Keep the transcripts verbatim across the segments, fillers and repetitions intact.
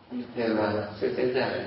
Thầy và sư sẽ giảng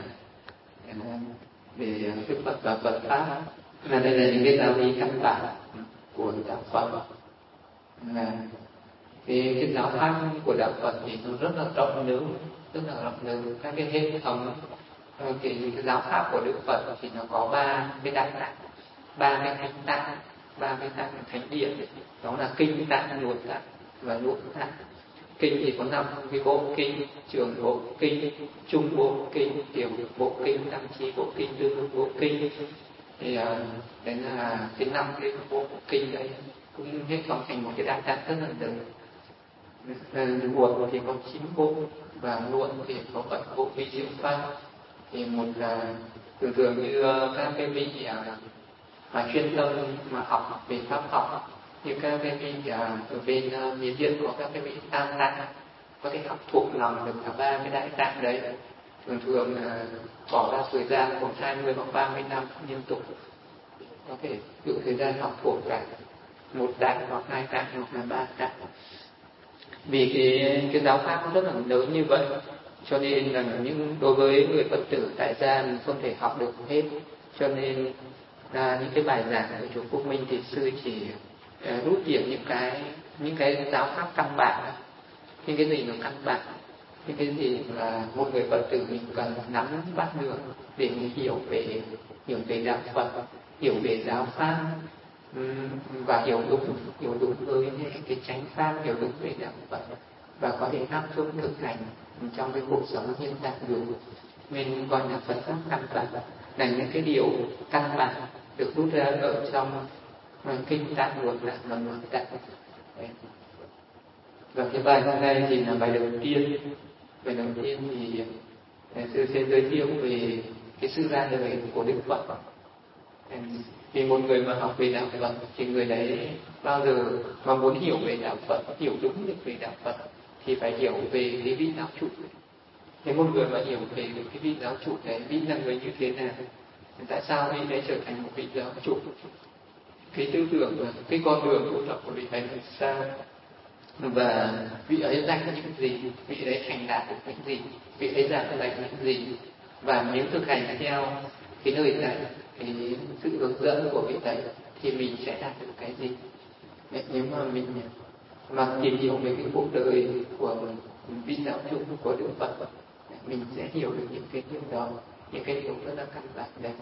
về Đức Phật và Phật pháp. Là đây là những cái giáo lý căn bản của đạo Phật. Là cái, cái giáo pháp của đạo Phật thì nó rất là rộng lớn, rất là rộng lớn. Các cái hệ thống cái, cái giáo pháp của Đức Phật thì nó có ba cái đại tạng, ba cái thánh tạng, ba cái tạng thánh địa. Đó là kinh tạng, luận tạng và luận tạng. Kinh thì có năm cái bộ kinh: trường bộ kinh, trung bộ kinh, tiểu bộ kinh, tam chi bộ kinh, tư bộ kinh. Thì uh, đấy là cái năm cái bộ kinh đấy cũng hệ thống thành một cái đại tạng rất là lớn. Luận thì có chín bộ và luận thì có bảy bộ vi diệu pháp. Thì một là thường thường như các cái vị uh, mà chuyên tâm mà học về pháp học, như các cái vị uh, ở bên uh, miền Điện có các cái vị tam tạng có thể học thuộc lòng được cả ba cái đại tạng đấy. Thường thường uh, bỏ ra thời gian khoảng hai mươi hoặc ba mươi năm liên tục có thể dùng thời gian học thuộc cả một tạng hoặc hai tạng hoặc là ba tạng. Vì cái cái giáo pháp nó rất là lớn như vậy, cho nên là những đối với người Phật tử tại gia mình không thể học được hết. Cho nên là những cái bài giảng của chùa Phúc Minh thì sư chỉ uh, rút điểm những cái những cái giáo pháp căn bản, những cái gì nó căn bản, những cái gì là một người Phật tử mình cần nắm bắt được để mình hiểu về hiểu về đạo Phật, hiểu về giáo pháp và hiểu đúng hiểu đúng với cái chánh pháp, hiểu đúng về đạo Phật và có thể áp dụng thực hành trong cái cuộc sống hiện tại được. Nên gọi là Phật pháp căn bản, là những cái điều căn bản được rút ra ở trong kinh tạng, luận tạng và luận tạng. Và cái bài hôm nay thì là bài đầu tiên. Bài đầu tiên thì sư sẽ giới thiệu về cái sự ra đời của Đức Phật. Vì một người mà học về đạo Phật thì người đấy bao giờ mà muốn hiểu về đạo Phật, hiểu đúng được về đạo Phật thì phải hiểu về cái vị giáo chủ. Thế một người mà hiểu về cái vị giáo chủ đấy, vị là người như thế nào, tại sao vị đấy trở thành một vị giáo chủ, cái tư tưởng, cái con đường tu tập của vị ấy là sao, và vị ấy dạy những gì, vị ấy thành đạt được những gì, vị ấy giảng dạy những gì, và nếu thực hành theo cái lời dạy, cái sự hướng dẫn của vị ấy thì mình sẽ đạt được cái gì. Nếu mà mình mà tìm hiểu về cái cuộc đời của vị giáo chủ của Đức Phật, mình sẽ hiểu được những cái điều đó, những cái điều rất là căn bản đấy.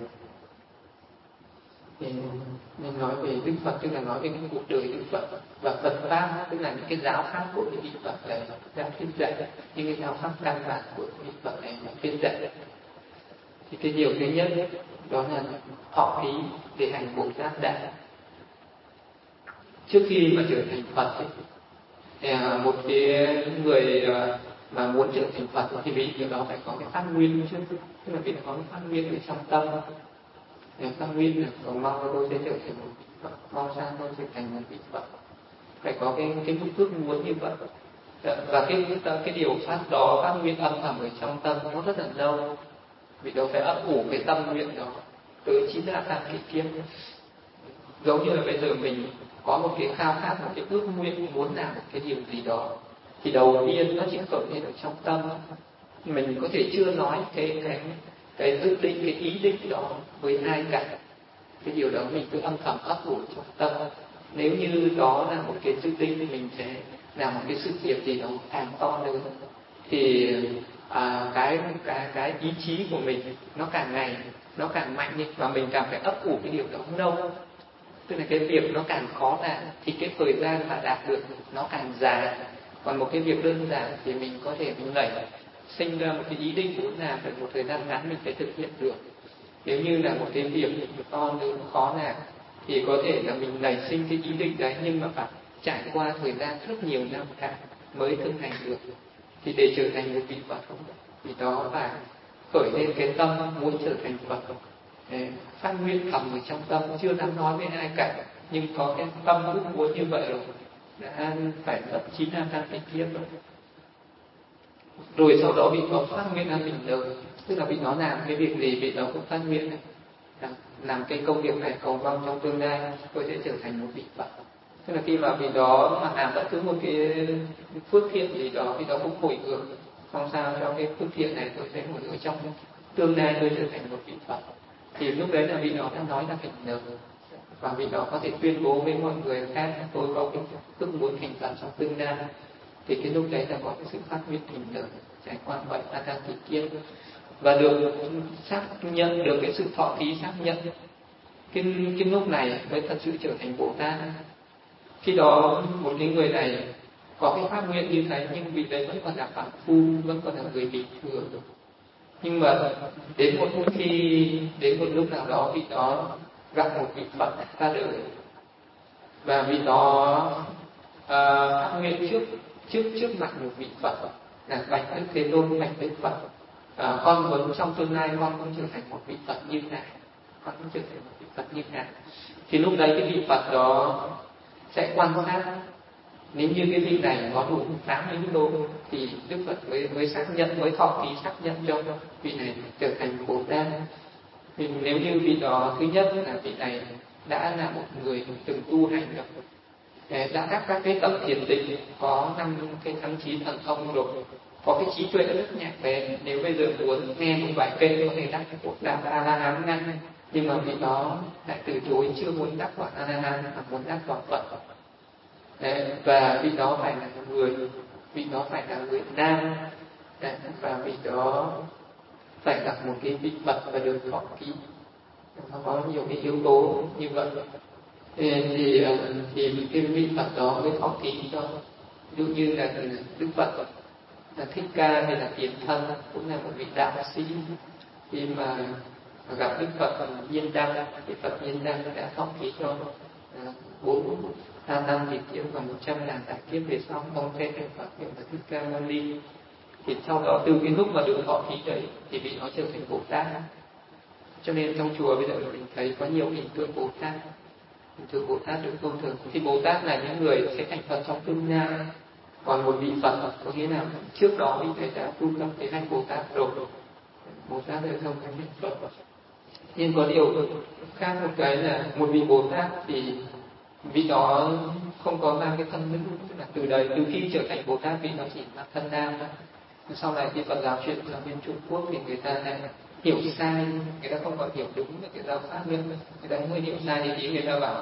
Nên nói về Đức Phật tức là nói về cái cuộc đời Đức Phật, và Phật pháp tức là những cái giáo pháp của vị Phật này đã thuyết dạy, những cái giáo pháp căn bản của vị Phật này đã thuyết dạy. Thì cái điều thứ nhất đó là thọ ký để hành Bồ Tát Đạo. Trước khi mà trở thành Phật ấy, thì một cái người mà muốn trở thành Phật thì vị đó phải có cái phát nguyên trước, tức là vị có cái phát nguyên ở trong tâm. Nếu phát nguyên là cầu mong tôi sẽ trở thành một vị Phật, mong sao tôi trở thành một vị Phật, phải có cái cái mục ước muốn như vậy. Và cái cái điều phát đó, phát nguyên âm thầm ở trong tâm nó rất là lâu. Vị đó phải ấp ủ cái tâm nguyện đó tới chín la tam kỷ kiếp. Giống như là bây giờ mình có một cái khao khát, một cái ước nguyện muốn làm một cái điều gì đó, thì đầu tiên nó chỉ khởi lên ở trong tâm. Mình có thể chưa nói cái cái cái dự định, cái ý định đó với ai cả. Cái điều đó mình cứ âm thầm ấp ủ trong tâm. Nếu như đó là một cái dự định thì mình sẽ làm một cái sự việc gì đó càng to lớn, thì à, cái cái cái ý chí của mình nó càng ngày nó càng mạnh đi, và mình càng phải ấp ủ cái điều đó lâu. Tức là cái việc nó càng khó làm thì cái thời gian mà đạt được nó càng dài. Còn một cái việc đơn giản thì mình có thể mình nảy sinh ra một cái ý định muốn làm, được một thời gian ngắn mình phải thực hiện được. Nếu như là một cái việc to lớn khó làm thì có thể là mình nảy sinh cái ý định đấy, nhưng mà phải trải qua thời gian rất nhiều năm cả mới thực hành được. Thì để trở thành một vị Phật thì đó phải khởi lên cái tâm muốn trở thành Phật, phát nguyên thầm ở trong tâm, chưa dám nói với ai cả, nhưng có cái tâm ước muốn như vậy rồi, đã phải tận chín năm tam kỷ kiếp rồi. Rồi sau đó vị có phát nguyên an bình đời, tức là vị nó làm cái việc gì vị đó cũng phát nguyên này, làm, làm cái công việc này cầu mong trong tương lai tôi sẽ trở thành một vị Phật. Tức là khi mà vị đó mà làm bất cứ một cái phước thiện gì đó, vị đó cũng hồi hướng Không sao cho cái phước thiện này tôi sẽ một ở trong tương lai tôi trở thành một vị Phật. Thì lúc đấy là vị đó đã nói ra thành nợ, và vị đó có thể tuyên bố với mọi người khác tôi có cái ước muốn thành Phật trong tương lai. Thì cái lúc đấy là có cái sự phát nguyện thành nợ trải qua vậy ta đang kỳ kiếp và được xác nhận, được cái sự thọ ký xác nhận. Cái, cái lúc này mới thật sự trở thành Bồ Tát. Khi đó một những người này có cái phát nguyện như thế, nhưng vị đấy vẫn còn là phàm phu, vẫn còn là người bình thường. Nhưng mà đến một khi đến một lúc nào đó vị đó gặp một vị Phật ra đời, và vị đó uh, phát nguyện trước trước trước mặt một vị Phật là bạch Đức Thế Tôn, bạch Đức Phật, uh, con muốn trong tương lai con cũng trở thành một vị Phật như này, con cũng trở thành một vị Phật như này. Thì lúc đấy cái vị Phật đó sẽ quan sát, nếu như cái vị này có đủ tám mươi đô thì Đức Phật mới mới xác nhận, mới thọ ký xác nhận cho vị này trở thành Bồ Tát. Vì nếu như vị đó thứ nhất là vị này đã là một người từng tu hành rồi, đã các các cái tập thiền định, có năm cái thắng trí thần thông rồi, có cái trí tuệ rất nhạy bén. Nếu bây giờ muốn nghe một vài cây có thể đắc một đắc A La Hán ngay, nhưng mà vị đó lại từ chối, chưa muốn đắc quả A La Hán mà muốn đắc quả Phật. Đấy, và vị đó phải là một người, vị đó phải là người nam. Đấy, và vị đó phải gặp một cái vị Phật và được thọ ký. Nó có nhiều cái yếu tố như vậy. Thì, thì, thì cái vị Phật đó mới thọ ký cho. Ví dụ như là Đức Phật là Thích Ca hay là Tiền Thân cũng là một vị đạo sĩ. Khi mà gặp Đức Phật Nhiên Đăng, Đức Phật Nhiên Đăng đã thọ ký cho bốn hai năm thì kiếp và một trăm ngàn đại kiếp về sau ông sẽ thành Phật, hiệu là Thích Ca Mâu Ni. Thì sau đó từ cái lúc mà được thọ ký đấy thì vị nó trở thành Bồ Tát. Cho nên trong chùa bây giờ mình thấy có nhiều hình tượng Bồ Tát, hình tượng Bồ Tát được tôn thờ. Thì Bồ Tát là những người sẽ thành Phật trong tương lai. Còn một vị Phật có nghĩa là trước đó vị thầy đã tu tập để thành Bồ Tát rồi. Bồ Tát là không thành Phật. Nhưng có điều khác một cái là một vị Bồ Tát thì vị đó không có mang cái thân nữ, tức là từ đấy, từ khi trở thành Bồ Tát vị nó chỉ là thân nam thôi. Sau này khi Phật giáo chuyển sang bên Trung Quốc thì người ta lại hiểu sai, người ta không còn hiểu đúng về cái giáo pháp nữa, người ta mới hiểu sai thì ý người ta bảo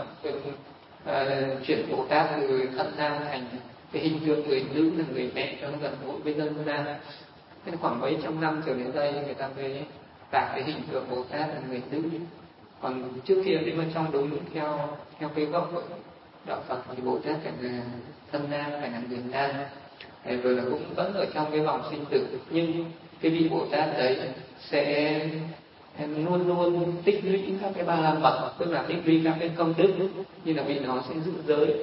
uh, chuyển Bồ Tát từ thân nam thành cái hình tượng người nữ là người mẹ cho nó gần gũi với dân gian. Thế khoảng mấy trăm năm trở đến đây người ta mới tạo cái hình tượng Bồ Tát là người nữ. Còn trước kia nếu mà trong đúng theo theo cái gốc của đạo Phật thì Bồ Tát phải là thân nam, phải là người nam, rồi là cũng vẫn ở trong cái vòng sinh tử. Nhưng cái vị Bồ Tát đấy sẽ luôn luôn tích lũy các cái ba la mật, tức là tích lũy các cái công đức, như là vị đó sẽ giữ giới.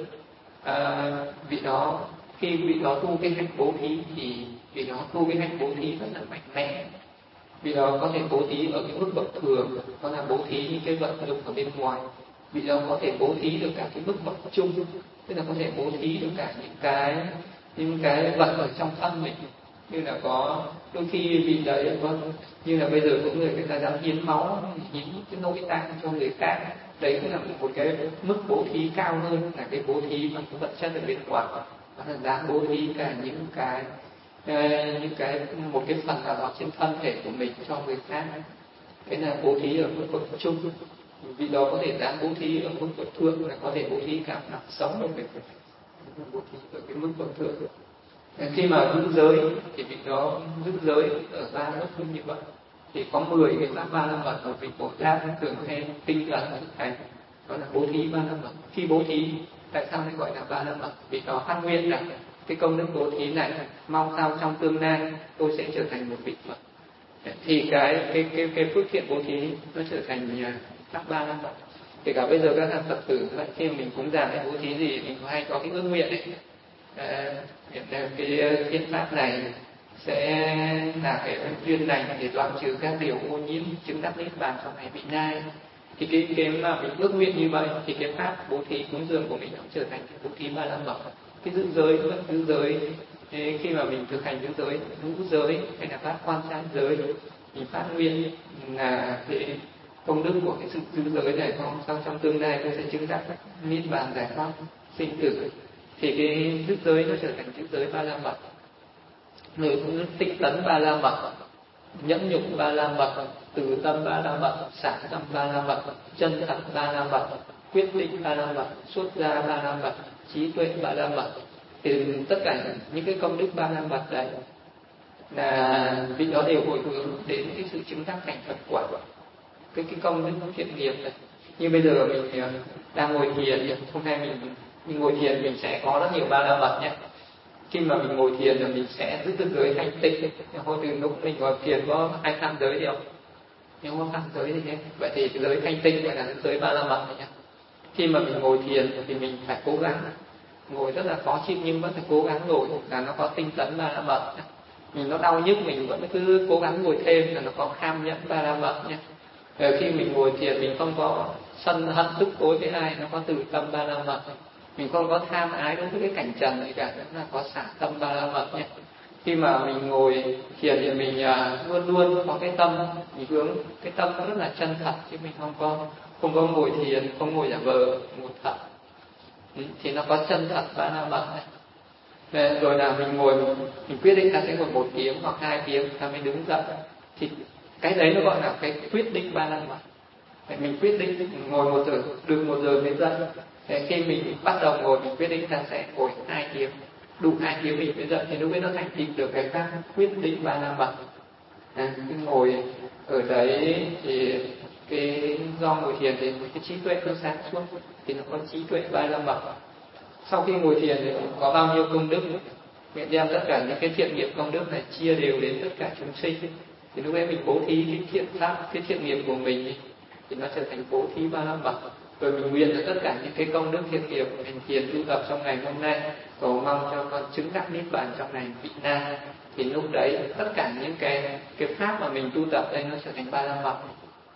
À, vị đó khi vị đó tu cái hạnh bố thí thì vị đó tu cái hạnh bố thí rất là mạnh mẽ. Vị đó có thể bố thí ở cái mức bậc thường, có là bố thí những cái vật dụng ở bên ngoài. Vị đó có thể bố thí được cả cái mức bậc chung, tức là có thể bố thí được cả những cái những cái vật ở trong thân mình. Như là có đôi khi vị đấy có như là bây giờ có người người ta dám hiến máu, hiến cái nội tạng cho người khác, đấy cũng là một cái mức bố thí cao hơn là cái bố thí bằng cái vật chất ở bên ngoài. Đó là dám bố thí cả những cái những cái một cái phần nào đó trên thân thể của mình cho người khác. Cái là bố thí ở mức bậc chung. Vì đó có thể dám bố thí ở mức bậc thượng, là có thể bố thí cả mạng sống của mình, bố thí ở cái mức bậc thượng. Khi mà giữ giới thì vị đó giữ giới ở ba lớp như vậy. Thì có mười cái pháp ba la mật của vị Bồ Tát thường hay tinh tấn thực hành, đó là bố thí ba la mật. Khi bố thí, tại sao lại gọi là ba la mật? Vị đó phát nguyện rằng cái công đức bố thí này mong sao trong tương lai tôi sẽ trở thành một vị Phật. Thì cái cái cái cái phước thiện bố thí nó trở thành pháp ba la mật. Kể cả bây giờ các hàng Phật tử khi mình cúng dường hay bố thí gì mình có hay có cái ước nguyện ấy, à, cái thiện pháp này sẽ là cái duyên lành để đoạn trừ các điều ô nhiễm, chứng đắc niết bàn trong ngày vị lai. Thì cái cái mà mình ước nguyện như vậy thì cái pháp bố thí cúng dường của mình cũng trở thành cái bố thí ba la mật. Cái giữ giới vẫn giữ giới. Thế khi mà mình thực hành giữ giới, giữ giới hay là pháp quan sát giới, mình phát nguyện là cái công đức của cái sự giữ giới này không sau trong tương lai tôi sẽ chứng đắc niết bàn giải thoát sinh tử. Thì cái giữ giới nó trở thành giữ giới ba la mật. rồi cũng tinh tấn ba la mật, nhẫn nhục ba la mật, từ tâm ba la mật, xả tâm ba la mật, chân thật ba la mật, quyết định ba la mật, xuất gia ba la mật, trí tuệ ba la mật. Thì tất cả những cái công đức ba la mật đấy là vị đó đều hồi hướng đến cái sự chứng đắc thành Phật quả, cái cái công đức thiện nghiệp này. Như bây giờ mình đang ngồi thiền, hôm nay mình mình ngồi thiền mình sẽ có rất nhiều ba la mật nhé. Khi mà mình ngồi thiền là mình sẽ giữ tư giới thanh tịnh. Hồi từ lúc mình ngồi thiền có hai tam giới gì không? Nếu có tam giới thì nhé. Vậy thì giới thanh tịnh gọi là giới ba la mật này nhé. Khi mà mình ngồi thiền thì mình phải cố gắng ngồi rất là khó chịu nhưng vẫn phải cố gắng ngồi là nó có tinh tấn ba la mật. Mình nó đau nhức mình vẫn cứ cố gắng ngồi thêm là nó có kham nhẫn ba la mật nhé. Rồi khi mình ngồi thiền mình không có sân hận tức tối với ai, nó có từ tâm ba la mật. Mình không có tham ái đối với cái cảnh trần gì cả, nó là có xả tâm ba la mật nhé. Khi mà mình ngồi thiền thì mình uh, luôn luôn có cái tâm, mình hướng cái tâm nó rất là chân thật, chứ mình không có không có ngồi thiền, không ngồi giả vờ, ngồi thật. Thì nó có chân thật ba la mật này. Rồi là mình ngồi mình, mình quyết định ta sẽ ngồi một tiếng hoặc hai tiếng ta mới đứng dậy, thì cái đấy nó gọi là cái quyết định ba la mật. Mình quyết định ngồi một giờ, được một giờ mới dậy. Thế khi mình bắt đầu ngồi mình quyết định ta sẽ ngồi hai tiếng, đủ hai tiếng mình mới dậy, thì lúc ấy nó thành tựu được cái các quyết định ba la mật. À, cái ngồi ở đấy thì cái do ngồi thiền thì cái trí tuệ nó sáng suốt, thì nó có trí tuệ ba la mật. Sau khi ngồi thiền thì có bao nhiêu công đức, nguyện đem tất cả những cái thiện nghiệp công đức này chia đều đến tất cả chúng sinh, thì lúc ấy mình bố thí cái thiện pháp, cái thiện nghiệp của mình thì nó trở thành bố thí ba la mật. Rồi mình nguyện là tất cả những cái công đức thiện nghiệp của mình thiền tu tập trong ngày hôm nay, cầu mong cho con chứng đắc niết bàn trong ngày vị na, thì lúc đấy tất cả những cái cái pháp mà mình tu tập đây nó trở thành ba la mật.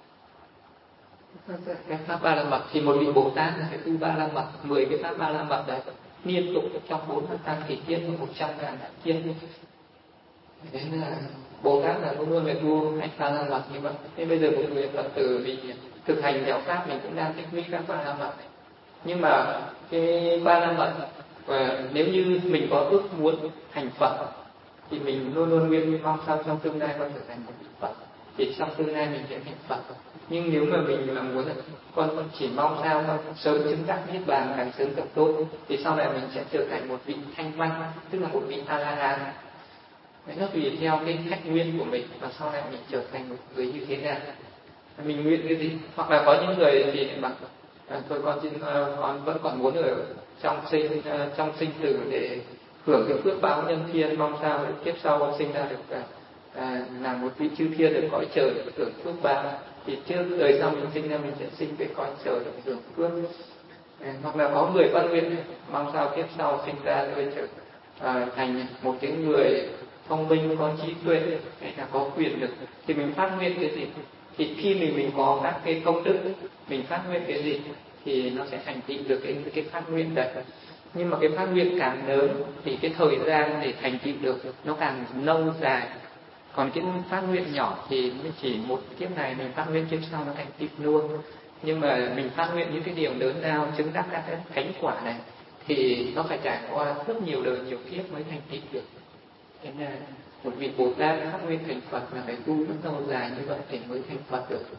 Cái pháp ba la mật thì một vị Bồ Tát là phải tu ba la mật, mười cái pháp ba la mật đấy liên tục trong bốn tam kỷ kiếp và một trăm ngàn đại kiếp. Thế nên là Bồ Tát là luôn luôn phải tu hành ba la mật như vậy. Thế bây giờ một người Phật tử vì thực hành giáo pháp mình cũng đang tích lũy các ba la mật. Nhưng mà cái ba la mật và nếu như mình có ước muốn thành Phật thì mình luôn luôn nguyện mong sao trong tương lai con trở thành một vị Phật, thì trong tương lai mình sẽ thành Phật. Nhưng nếu mà mình là muốn là con con chỉ mong sao con sớm chứng đắc niết bàn càng sớm càng tốt, thì sau này mình sẽ trở thành một vị thanh văn, tức là một vị A La Hán. Nó tùy theo cái hạnh nguyện của mình và sau này mình trở thành một người như thế nào, mình nguyện cái gì. Hoặc là có những người thì bảo à, thôi con xin, con vẫn còn muốn ở trong sinh trong sinh tử để hưởng cái phước báo nhân thiên, mong sao kiếp sau con sinh ra được à, là một vị chư thiên được cõi trời được hưởng phước báo, thì trước đời sau mình sinh ra mình sẽ sinh về cõi trời được hưởng phước. À, hoặc là có người phát nguyện mong sao kiếp sau sinh ra rồi trở à, thành một cái người thông minh, có trí tuệ hay là có quyền lực, thì mình phát nguyện cái gì, thì khi mình mình có các cái công đức mình phát nguyện cái gì thì nó sẽ thành tựu được cái cái phát nguyện đấy. Nhưng mà cái phát nguyện càng lớn thì cái thời gian để thành tựu được nó càng lâu dài. Còn cái phát nguyện nhỏ thì mới chỉ một kiếp này mình phát nguyện, kiếp sau nó thành tựu luôn. Nhưng mà mình phát nguyện những cái điều lớn lao chứng đắc các cái thánh quả này thì nó phải trải qua rất nhiều đời nhiều kiếp mới thành tựu được. Thế là một vị Bồ Tát phát nguyện thành Phật là phải tu rất lâu dài như vậy thì mới thành Phật được.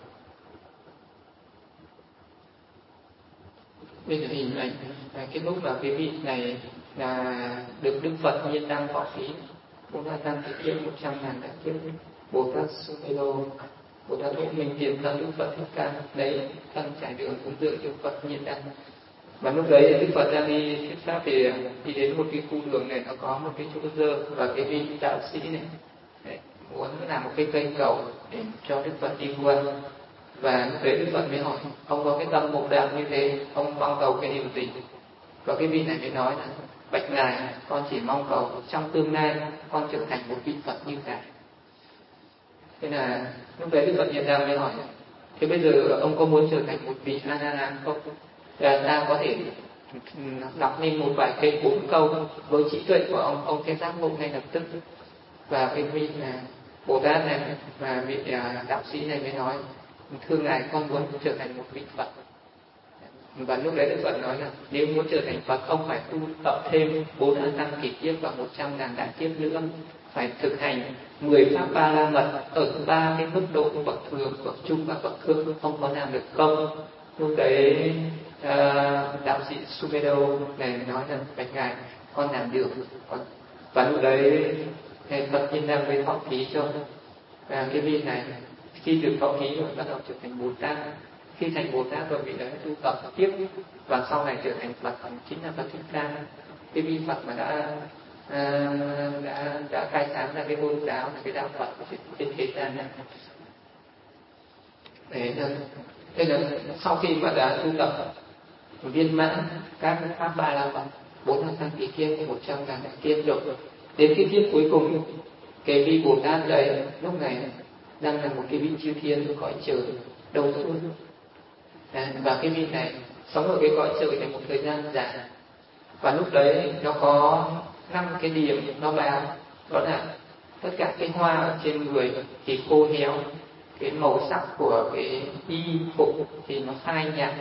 Bây giờ hình ảnh là cái lúc mà cái vị này là được Đức Phật Nhiên Đăng thọ ký Bồ Tát Tăng Thị Kiếp một trăm ngàn đại kiếp, Bồ Tát Sumelo, Bồ Tát Hộ Minh Tiền Thân Đức Phật Thích Ca đấy thân trải đường cúng dường Đức Phật Nhiên Đăng. Và lúc đấy Đức Phật đang đi thuyết pháp thì đi đến một cái khu đường này, nó có một cái chỗ dơ, và cái vị đạo sĩ này đấy, muốn làm một cái cây cầu để cho Đức Phật đi qua. Và lúc đấy Đức Phật mới hỏi ông có cái tâm mục đạo như thế, ông mong cầu cái điều gì? Và cái vị này mới nói là bạch ngài, con chỉ mong cầu trong tương lai con trở thành một vị Phật như ngài. Thế là lúc đấy Đức Phật Nhiên Đăng mới hỏi thế bây giờ ông có muốn trở thành một vị A La Hán không? Là ta có thể đọc nên một vài cây bốn câu với trí tuệ của ông, ông sẽ giác ngộ ngay lập tức. Và cái vị là Bồ Tát này và vị đạo sĩ này mới nói thưa ngài, con muốn trở thành một vị Phật. Và lúc đấy Đức Phật nói là nếu muốn trở thành Phật ông phải tu tập thêm bốn ân tăng kỷ kiếp và một trăm ngàn đại kiếp nữa. phải thực hành mười pháp ba la mật ở ba cái mức độ bậc thường, bậc trung và bậc thượng, không có làm được không. Lúc đấy uh, đạo sĩ Sumedo này nói rằng bạch ngài con làm được. Và lúc đấy thầy Phật Nhiên Đăng với thọ ký cho và cái vị này khi được thọ ký rồi bắt đầu trở thành Bồ Tát. Khi thành Bồ Tát rồi vị đấy tu tập tiếp và sau này trở thành Phật, chính là Phật Thích Ca. Cái vị Phật mà đã à, đã đã khai sáng ra cái tôn giáo là cái đạo Phật trên thế gian này. Đấy là, thế là sau khi mà đã tu tập viên mãn các pháp ba la mật, bốn la tăng kỳ kiên, một trăm ngàn đại kiên rồi, đến cái kiếp cuối cùng, cái vị Bồ Tát đấy lúc này đang là một cái vị chư thiên cõi trời đầu xuân. À, và cái vị này sống ở cái cõi trời này một thời gian dài, và lúc đấy nó có năm cái điểm nó báo, đó là tất cả cái hoa ở trên người thì khô héo, cái màu sắc của cái y phục thì nó phai nhạt,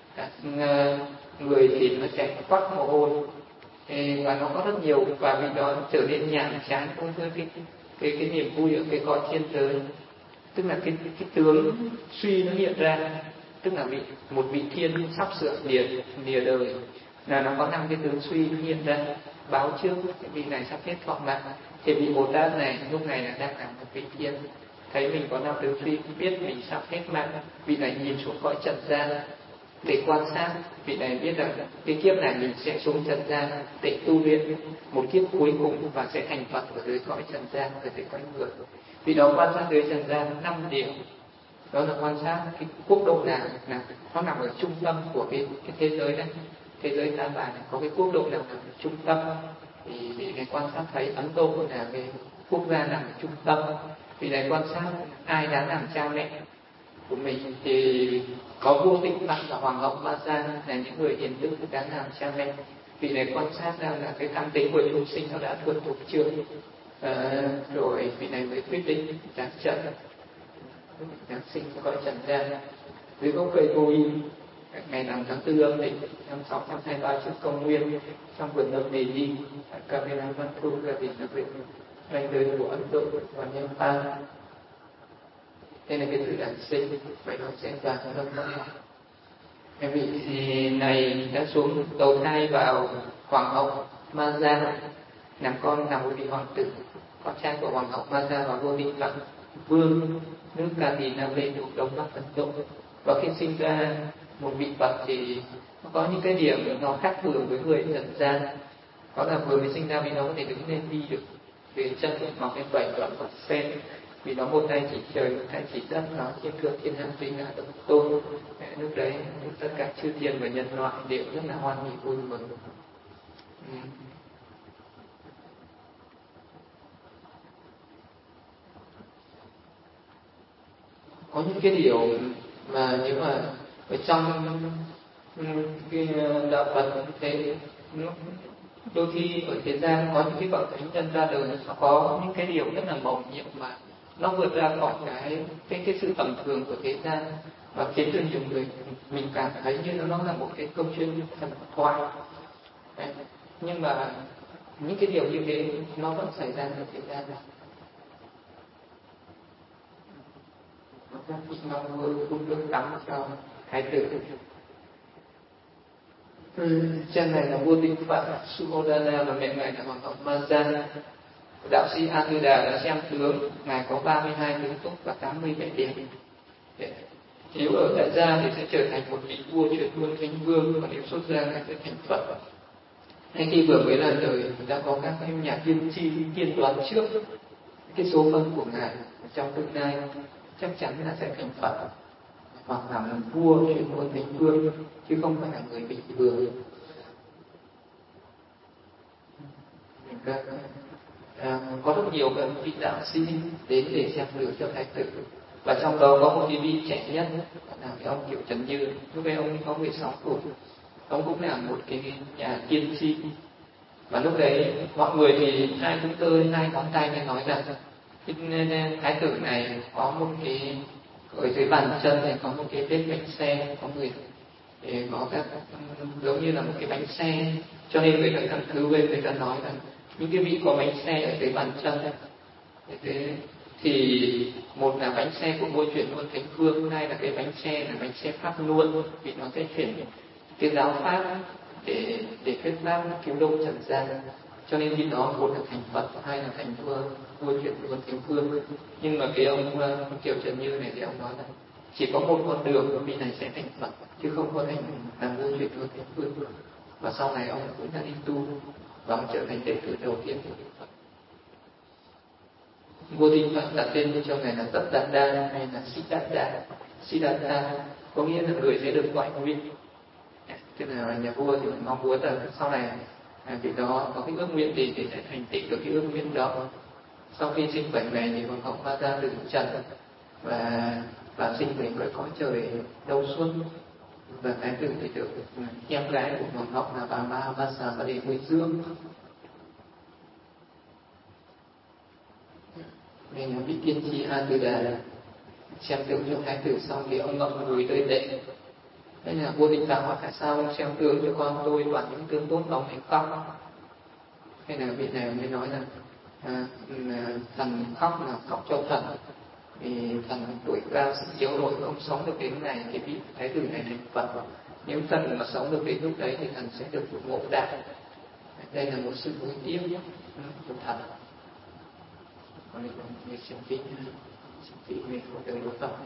người thì nó chảy quắt mồ hôi, và nó có rất nhiều, và vì đó trở nên nhàm chán với cái cái cái, cái niềm vui ở cái cõi thiên giới, tức là cái, cái, cái tướng suy nó hiện ra, tức là vị một vị thiên sắp sửa lìa lìa đời, là nó có năm cái tướng suy nó hiện ra báo trước cái vị này sắp hết thọ mạng. Thì vị Bồ Tát này lúc này là đang là một vị thiên, thấy mình có năm tướng suy, biết mình sắp hết mạng, vị này nhìn xuống cõi trần gian để quan sát. Vị này biết rằng cái kiếp này mình sẽ xuống trần gian để tu luyện một kiếp cuối cùng và sẽ thành Phật ở dưới cõi trần gian, ở dưới cõi người. Vị đó quan sát dưới trần gian năm điều, đó là quan sát cái quốc độ nào là nó nằm ở trung tâm của cái cái thế giới đấy, thế giới ta bà này có cái quốc độ nào nằm ở trung tâm, thì vị này quan sát thấy Ấn Độ là cái quốc gia nằm ở trung tâm. Vị này quan sát ai đáng làm cha mẹ của mình, thì có vua Tịnh Phạn và hoàng hậu Ma Gia là những người hiền đức đáng làm cha mẹ. Vị này quan sát ra là cái căn tính của chúng sinh nó đã thuần thục chưa, à, rồi vị này mới quyết định giáng trận giáng sinh gọi trần gian dưới gốc cây vô y ngày năm tháng tư âm lịch năm sáu trăm hai mươi ba trước công nguyên, trong vườn lâm Đề Di, Camera Văn Thu là vị là vị ranh giới của Ấn Độ và Nepal. Đây là cái tự đản sinh, vậy nó sẽ vào trong tâm tâm. Cái vị này đã xuống đầu thai vào hoàng hậu Ma Gia, làm con là một vị hoàng tử, con trai của hoàng hậu Ma Gia và vua Tịnh Phạn vương nước Ca Tỳ Na Lê thuộc Đông Bắc Ấn Độ. Và khi sinh ra một vị Phật thì nó có những cái điểm nó khác thường với người trần gian, đó là vừa mới sinh ra vì nó có thể đứng lên đi được, vì chân mọc lên bảy đoạn Phật sen, vì nó một tay chỉ trời, một tay chỉ đất, nó thiên thượng thiên hạ duy ngã độc tôn. Lúc đấy tất cả chư thiên và nhân loại đều rất là hoan hỷ vui mừng. Ừ. Có những cái điều mà nếu mà ở trong cái đạo Phật thế, đôi khi ở thế gian có những cái bậc thánh nhân ra đời nó có những cái điều rất là mầu nhiệm mà nó vượt ra khỏi cái cái cái sự tầm thường của thế gian, và khiến cho nhiều người mình cảm thấy như nó là một cái câu chuyện thần thoại. Đấy. Nhưng mà những cái điều như thế nó vẫn xảy ra ở thế gian này. Mong vua phun nước tắm cho thái tử. Ừ, trên này là vua Tịnh Phạn Sumodana và mẹ ngài là hoàng hậu Ma Gia. Đạo sĩ A Tư Đà đã xem tướng, ngài có ba mươi hai tướng túc và tám mươi vẻ đẹp. Nếu ở tại gia thì sẽ trở thành một vị vua chuyển vương thánh vương, và nếu xuất gia ngài sẽ thành Phật. Ngay khi vừa mới ra đời đã có các em nhà tiên tri tiên đoán trước cái số phận của ngài trong tương lai chắc chắn là sẽ thành Phật, hoặc là một vua chuyển vương thánh vương, chứ không phải là người bình thường. À, có rất nhiều các vị đạo sĩ đến để xem lửa cho thái tử, và trong đó có một cái vị trẻ nhất là cái ông Kiều Trần Như. Lúc ấy ông có mười sáu tuổi, ông cũng là một cái nhà tiên tri, và lúc đấy mọi người thì ai cũng tơi hai ngón tay mới nói rằng cái thái tử này có một cái ở dưới bàn chân này có một cái vết bánh xe, có người để có các giống như là một cái bánh xe, cho nên người ta căn cứ bên người ta nói rằng những cái vị có bánh xe ở dưới bàn chân Thế thì một là bánh xe của ngôi chuyển luân thánh phương, hai là cái bánh xe là bánh xe pháp luân, vì nó sẽ chuyển cái giáo pháp để để thuyết pháp cứu độ trần gian. Cho nên khi đó một là thành Phật, hai là thành vua vua chuyển luân thánh phương. Nhưng mà cái ông Kiều Trần Như này thì ông nói là chỉ có một con đường vị này sẽ thành Phật, chứ không có thành làm vua chuyển luân thánh phương. Và sau này ông cũng đã đi tu và ông trở thành đệ tử đầu tiên của Đức Phật. Vua Tinh Phật đặt tên cho ngài là Tất Đạt Đa hay là Siddhartha. Siddhartha có nghĩa là người sẽ được gọi nguyện. Tức là nhà vua thì mong muốn là sau này vị đó có cái ước nguyện gì thì sẽ thành tựu được cái ước nguyện đó. Sau khi sinh bảy ngày thì hoàng hậu Ba Gia từ trần và và sinh về với cõi trời Đâu Xuân. Và thái tử thì được em gái của hoàng hậu là bà Ma Ba Sa và để nuôi dưỡng. Nên là vị tiên tri A Tư Đà xem tướng cho thái tử xong thì ông ngậm ngùi rơi lệ. Thế là vua Định Tạng hỏi tại sao ông xem tướng cho con tôi toàn những tướng tốt ông thành khóc. Thế là vị này mới nói là à, thần khóc là khóc cho thần, vì thần tuổi cao sức yếu rồi không sống được đến ngày thì vị thái tử này thành Phật. Nếu thần mà sống được đến lúc đấy thì thần sẽ được ngộ đạo. Đây là một sự nối tiếp của thần. Còn đây là người xem phim, xem phim về cuộc đời của Phật.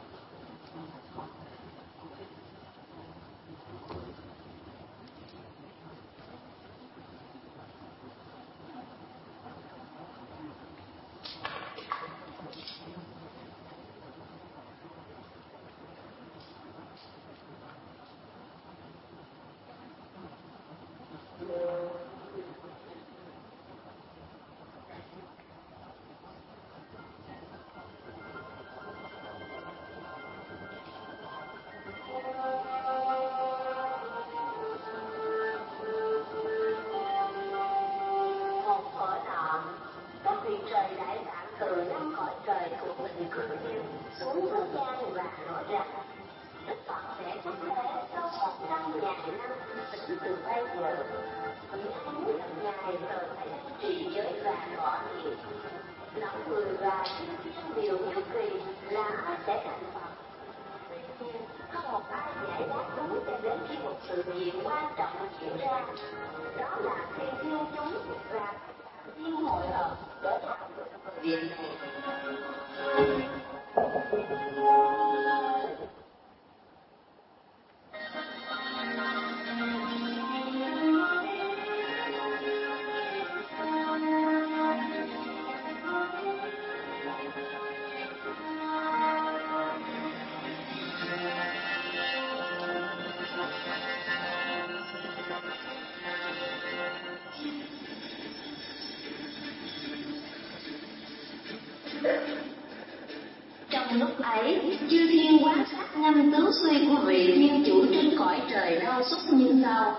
Trong lúc ấy, chư thiên quan sát năm tướng suy của vị thiên chủ trên cõi trời Đâu Xuất như sau.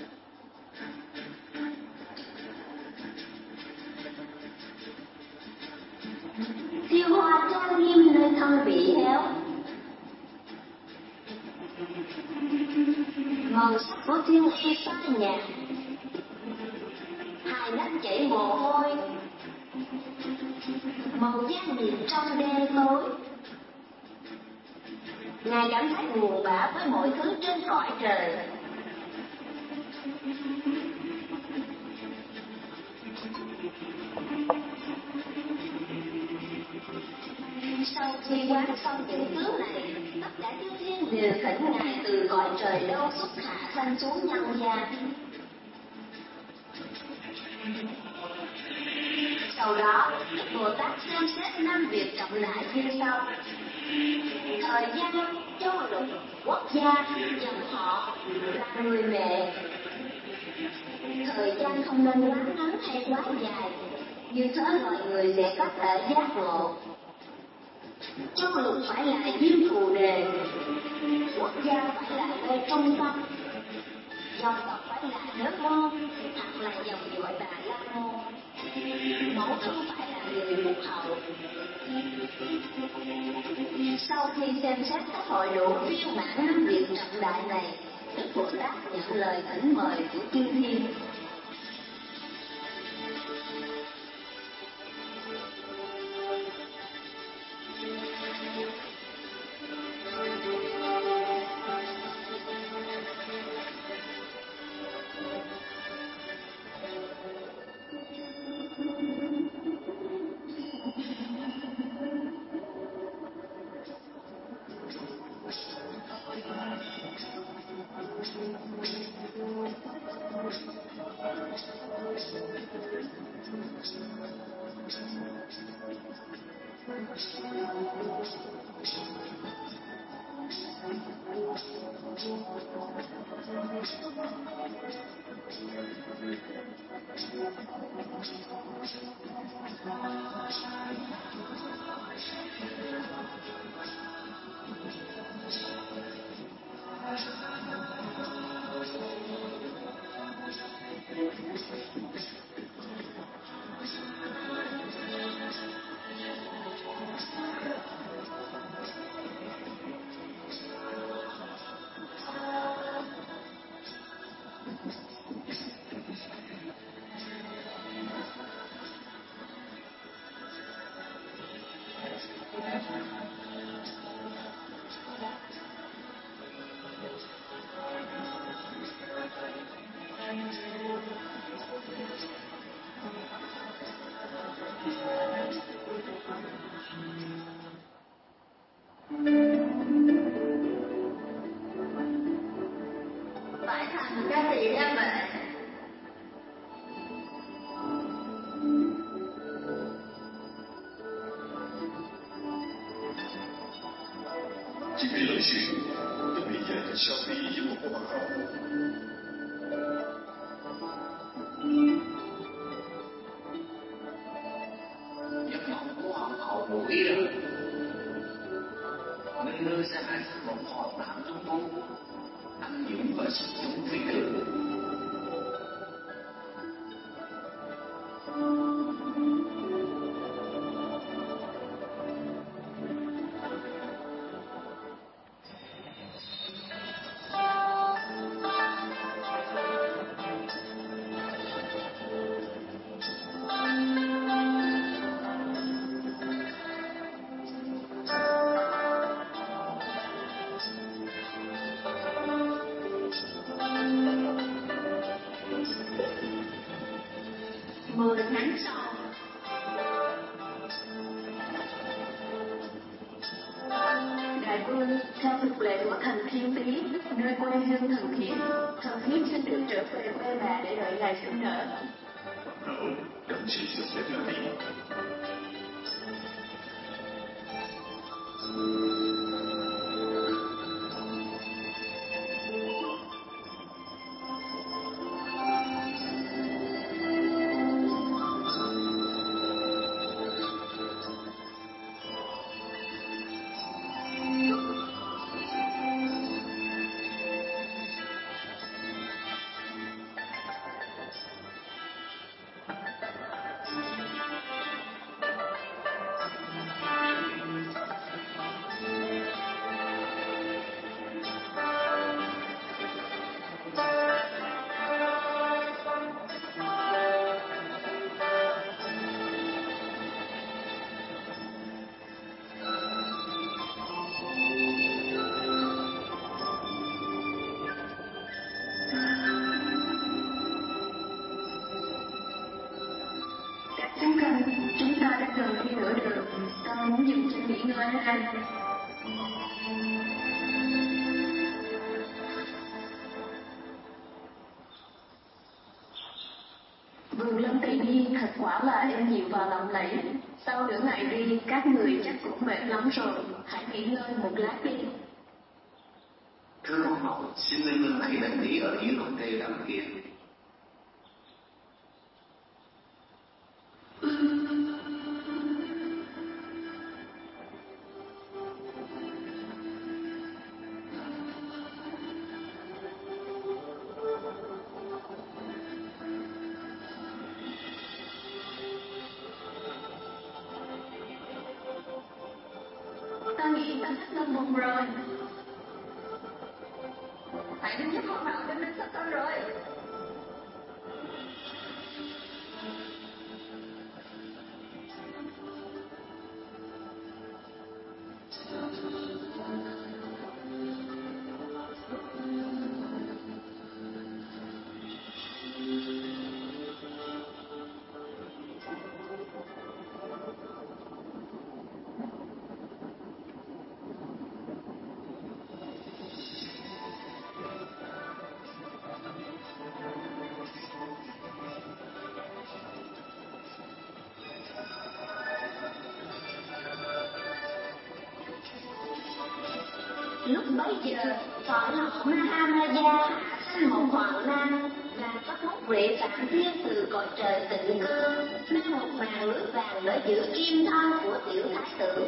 Thiêu hoa trang nghiêm nơi thân vị héo, màu sắc của thiên y xanh nhạt, hai mắt chảy mồ hôi, màu da nhìn trong đen tối. Ngài cảm thấy buồn bã với mọi thứ trên cõi trời. Sau khi quán xong những thứ này, tất cả chư thiên đều thỉnh Ngài từ cõi trời Đâu Xuất hạ sanh xuống nhân gian. Sau đó, Đức Bồ Tát xem xét năm việc trọng đại như sau: thời gian, châu lục, quốc gia, dòng họ, là người mẹ. Thời gian không nên quá ngắn hay quá dài, như thế mọi người sẽ có thể giác ngộ. Châu lục phải là diêm phù đề, quốc gia phải là nơi trung tâm, dòng tộc phải là nước môn hoặc là dòng dõi Bà La Môn, mẫu thân phải là người mục hậu. Sau khi xem xét các hội đủ viên mãn năm việc trọng đại này, Đức Bồ Tát nhận lời thỉnh mời của chư thiên. Phải thành ra gì ra vậy? 这杯冷血对明眼人消费一目不好。 Giấc mộng của hoàng hậu Bụi rồi. Minh Lư sẽ hại sinh một hòn đạn trung thu, anh dũng và sức dũng phi thường. Mười tháng sau, đại vương theo thực lệ của thần Thiên Tý, nơi quê hương thần thiếp, thần thiếp xin được trở về quê bà để đợi ngày sinh nở. Hậu等谁就在这里。 Chúng cần, chúng ta đã gần đi nửa đường, con muốn dừng chân nghỉ ngơi hay? Vườn Lâm Tỷ Nhi thật quả là êm dịu và lộng lẫy. Sau nửa ngày đi, các người chắc cũng mệt lắm rồi, hãy nghỉ ngơi một lát đi. Thưa hoàng hậu, xin Minh Lư hãy để nghỉ ở dưới con cây đằng kia. Ta nghĩ ta sắp lâm bụng rồi. Hãy đứng giúp hoàng hậu đến đến sắp con rồi. Lúc bấy giờ, bọn họ Mahamaya hạ sinh một hoàng nam và cất một huệ phạm thiên từ cõi trời tịnh cương, mang một màn lưới vàng để giữ kim thân của tiểu thái tử.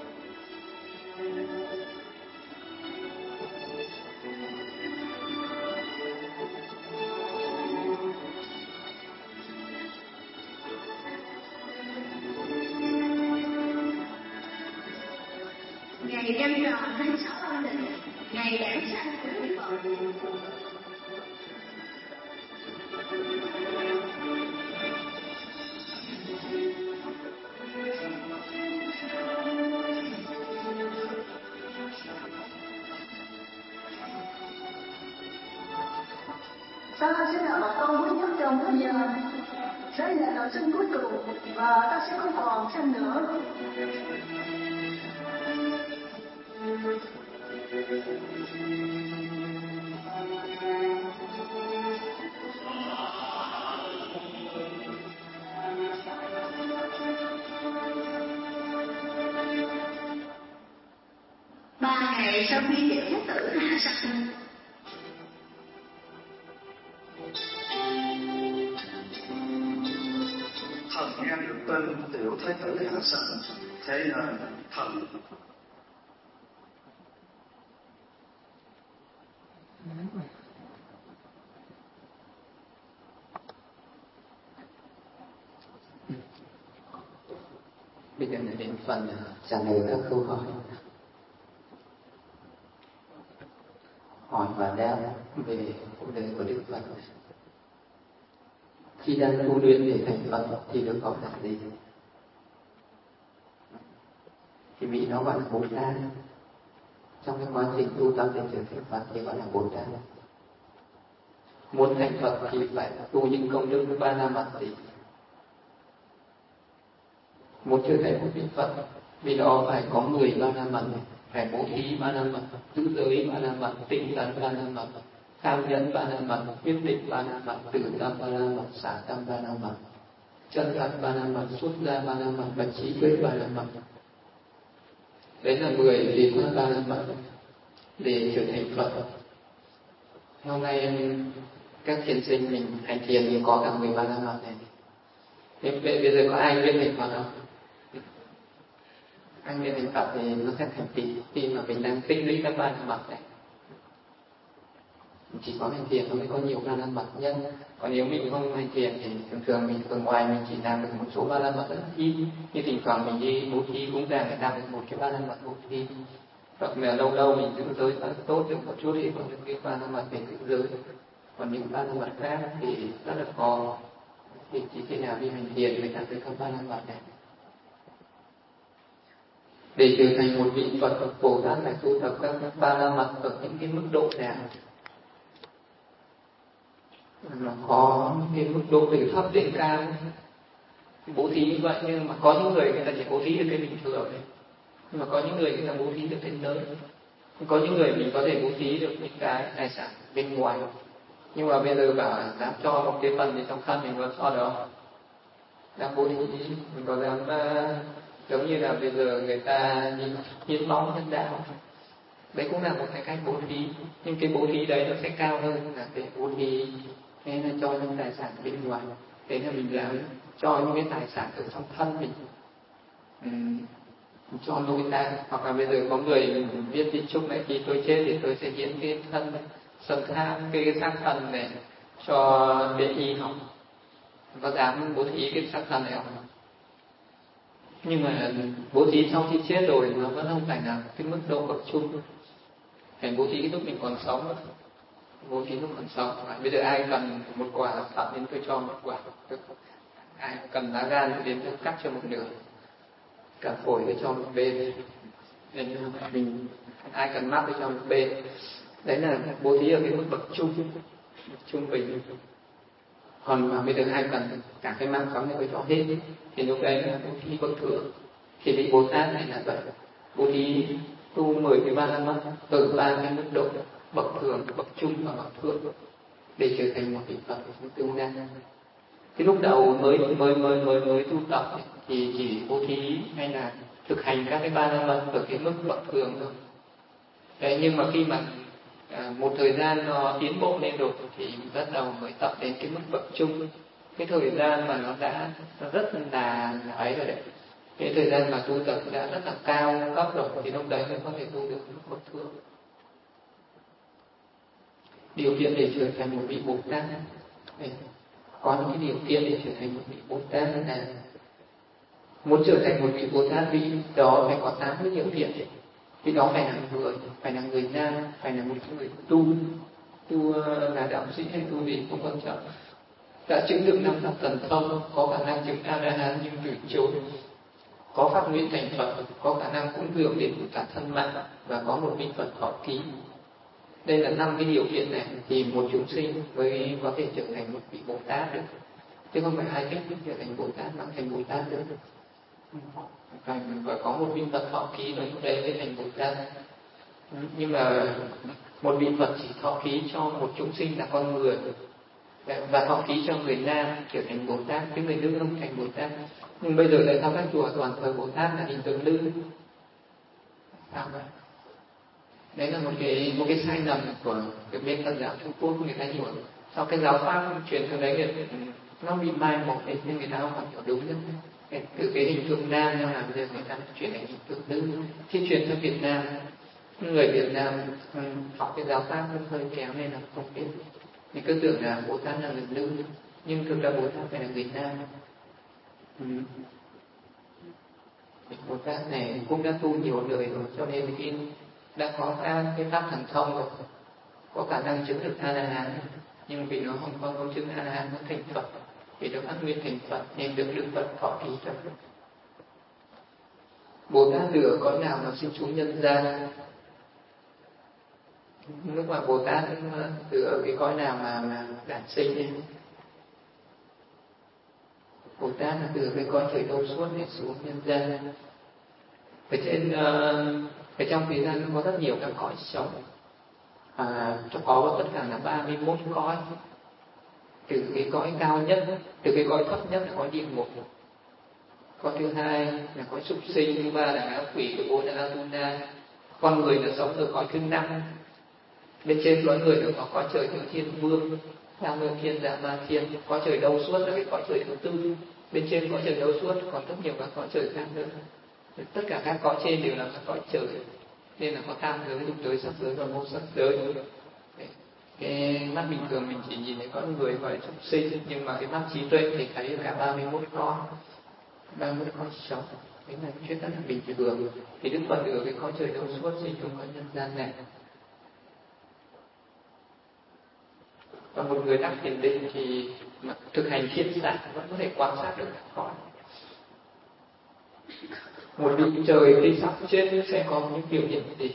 Ngày trăng tròn tháng sáu âm lịch, ngày đản sanh của Đức Phật. Ta sẽ là bà con quý nhất trong thế gian. Đây là đời sinh cuối cùng và ta sẽ không còn sinh nữa. Ba ngày sau khi tiểu thái tử hạ sanh, thần nghe được tên tiểu thái tử hạ sanh, thế nên thần bây giờ là đến phần trả lời các câu hỏi hỏi và đáp về cuộc đời của Đức Phật. Khi đang tu luyện để thành Phật thì được gọi là gì? Thì vị nó gọi là Bồ Tát. Trong cái quá trình tu tập để trở thành Phật thì gọi là Bồ Tát. Muốn thành Phật thì phải tu những công đức ba la mật gì? Muốn trở thành một vị Phật vì đó phải có mười ba la mật, phải bố thí ba la mật, giữ giới ba la mật, tinh tấn ba la mật, tham nhẫn ba la mật, quyết định ba la mật, tử tâm ba la mật, xả tâm ba la mật, chân thật ba la mật, xuất gia ba la mật và trí tuệ ba la mật. Đấy là mười lý pháp ba la mật để trở thành Phật. Hôm nay các thiền sinh mình hành thiền thì có cả mười ba la mật này. Thế bây giờ có ai biết thành Phật không? Anh biết thành Phật thì nó sẽ thành tỷ khi mà mình đang tích lũy các ba la mật này. Chỉ có hành thiền nó mới có nhiều ba la mật nhân. Còn nếu mình không hành thiền thì thường thường mình ở ngoài mình chỉ làm được một số ba la mật rất ít. Như thỉnh thoảng mình đi bố thí cũng đang để làm được một cái ba la mật bố thí. Hoặc là lâu lâu mình giữ giới tốt được một chút thì còn được cái ba la mật để giữ giới. Còn những ba la mật khác thì rất là khó. Thì chỉ khi nào đi hành thiền mới đạt được các ba la mật này. Để trở thành một vị Phật hoặc Bồ Tát phải tu tập các ba la mật ở những cái mức độ nào? Nó có cái mức độ từ thấp đến cao. Bố thí như vậy nhưng mà có những người người ta chỉ bố thí được cái bình thường này. Nhưng mà có những người người ta bố thí được cái lớn. Có những người mình có thể bố thí được những cái tài sản bên ngoài. Nhưng mà bây giờ bảo dám cho một cái phần thì trong thân mình có cho đó. Dám bố thí, mình có dám uh, giống như là bây giờ người ta hiến máu nhân đạo. Đấy cũng là một cái cách bố thí. Nhưng cái bố thí đấy nó sẽ cao hơn là cái bố thí thế là cho những tài sản bên ngoài. Thế là mình dám cho những cái tài sản ở trong thân mình. Uhm, cho nuôi ta. Hoặc là bây giờ có người viết di chúc này, khi tôi chết thì tôi sẽ hiến cái thân sân tham, cái xác thân này cho để y học. Có dám bố thí cái xác thân này không? Nhưng mà bố thí sau khi chết rồi nó vẫn không phải là cái mức độ bậc chung. Phải bố thí cái lúc mình còn sống. Bố thí lúc còn sống. Bây giờ ai cần một quả thận đến tôi cho một quả. Ai cần lá gan thì đến tôi cắt cho một nửa. Cả phổi tôi cho một bên. Nên mình ai cần mắt tôi cho một bên. Đấy là bố thí ở cái mức bậc chung. Bậc trung bình. Còn mà bây giờ ai cần cả cái mạng sống thì tôi cho hết. Thì lúc đấy là bố thí bậc thượng. Thì vị Bồ Tát này là vậy. Bố thí tu mười cái ba la mật ở ba cái mức độ bậc thường, bậc trung và bậc thượng để trở thành một vị Phật trong tương lai. Cái lúc đầu mới mới mới mới mới tu tập thì chỉ bố thí hay là thực hành các cái ba la mật ở cái mức bậc thường thôi. Đấy, nhưng mà khi mà à, một thời gian nó tiến bộ lên rồi thì bắt đầu mới tập đến cái mức bậc trung, cái thời gian mà nó đã nó rất là ấy rồi đấy, cái thời gian mà tu tập đã rất là cao cấp rồi thì lúc đấy mới có thể tu được mức bậc thượng. Điều kiện để trở thành một vị Bồ Tát, đấy, có những cái điều kiện để trở thành một vị Bồ Tát là muốn trở thành một vị Bồ Tát vị đó phải có tám cái điều kiện. Vị đó phải là người, phải là người nam, phải là một người tu, tu là đạo sĩ hay tu gì không quan trọng, đã chứng được năm pháp thần thông, có khả năng chứng A La Hán nhưng từ chối, có pháp nguyện thành Phật, có khả năng cúng dường đến cả thân mạng và có một vị Phật thọ ký. Đây là năm cái điều kiện này thì một chúng sinh mới có thể trở thành một vị Bồ Tát được, chứ không phải ai thích trở thành Bồ Tát mà thành Bồ Tát được. Phải, phải có một vị Phật thọ ký rồi lúc đấy mới thành Bồ Tát. Nhưng mà một vị Phật chỉ thọ ký cho một chúng sinh là con người, và thọ ký cho người nam trở thành Bồ Tát, chứ người nữ không thành Bồ Tát. Nhưng bây giờ tại sao các chùa toàn thờ Bồ Tát là hình tượng nữ? Sao vậy? Đấy là một cái một cái sai lầm của cái bên Phật giáo Trung Quốc, người ta hiểu sau cái giáo pháp truyền từ đấy nó bị mai một nên người ta không hiểu đúng nữa. Từ cái hình tượng nam nhưng mà bây giờ người ta chuyển thành hình tượng nữ. Khi truyền sang Việt Nam, người Việt Nam học cái giáo pháp cũng hơi kéo nên là không biết, thì cứ tưởng là Bồ Tát là người nữ, nhưng thực ra Bồ Tát phải là người nam. Ừ. Bồ Tát này cũng đã tu nhiều đời rồi, cho nên khi đã có các cái pháp thần thông rồi, có khả năng chứng được A La Hán, nhưng vì nó không có công chứng A La Hán nó thành Phật, vì nó phát nguyện thành Phật nên được Đức Phật thọ ký cho. Bồ Tát từ ở cõi nào mà sinh xuống nhân gian? Lúc mà Bồ Tát từ ở cái cõi nào mà mà đản sinh ấy? Bồ Tát là từ cái cõi trời đâu suốt để xuống nhân gian. Ở trên uh, ở trong thế gian có rất nhiều các cõi sống, à, có tất cả là ba mươi mốt cõi. Từ cái cõi cao nhất, từ cái cõi thấp nhất là cõi địa ngục, cõi thứ hai là cõi súc sinh, thứ ba là ngạ quỷ, thứ bốn là Atuna. Con người là sống ở cõi thứ năm. Bên trên cõi người là có cõi trời thứ thiên vương, Tam Nguyên Thiên, Dạ Ma Thiên. Cõi trời đâu suốt là cái cõi trời thứ tư. Bên trên cõi trời đâu suốt còn rất nhiều các cõi trời khác nữa. Tất cả các cõi trên đều là các cõi trời, nên là có tam giới, lục giới, sắc giới và vô sắc giới. Cái mắt bình thường mình chỉ nhìn thấy con người gọi là súc sinh, nhưng mà cái mắt trí tuệ thì thấy cả ba mươi mốt con, ba mươi mốt con sống. Đấy là chuyện rất là bình thường. Thì Đức Phật ở cái cõi trời đâu suốt sinh trong cõi nhân gian này. Và một người đắc thiền định thì thực hành thiên xạ vẫn có thể quan sát được các cõi. Một vị trời khi sắp chết sẽ có những biểu hiện gì?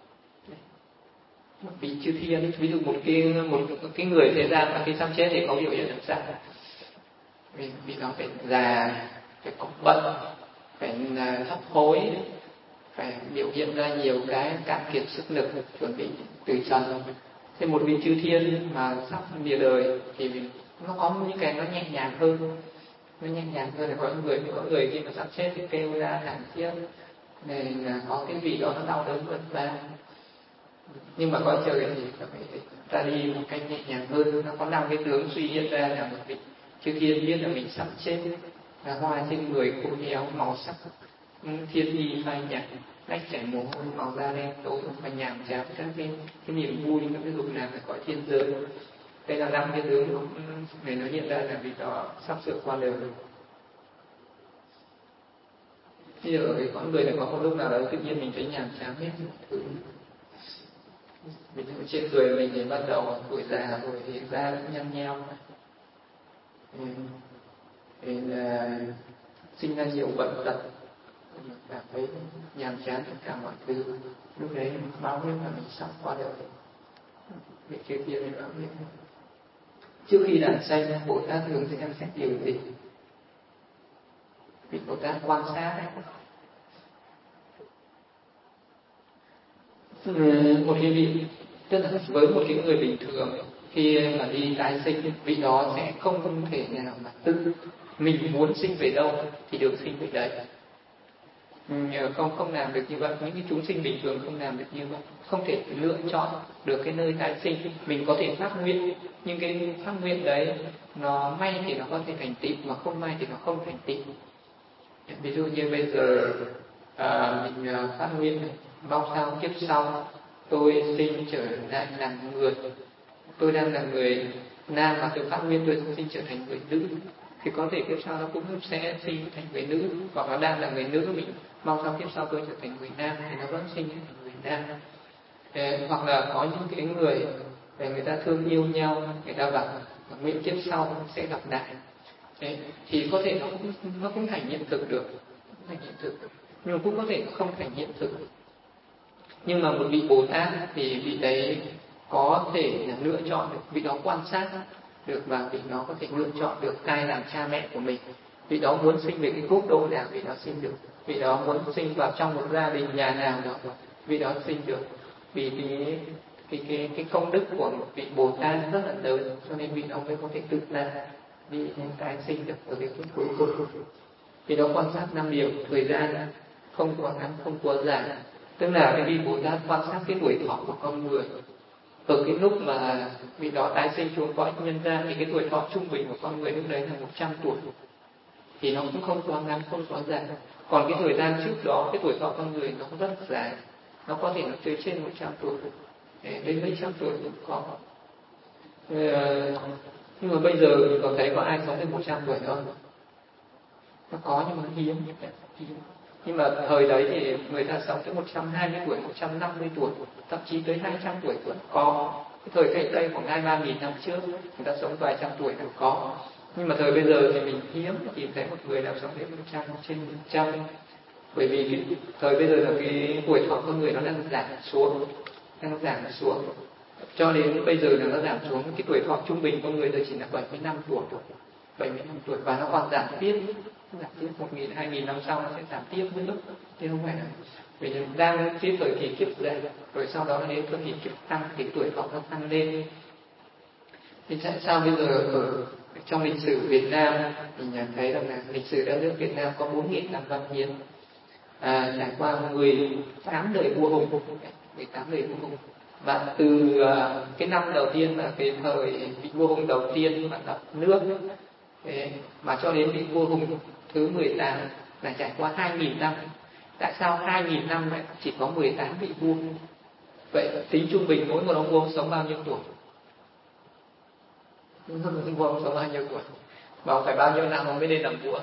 Một vị chư thiên, ví dụ một cái một cái người thế gian mà khi sắp chết thì có biểu hiện làm sao? Vì vì nó phải già, phải có bệnh, phải hấp hối, phải biểu hiện ra nhiều cái cạn kiệt sức lực chuẩn bị từ trần. Thế một vị chư thiên mà sắp lìa đời thì nó có những cái nó nhẹ nhàng hơn, nó nhẹ nhàng hơn. Là có người có người khi mà sắp chết thì kêu ra thảm thiết, nên là có cái vị đó nó đau đớn vất vả. Nhưng mà có trời thì phải ta đi một cách nhẹ nhàng hơn. Nó có năm cái tướng suy hiện ra là một vị chư thiên biết là mình sắp chết, là hoa trên người khô héo, màu sắc thiên y phai nhạt, cách chảy mồ hôi, màu da đen tối và nhàm chán các cái cái niềm vui, các cái dục lạc phải có thiên giới. Đây là năm cái tướng này nó hiện ra là vì đó sắp sửa qua đời. Bây giờ ở cái con người này có một lúc nào đó tự nhiên mình thấy nhàm chán hết. Mình trên người mình thì bắt đầu tuổi già rồi thì da cũng nhăn nheo, thì, thì là sinh ra nhiều bệnh tật, cảm thấy nhàm chán tất cả mọi thứ. Lúc đấy báo biết là mình sắp qua đời. Việc kia kia mình báo biết. Trước khi đản sanh, Bồ Tát thường sẽ xem xét điều gì? Vị Bồ Tát quan sát đấy. Một cái vị, tức là với một cái người bình thường khi mà đi tái sinh, vị đó sẽ không thể nào mà tự mình muốn sinh về đâu thì được sinh về đấy. không không làm được như vậy. Những cái chúng sinh bình thường không làm được như vậy, không thể lựa chọn được cái nơi tái sinh. Mình có thể phát nguyện, nhưng cái phát nguyện đấy nó may thì nó có thể thành tựu, mà không may thì nó không thành tựu. Ví dụ như bây giờ à, mình phát nguyện mong sao kiếp sau tôi sinh trở lại làm người, tôi đang là người nam mà tôi phát nguyện tôi sinh trở thành người nữ, thì có thể kiếp sau nó cũng sẽ sinh thành người nữ, hoặc nó đang là người nữ mình mong sao kiếp sau tôi trở thành người nam thì nó vẫn sinh thành người nam. Để, hoặc là có những cái người để người ta thương yêu nhau, người ta bảo nguyện kiếp sau sẽ gặp lại. Đấy, thì có thể nó cũng nó cũng thành hiện thực được, thành hiện thực, nhưng cũng có thể không thành hiện thực. Nhưng mà một vị Bồ Tát thì vị đấy có thể là lựa chọn được, vị đó quan sát được và vị đó có thể lựa chọn được ai làm cha mẹ của mình. Vị đó muốn sinh về cái quốc độ nào vị đó sinh được, vị đó muốn sinh vào trong một gia đình nhà nào đó vị đó sinh được. Vì cái cái cái cái công đức của một vị Bồ Tát rất là lớn, cho nên vị đó mới có thể tự ra đi tái sinh được ở cái phút cuối cùng. Vì đó quan sát năm điều, thời gian không quá ngắn không quá dài, tức là cái vị Bồ Tát quan sát cái tuổi thọ của con người. Ở cái lúc mà vị đó tái sinh xuống cõi nhân gian thì cái tuổi thọ trung bình của con người lúc đấy là một trăm tuổi, thì nó cũng không quá ngắn không quá dài. Còn cái thời gian trước đó cái tuổi thọ con người nó cũng rất dài, nó có thể nó tới trên một trăm tuổi, đến mấy trăm tuổi cũng có. Nhưng mà bây giờ mình có thấy có ai sống đến một trăm tuổi không? Nó có nhưng mà hiếm, hiếm. Nhưng mà thời đấy thì người ta sống tới một trăm hai mươi tuổi, một trăm năm mươi tuổi, thậm chí tới hai trăm tuổi vẫn có. Cái thời cách đây khoảng hai ba nghìn năm trước người ta sống vài trăm tuổi cũng có. Nhưng mà thời bây giờ thì mình hiếm tìm thấy một người nào sống đến một trăm, trên một trăm. Bởi vì cái thời bây giờ là cái tuổi thọ con người nó đang giảm xuống, đang giảm xuống. Cho đến bây giờ là nó giảm xuống, cái tuổi thọ trung bình con người giờ chỉ là bảy mươi lăm tuổi, bảy mươi lăm tuổi, và nó còn giảm tiếp, giảm tiếp một nghìn, hai nghìn năm sau nó sẽ giảm tiếp nữa, chứ không phải là vì đang cái thời kỳ kiếp dậy, rồi sau đó đến thời kỳ kiếp tăng thì tuổi thọ nó tăng lên. Thì tại sao bây giờ ở trong lịch sử Việt Nam mình thấy rằng là lịch sử đất nước Việt Nam có bốn nghìn năm văn hiến, à, trải qua mười tám đời vua hùng, mười tám đời vua hùng. Và từ uh, cái năm đầu tiên là cái thời vị vua hùng đầu tiên mà lập nước, thế mà cho đến vị vua hùng thứ mười tám là trải qua hai nghìn năm. Tại sao hai nghìn năm lại chỉ có mười tám vị vua? Vậy tính trung bình mỗi một ông vua sống bao nhiêu tuổi? Một ông vua sống bao nhiêu tuổi? Mà phải bao nhiêu năm mới lên làm vua?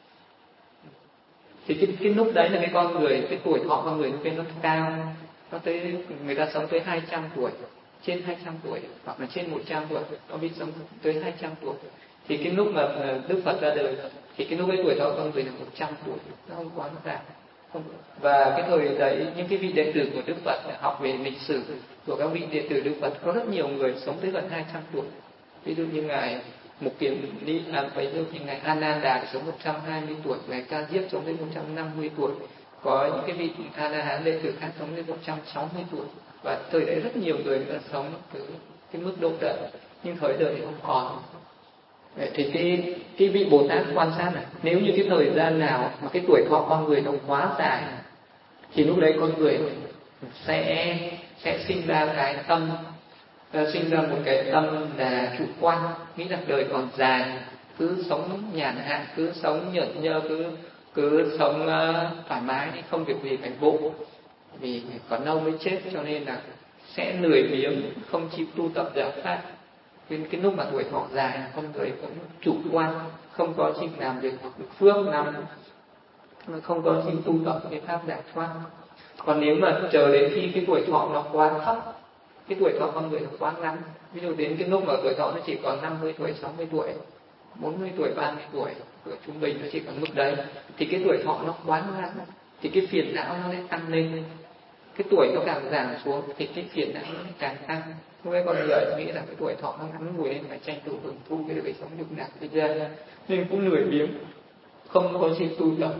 Thì cái, cái lúc đấy là cái con người, cái tuổi thọ con người lúc đấy nó cao, nó tới người ta sống tới hai trăm tuổi, trên hai trăm tuổi hoặc là trên một trăm tuổi, nó bị sống tới hai trăm tuổi. Thì cái lúc mà Đức Phật ra đời thì cái lúc ấy tuổi thọ con người là một trăm tuổi, nó không quá dài. Và cái thời đấy những cái vị đệ tử của Đức Phật học về lịch sử của các vị đệ tử Đức Phật có rất nhiều người sống tới gần hai trăm tuổi. Ví dụ như ngài Mục Kiền Ni, à, ví dụ như ngài A Nan Đà sống một trăm hai mươi tuổi, ngài Ca Diếp sống đến một trăm năm mươi tuổi, có những cái vị A La Hán đệ tử khác sống đến một trăm sáu mươi tuổi. Và thời đấy rất nhiều người đã sống từ cái mức độ đấy, nhưng thời đời không còn. Thì cái cái vị Bồ Tát quan sát này, nếu như cái thời gian nào mà cái tuổi thọ con người nó quá dài thì lúc đấy con người sẽ sẽ sinh ra cái tâm, sinh ra một cái tâm là chủ quan, nghĩ rằng đời còn dài, cứ sống nhàn hạ, cứ sống nhởn nhơ, cứ cứ sống uh, thoải mái, không việc gì phải vội, vì còn lâu mới chết, cho nên là sẽ lười biếng, không chịu tu tập giải thoát. Nên cái lúc mà tuổi thọ dài, con người cũng chủ quan, không có chịu làm việc phước làm, không có chịu tu tập cái pháp giải thoát. Còn nếu mà chờ đến khi cái tuổi thọ nó quá thấp, cái tuổi thọ con người nó quá ngắn, ví dụ đến cái lúc mà tuổi thọ nó chỉ còn năm mươi tuổi, sáu mươi tuổi, bốn mươi tuổi, ba mươi tuổi, tuổi trung bình nó chỉ còn mức đấy, thì cái tuổi thọ nó quá ngắn, thì cái phiền não nó lại tăng lên. Cái tuổi nó càng giảm xuống thì cái phiền não nó càng tăng. Lúc ấy con người nghĩ là cái tuổi thọ nó ngắn ngủi nên phải tranh thủ hưởng thụ cái đời sống nhục nhã thế gian, nên cũng lười biếng, không có chịu tu tập.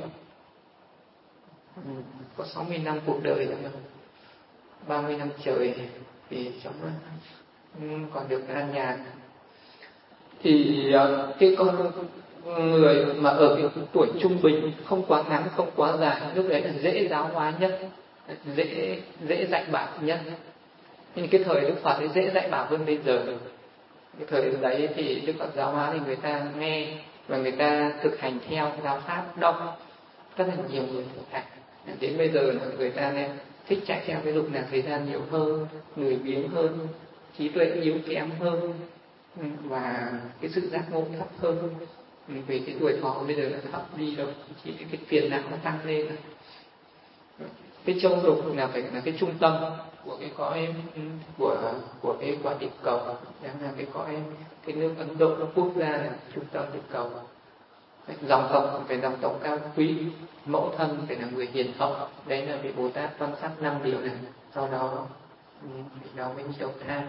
Có sáu mươi năm cuộc đời rồi, ba mươi năm trời thì sống còn được an nhàn. Thì cái con người mà ở cái tuổi trung bình, không quá ngắn không quá dài, lúc đấy là dễ giáo hóa nhất, dễ dễ dạy bảo nhất. Nhưng cái thời Đức Phật ấy dễ dạy bảo hơn bây giờ. Cái thời đấy thì Đức Phật giáo hóa thì người ta nghe và người ta thực hành theo giáo pháp đông, rất là nhiều người thực hành. Đến bây giờ là người ta thích chạy theo cái dục là thời gian nhiều hơn, người biếng hơn, trí tuệ yếu kém hơn, và cái sự giác ngộ thấp hơn. Vì cái tuổi thọ bây giờ là thấp đi đâu, chỉ cái phiền não nó tăng lên. Cái châu lục là phải là cái trung tâm của cái cõi của của cái quả địa cầu, đang là cái cõi cái nước Ấn Độ, nó quốc gia là trung tâm địa cầu. Dòng tộc phải dòng tộc cao quý, mẫu thân phải là người hiền hậu. Đấy là vị Bồ Tát quan sát năm điều này. Sau đó vị đó mới đầu thang.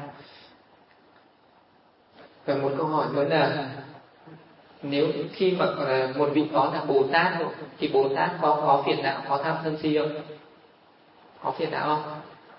Và một câu hỏi nữa là nếu khi mà một vị đó là Bồ Tát thì Bồ Tát có có phiền não, có tham sân si không? Có phiền não không?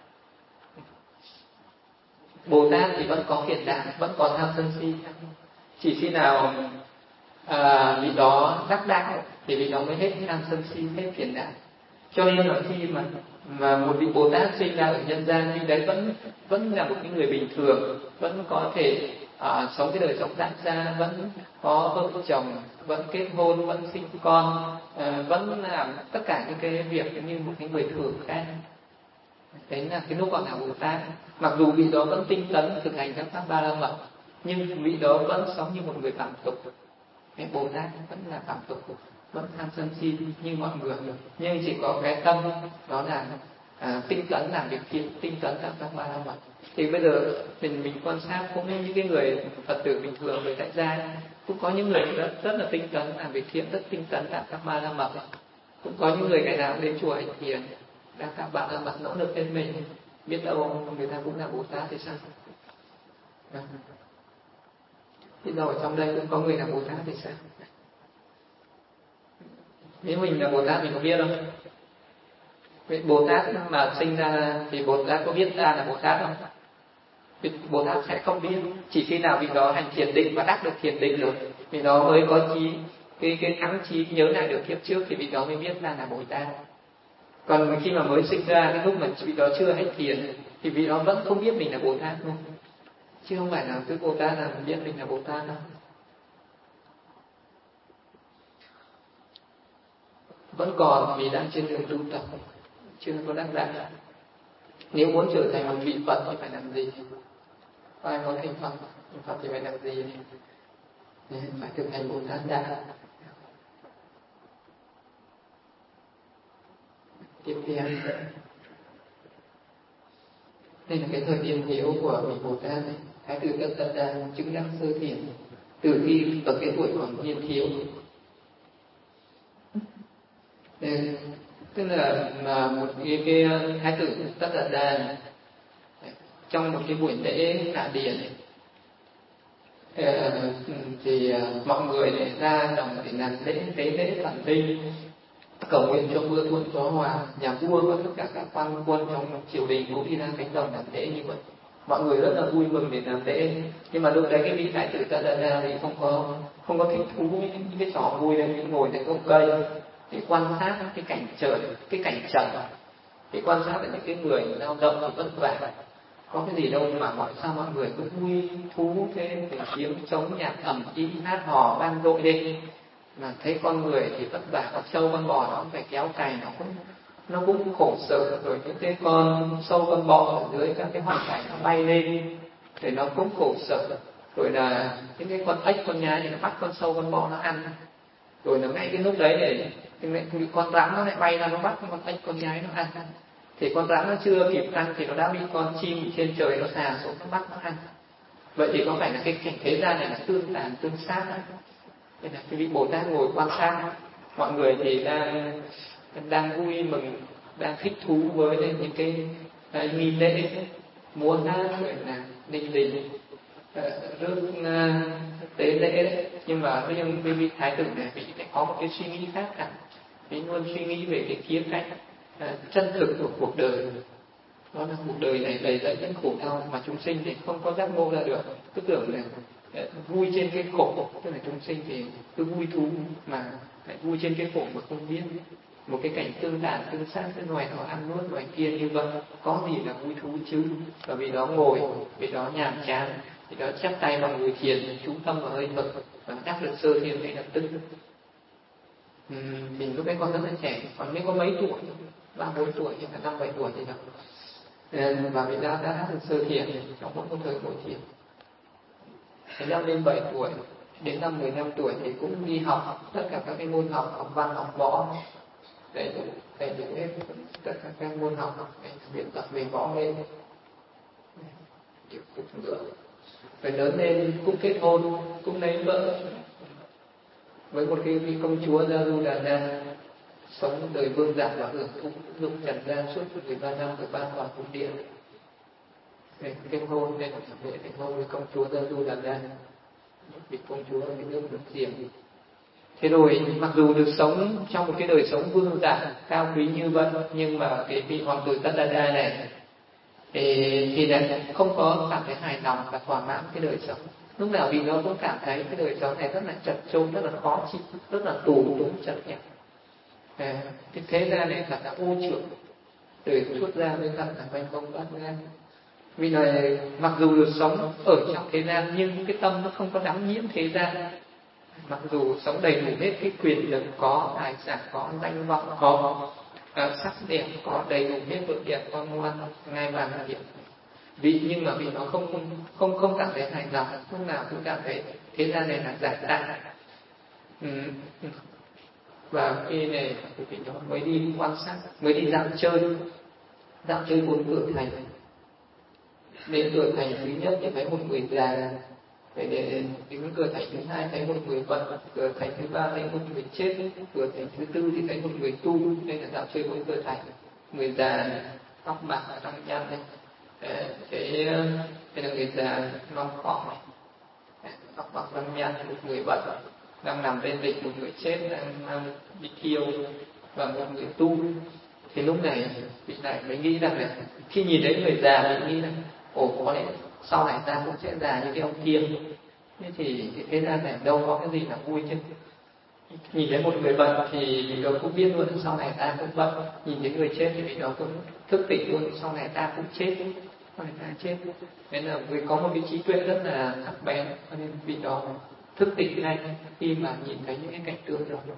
Bồ Tát thì vẫn có phiền não, vẫn có tham sân si. Chỉ khi nào à, vị đó đắc đạo thì vị đó mới hết tham sân si, hết phiền não. Cho nên là khi mà mà một vị Bồ Tát sinh ra ở nhân gian, vị đấy vẫn vẫn là một cái người bình thường, vẫn có thể à, sống cái đời sống đại gia, vẫn có vợ chồng, vẫn kết hôn, vẫn sinh con, à, vẫn làm tất cả những cái việc như một cái người thường khác. Đấy là cái lúc gọi là Bồ Tát. Mặc dù vị đó vẫn tinh tấn thực hành các pháp ba la mật, nhưng vị đó vẫn sống như một người phạm tục. Cái Bồ Tát vẫn là phạm tục, vẫn tham sân si như mọi người, nhưng chỉ có cái tâm đó là à, tinh tấn làm việc thiện, tinh tấn làm các ba la mật. Thì bây giờ mình mình quan sát cũng như những cái người Phật tử bình thường, người tại gia, cũng có những người rất rất là tinh tấn làm việc thiện, rất tinh tấn làm các ba la mật. Cũng có những người ngày nào cũng đến chùa hành thiền, đang các ba la mật nỗ lực lên mình, biết đâu người ta cũng là Bồ Tát thì sao? Thì đâu ở trong đây cũng có người là Bồ Tát thì sao? Nếu mình là Bồ Tát mình có biết không? Vậy Bồ Tát mà sinh ra thì Bồ Tát có biết ra là Bồ Tát không? Vì Bồ Tát sẽ không biết. Chỉ khi nào vị đó hành thiền định và đắc được thiền định rồi, vị đó mới có trí, cái cái thắng trí nhớ lại được kiếp trước thì vị đó mới biết ra là Bồ Tát. Còn khi mà mới sinh ra, cái lúc mà vị đó chưa hành thiền thì vị đó vẫn không biết mình là Bồ Tát luôn, chứ không phải là cứ Bồ Tát là biết mình là Bồ Tát đâu. Vẫn còn vì đang trên đường tu tập, chưa có đắc đạo. Nếu muốn trở thành một vị Phật thì phải làm gì? Có ai muốn thành Phật? Thành Phật thì phải làm gì? Phải thực hành Bồ Tát đạo. Tiếp theo, đây là cái thời niên thiếu của vị Bồ Tát này. Thái tử Tất Đạt Đa chứng đắc sơ thiền từ khi ở cái tuổi còn niên thiếu. Nên, tức là mà một cái, cái Thái tử Tất Đạt Đa trong một cái buổi lễ hạ điền này, thì mọi người để ra đồng để làm lễ tế lễ thần linh, cầu nguyện cho mưa thuận gió hòa. Nhà vua và tất cả các quan quân trong triều đình cũng đi ra cánh đồng làm lễ như vậy. Mọi người rất là vui mừng để làm lễ, nhưng mà lúc đấy cái vị Thái tử Tất Đạt Đa thì không có không có thích thú với những cái trò vui nên những ngồi trên gốc cây để quan sát cái cảnh trời, cái cảnh trần, để quan sát những cái người lao động và vất vả. Có cái gì đâu mà hỏi sao mọi người cứ vui thú thế, để tiếng trống nhạc ầm ĩ hát hò vang dội lên, mà thấy con người thì vất vả, con trâu con bò nó phải kéo cày, nó cũng nó cũng khổ sở, rồi những cái con sâu con bò ở dưới các cái hoàn cảnh nó bay lên thì nó cũng khổ sở, rồi là những cái con ếch con nhái thì nó bắt con sâu con bò nó ăn, rồi là ngay cái lúc đấy để thì con rắn nó lại bay ra nó bắt con ếch con nhái nó ăn, thì con rắn nó chưa kịp ăn thì nó đã bị con chim trên trời nó xà xuống nó bắt nó ăn. Vậy thì có phải là cái cảnh thế gian này là tương tàn tương sát không? Nên là cái vị Bồ Tát ngồi quan sát mọi người thì đang đang vui mừng, đang thích thú với những cái uh, nghi lễ múa hát, rồi là đình đình rước uh, tế lễ đấy. Nhưng mà riêng với vị Thái tử này vị lại có một cái suy nghĩ khác hẳn, vị luôn suy nghĩ về cái khía cạnh uh, chân thực của cuộc đời. Đó là cuộc đời này đầy dẫy những khổ đau mà chúng sinh thì không có giác ngộ ra được, cứ tưởng là vui trên cái khổ, tức là chúng sinh thì cứ vui thú mà lại vui trên cái khổ mà không biết. Một cái cảnh tương đàn tương sát với loài nó ăn nuốt loài kia như vậy, có gì là vui thú chứ? Và vì đó ngồi, vì đó nhàm chán, vì đó chắp tay bằng người thiền, chú tâm vào hơi thở và đắc được sơ thiền ngay lập tức. Uhm, mình lúc đấy còn rất là trẻ, còn mới có mấy tuổi, ba bốn tuổi hay là năm bảy tuổi thì đâu. Và mình đã đã đắc được sơ thiền trong mỗi một thời ngồi thiền. Đến năm lên bảy tuổi, đến năm mười lăm tuổi thì cũng đi học tất cả các cái môn học, học văn, học võ, để để đủ hết tất cả các môn học, để luyện tập về võ lên, kiểu cũng được. Rồi lớn lên cũng kết hôn, cũng lấy vợ với một cái vị công chúa Gia Du Đà Na, sống đời vương giả và hưởng thụ dục trần gian suốt mười ba năm ở ba tòa cung điện. Để kết hôn, đây là lễ kết hôn với công chúa Gia Du Đà Na, vị công chúa ở cái nước nước Diệm. Thế rồi mặc dù được sống trong một cái đời sống vương giả cao quý như vậy, nhưng mà cái vị hoàng tử Tất Đa Đa này thì, thì lại không có cảm thấy hài lòng và thỏa mãn cái đời sống. Lúc nào vì nó cũng cảm thấy cái đời sống này rất là chật chội, rất là khó chịu, rất là tù túng chật hẹp. À, cái thế gian này thật là ô trượt, đời xuất gia mới thật là mênh mông bát ngát. Vì này mặc dù được sống ở trong thế gian nhưng cái tâm nó không có đắm nhiễm thế gian. Mặc dù sống đầy đủ hết cái quyền lực, có tài sản, có danh vọng, có uh, sắc đẹp, có đầy đủ hết vợ đẹp, con ngoan, ngai vàng là điểm vị, nhưng mà vì nó không không không không cảm thấy hài lòng, lúc nào cũng cảm thấy thế gian này là giải tán. Ừ. Và khi này thì nó mới đi quan sát, mới đi dạo chơi, dạo chơi bốn cửa thành. Đến cửa thành thứ nhất thì thấy một người già, để đến đến cửa thành thứ hai thấy một người bận, cửa thành thứ ba thấy một người chết, cửa thành thứ tư thì thấy một người tu. Đây là dạo chơi bốn cửa thành. Người già tóc bạc ở trong nhăn này, cái cái là người già non phỏng này, tóc bạc trong nhăn, một người bận đang nằm bên đỉnh, một người chết đang, đang đi thiêu, và một người tu. Thì lúc này vị này mới nghĩ rằng là khi nhìn thấy người già mình nghĩ rằng ồ, có lẽ sau này ta cũng sẽ già như cái ông kia. Thế thì thế gian này đâu có cái gì là vui chứ. Nhìn thấy một người bận thì mình đâu cũng biết luôn sau này ta cũng bận. Nhìn thấy người chết thì mình đâu cũng thức tỉnh luôn sau này ta cũng chết, sau này ta chết. Nên là vì có một cái trí tuệ rất là sắc bén, cho nên vị đó thức tỉnh ngay khi mà nhìn thấy những cái cảnh tượng đó.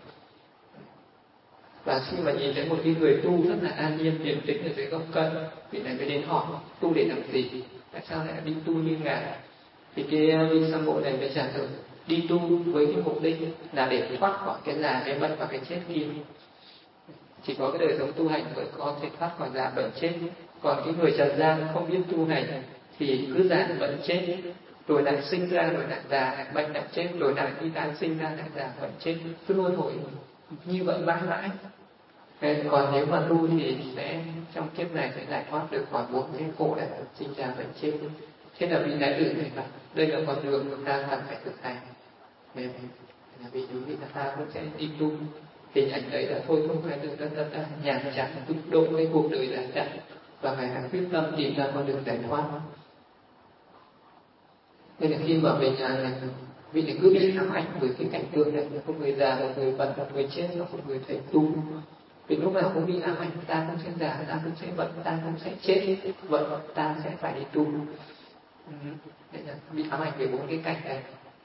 Và khi mà nhìn thấy một cái người tu rất là an nhiên, điềm tĩnh ở dưới gốc cây, vị này mới đến hỏi tu để làm gì, tại sao lại đi tu như ngài. Thì cái vị Sa Mộ này mới trả lời đi tu với cái mục đích là để thoát khỏi cái già, cái bệnh và cái chết kia. Chỉ có cái đời sống tu hành mới có thể thoát khỏi già bệnh chết. Còn cái người trần gian không biết tu hành thì cứ già bệnh chết, rồi lại sinh ra, rồi lại già, lại bệnh, lại chết, rồi lại đi tái sinh ra, lại già bệnh chết, cứ luân hồi như vậy mãi mãi. Còn nếu mà tu thì sẽ trong kiếp này sẽ giải thoát được khỏi bốn cái khổ này, sinh ra bệnh chết. Thế là vị đại tử này, đây là con đường của ta cần phải thực hành. Nên là vì đúng là ta cũng sẽ đi tu. Hình ảnh đấy là thôi không phải được ta, ta, ta nhàn chán túc độ cái cuộc đời giải chán, và ngài đã quyết tâm tìm ra con đường giải thoát. Nên là khi mà về nhà này, vị này cứ bị ám ảnh với cái cảnh tượng này, một người già, một người bận, một người chết, một người thầy tu. Vì lúc nào cũng bị ám ảnh, ta cũng sẽ già, ta cũng sẽ bận, ta cũng sẽ chết, vậy ta sẽ phải đi tu. Để bị ám ảnh về bốn cái cảnh này.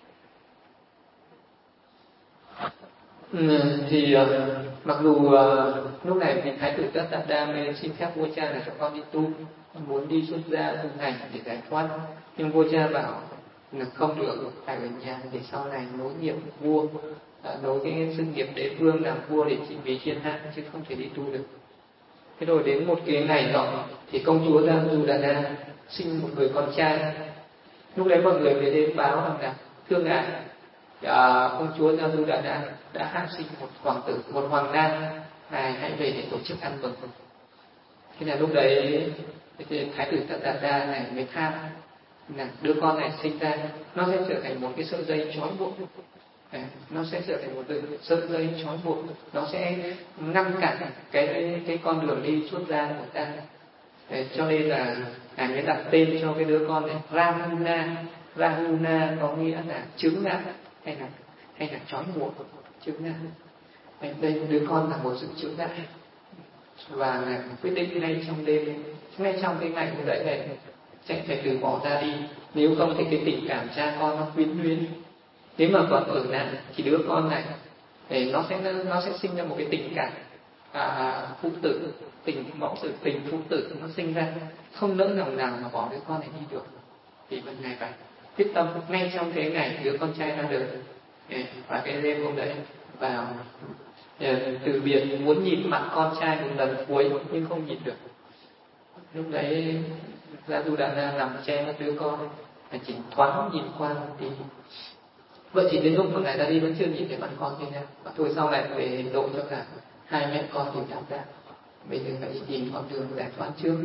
Ừ, thì uh, mặc dù uh, lúc này vị thái tử Tất Đa Đa mới xin phép vua cha là cho con đi tu, muốn đi xuất gia tu hành để giải thoát, nhưng vua cha bảo là không được, phải ở nhà để sau này nối nghiệp vua, uh, nối cái sự nghiệp đế vương làm vua để trị vì thiên hạ, chứ không thể đi tu được. Thế rồi đến một cái ngày nọ thì công chúa Gia Du Đà Na sinh một người con trai. Lúc đấy mọi người mới đến báo rằng là thưa ngài, à, công chúa Gia Du Đà Na đã hạ sinh một hoàng tử, một hoàng nam, ngài hãy về để tổ chức ăn mừng. Thế là lúc đấy thì thái tử Tất Đa Đa này mới than là đứa con này sinh ra nó sẽ trở thành một cái sợi dây trói buộc, nó sẽ trở thành một sợi dây trói buộc, nó sẽ ngăn cản cái cái con đường đi xuất gia của ta. Thế cho nên là Ngài mới đặt tên cho cái đứa con này Rahuna. Rahuna có nghĩa là chướng ngại hay là hay là trói buộc, chướng ngại. Đây đứa con là một sự chướng ngại, và Ngài quyết định ngay trong đêm, ngay trong cái ngày hôm đấy này sẽ phải từ bỏ ra đi. Nếu không thì cái tình cảm cha con nó quyến luyến. Nếu mà còn ở nạn thì đứa con này thì nó sẽ nó sẽ sinh ra một cái tình cảm à, phụ tử, tình mẫu tử, tình phụ tử nó sinh ra, không nỡ lòng nào mà bỏ đứa con này đi được. Thì bên Ngài phải quyết tâm ngay trong cái ngày đứa con trai ra đời, và cái đêm hôm đấy vào từ biệt, muốn nhìn mặt con trai một lần cuối nhưng không nhìn được. Lúc đấy Gia Du Đà La nằm che mất đứa con, là chỉ thoáng nhìn qua một tí. Vậy thì đến lúc mà Ngài ra đi vẫn chưa nhìn thấy mặt con thế nào. Và thôi sau này về độ cho cả hai mẹ con thì cảm giác bây giờ phải tìm con đường giải thoát trước.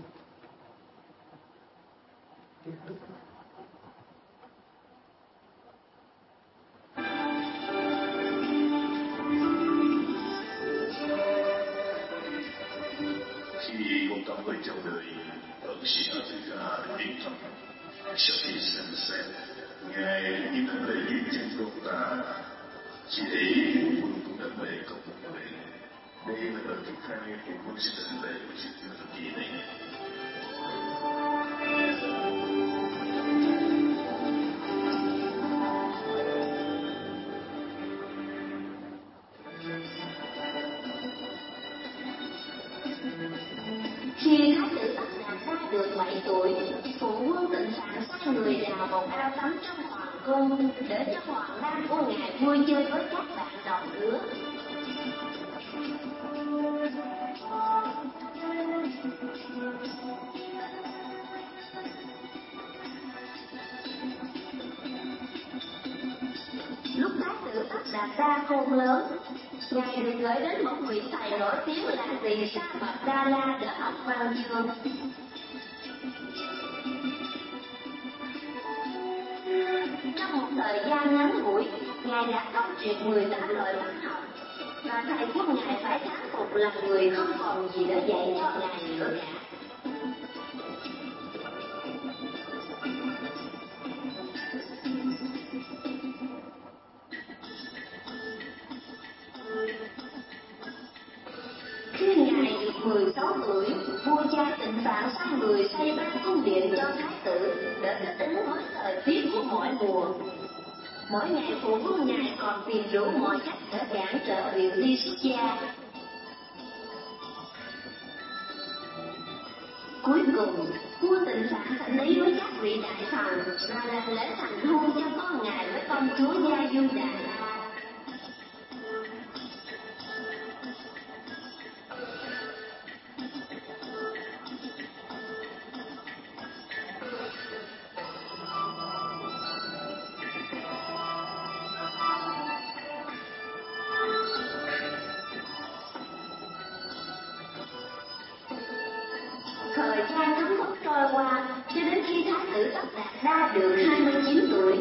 Khi con tâm hơi chào đời ở Sri Lanka điện thăm, sau khi xem xét Ngài nhìn thấy lễ viết trên con ta, chỉ để quân cũng đã về cộng một lễ. Đây là lần thứ hai của quân sẽ đảnh lễ của sự thần kỳ này. Khi Thái tử Tất Đạt Đa được bảy tuổi, phụ quân Tịnh Phạn sai người đào một ao tắm trong hoàng cung để cho hoàng nam của ngài vui chơi với các bạn đồng lứa. Lúc Thái tử Tất Đạt Đa khôn lớn, ngài được gửi đến một vị thầy nổi tiếng là Tỳ Sa Mật Đa La để học văn chương. Trong một thời gian ngắn ngủi, ngài đã thông triệt mười tám loại văn học, và thầy của ngài phải thán phục là người không còn gì để dạy cho ngài nữa cả. Khi ngài được mười sáu tuổi, vua cha Tịnh Phạn sai người xây ban cung điện cho thái tử để thích ứng với thời tiết của mỗi mùa. Mỗi ngày phụ vương ngài còn tìm đủ mọi cách để cản trở việc đi xuất gia. Cuối cùng, vua Tịnh Phạn thành ý với các vị đại thần là làm lễ thành hôn cho con ngài với công chúa Gia Du Đà La. Thời gian thấm thoát trôi qua cho đến khi Thái tử Tất Đạt Đa được hai mươi chín tuổi.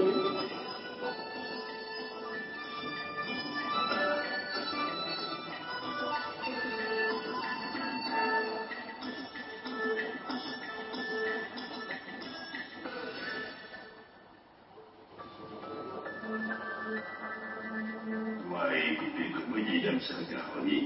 Ngoài công việc của mấy vị đam sang cả hỏi,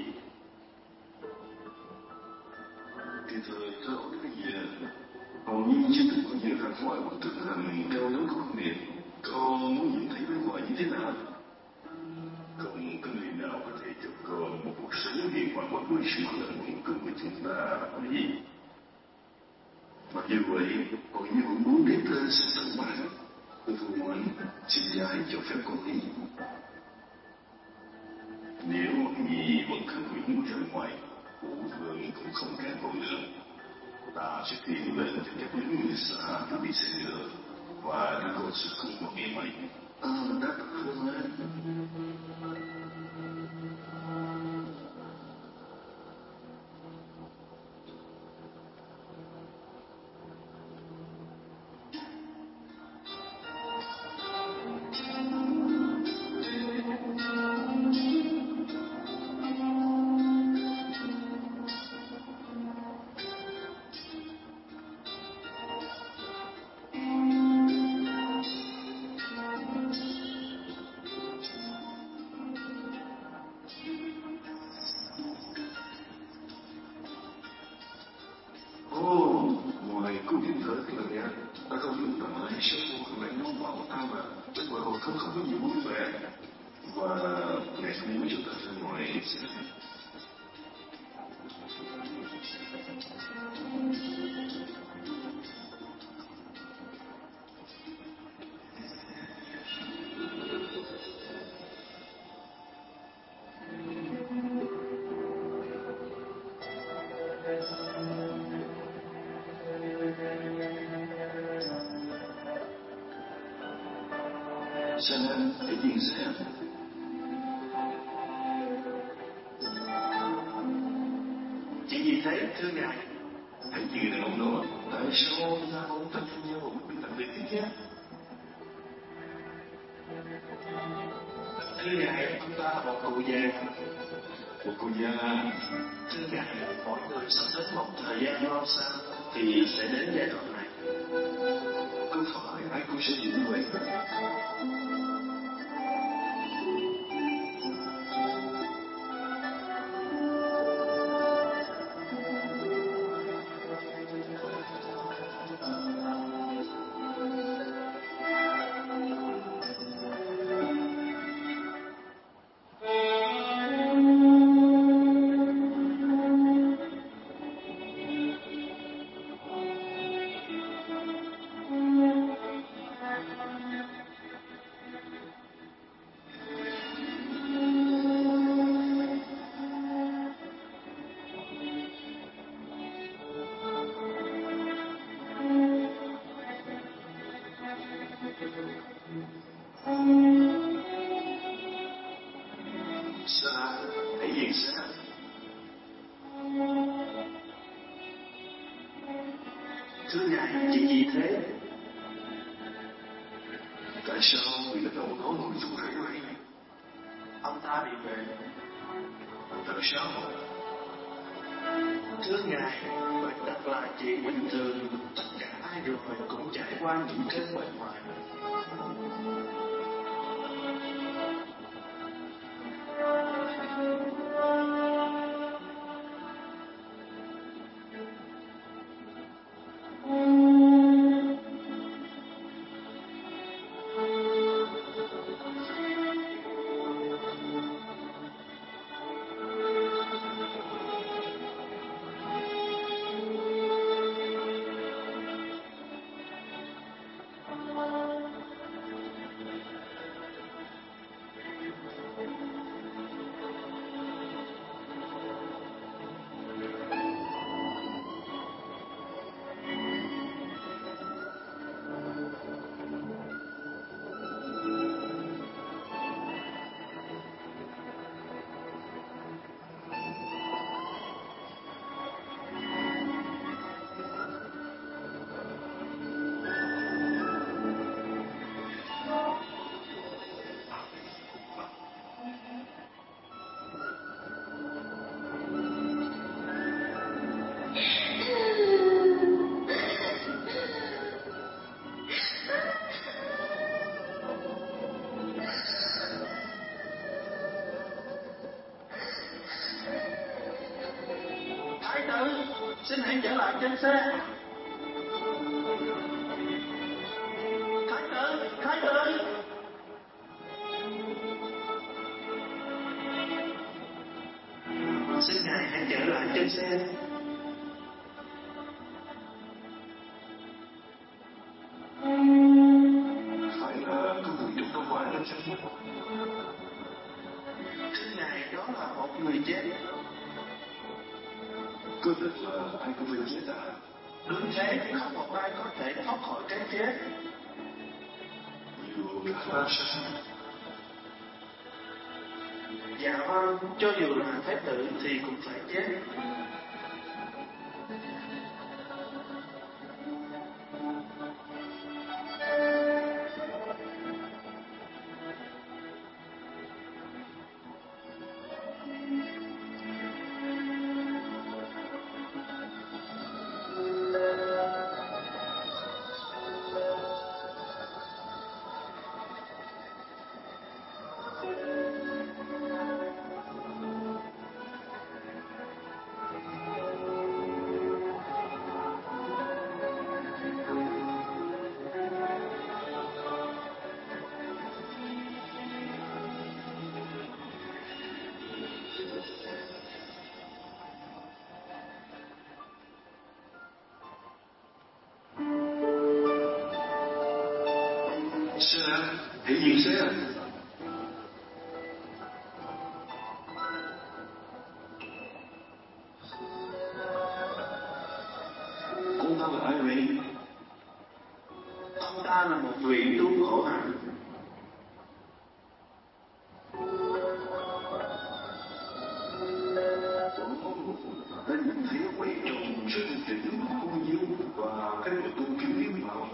thì thời thơ ấu đến bây giờ, hầu như chưa từng có nhiều khắc hỏi một thực hành cao lớn của con miệng. Con muốn nhìn thấy bên ngoài như thế nào? Không có người nào có thể cho con một cuộc sống hiền hòa và vui sướng lần cùng cùng với chúng ta hỏi. Mặc dù vậy, hầu như cũng muốn đến lên sự thất bại. Tôi muốn xin giải cho phép con đi. Nếu vì vẫn không nguyện muốn ra ngoài, cụ thường cũng không cản con nữa. Ta sẽ tìm lên cho các những người xa đã bị xe ngựa và đã có sự không có ngày mai. Ờ, đã không á. Không tìm thấy cái lần nha, ta không biết là mới sẽ vô cùng lại nuôi bảo ta mà, chắc là hồi không không có nhiều vui vẻ. Và ngày hôm nay chúng ta ra ngoài sẽ Sana, hãy nhìn xem. Chuyện gì thế, thưa ngài? Hãy nhìn đàn ông đó, tại sao ra ông tập trung nhau một quyết định về tiếp nhé? Thưa ngài, ông ta là một cụ già. Một cô già. Thưa ngài, mỗi người sắp đến một thời gian lâu sau thì sẽ đến giai đoạn này. Không phải ai cũng sẽ như vậy. Sana, hãy nhìn xem. Thưa ngài, chuyện gì thế? Tại sao người đàn ông đó ngồi run rẩy vậy? Ông ta bị bệnh. Tại sao? Thưa ngài, bệnh tật là chuyện bình thường. Tất cả ai rồi cũng trải qua những cơn bệnh hoạn. Thái tử, xin hãy trở lại trên xe. Thái tử, thái tử. Xin ngài hãy trở lại trên xe. Phải là có người trục đông qua trên xe. Thưa ngài, đó là một người chết. Có thật là ai cũng phải chết à? Đúng thế, không một ai có thể thoát khỏi cái chết. Dù là ta sao? Dạ vâng, cho dù là phép tử thì cũng phải chết. hãy dừng xe. Cô ta là ai vậy? Ông ta là một vị tu khổ hạnh. Ta nhìn thấy quay tròn trên đỉnh Cô Diêu và cái bộ tu kiếm kiếm mạo.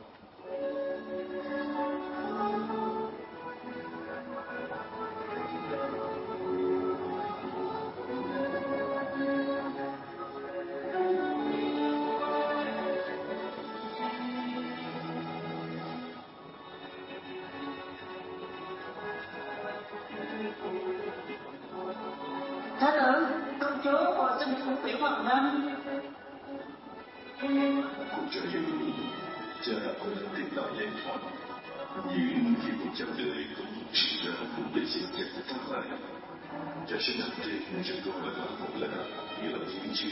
Thái tử, công chúa xin được tiểu hoàng nam. Cô cho dù cha không thể tìm lại giải thoát, nhưng khi cô cháu đời cũng sinh ra cũng để xin chặt ta lại. Cha sẽ nằm trên cho cô lại làm một lần như là những chiếc.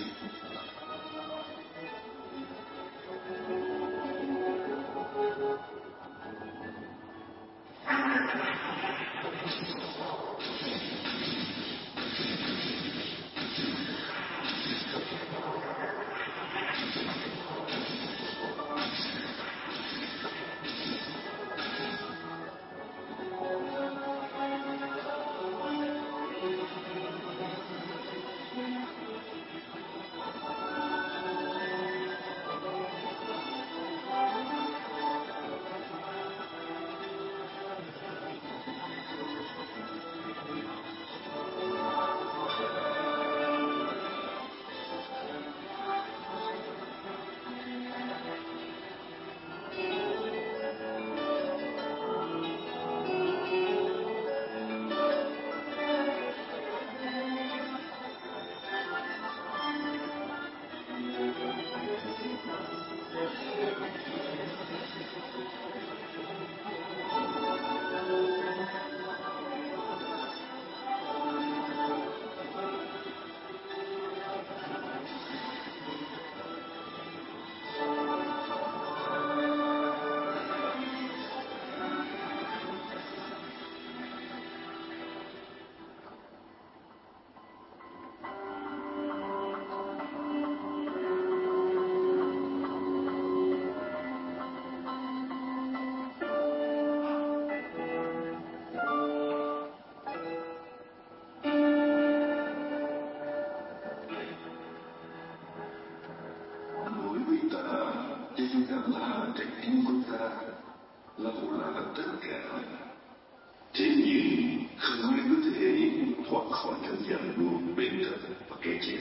Thế nhưng không ai có thể thoát khỏi cảm giác luôn bên cạnh và kẻ chết.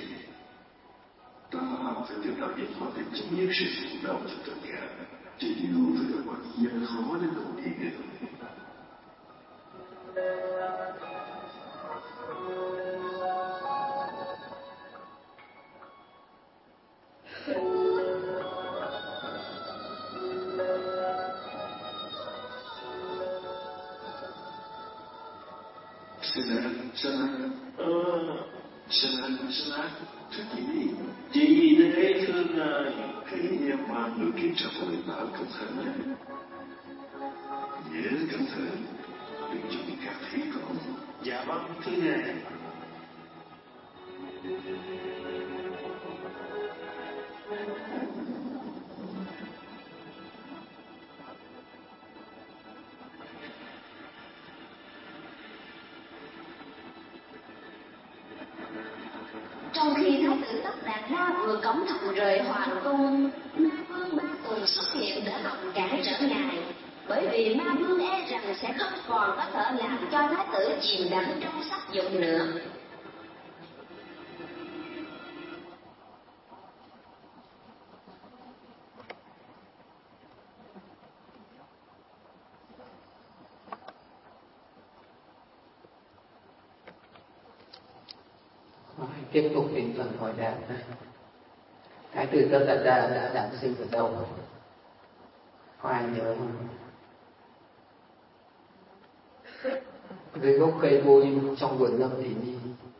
Ta phải tìm đạo giải thoát để chấm dứt sự khổ đau cho tất cả, chứ dù phải đối mặt gian khó đến đâu đi nữa. Sana, Sana, ờ, Sana, Sana, thứ gì? Chuyện gì thế thưa ngài? Hãy mang nửa kiếm trả lời bảo cẩn thận nhé. Nhớ cẩn thận, đừng cho người khác thấy con. Dạ vâng, thưa ngài. Trong khi Thái tử Tất Đạt Đa vừa cống thành rời hoàng cung, Ma Vương Ba Tuần xuất hiện để lòng cản trở ngài, bởi vì Ma Vương e rằng sẽ không còn có thể làm cho Thái tử chìm đắm trong sắc dục nữa. Tiếp tục đến phần hỏi đáp này. Thái tử Tất Đạt Đa đã đản sinh ở đâu? Có ai nhớ không? Dưới gốc cây bôi trong vườn Lâm Thị Nhi,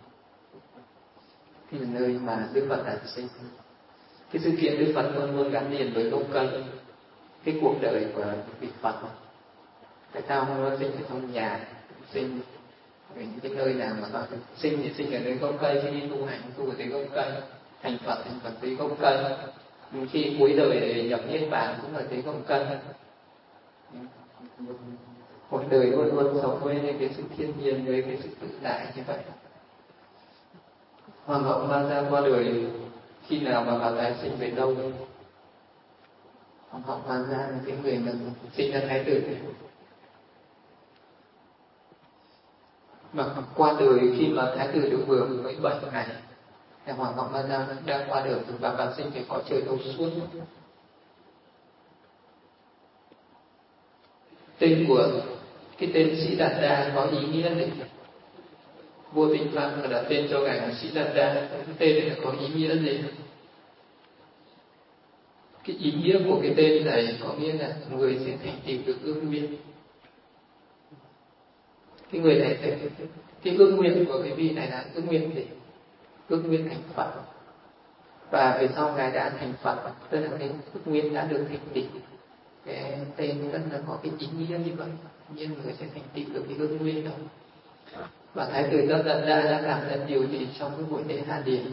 thì là nơi mà Đức Phật đản sinh. Cái sự kiện Đức Phật luôn luôn gắn liền với gốc cây, cái cuộc đời của vị Phật. tại sao không nó sinh ở trong nhà, sinh ở những cái nơi nào mà nó sinh thì sinh ở nơi gốc cây, khi đi tu hành tu ở dưới gốc cây, thành Phật thành Phật dưới gốc cây, khi cuối đời nhập niết bàn cũng ở dưới gốc cây. Một đời luôn luôn sống với cái sự thiên nhiên, với cái sự tự tại như vậy. Hoàng hậu Ma Gia qua đời khi nào mà vào tái sinh về đâu? Hoàng hậu Ma Gia là cái người mà sinh ra thái tử mà qua đời khi mà thái tử được vừa mới bảy ngày, thì Hoàng hậu Ma Gia đang qua đời và vào sinh về cõi trời đâu suốt. Tên của cái tên Sĩ Đạt Đa có ý nghĩa gì? Vua Tinh Văn mà đặt tên cho ngài là Sĩ Đạt Đa, cái tên này có ý nghĩa gì? Cái ý nghĩa của cái tên này có nghĩa là người sẽ thành tựu được ước nguyện. Cái người này, cái, cái ước nguyện của cái vị này là ước nguyện gì? Ước nguyện thành Phật. Và về sau ngài đã thành Phật, tức là cái ước nguyện đã được thành tựu. Cái tên rất là có cái ý nghĩa như vậy, nhưng người sẽ thành tựu được cái ước nguyện đó. Và thái tử Tất Đạt Đa đã cảm nhận điều gì trong cái buổi lễ Hạ Điền?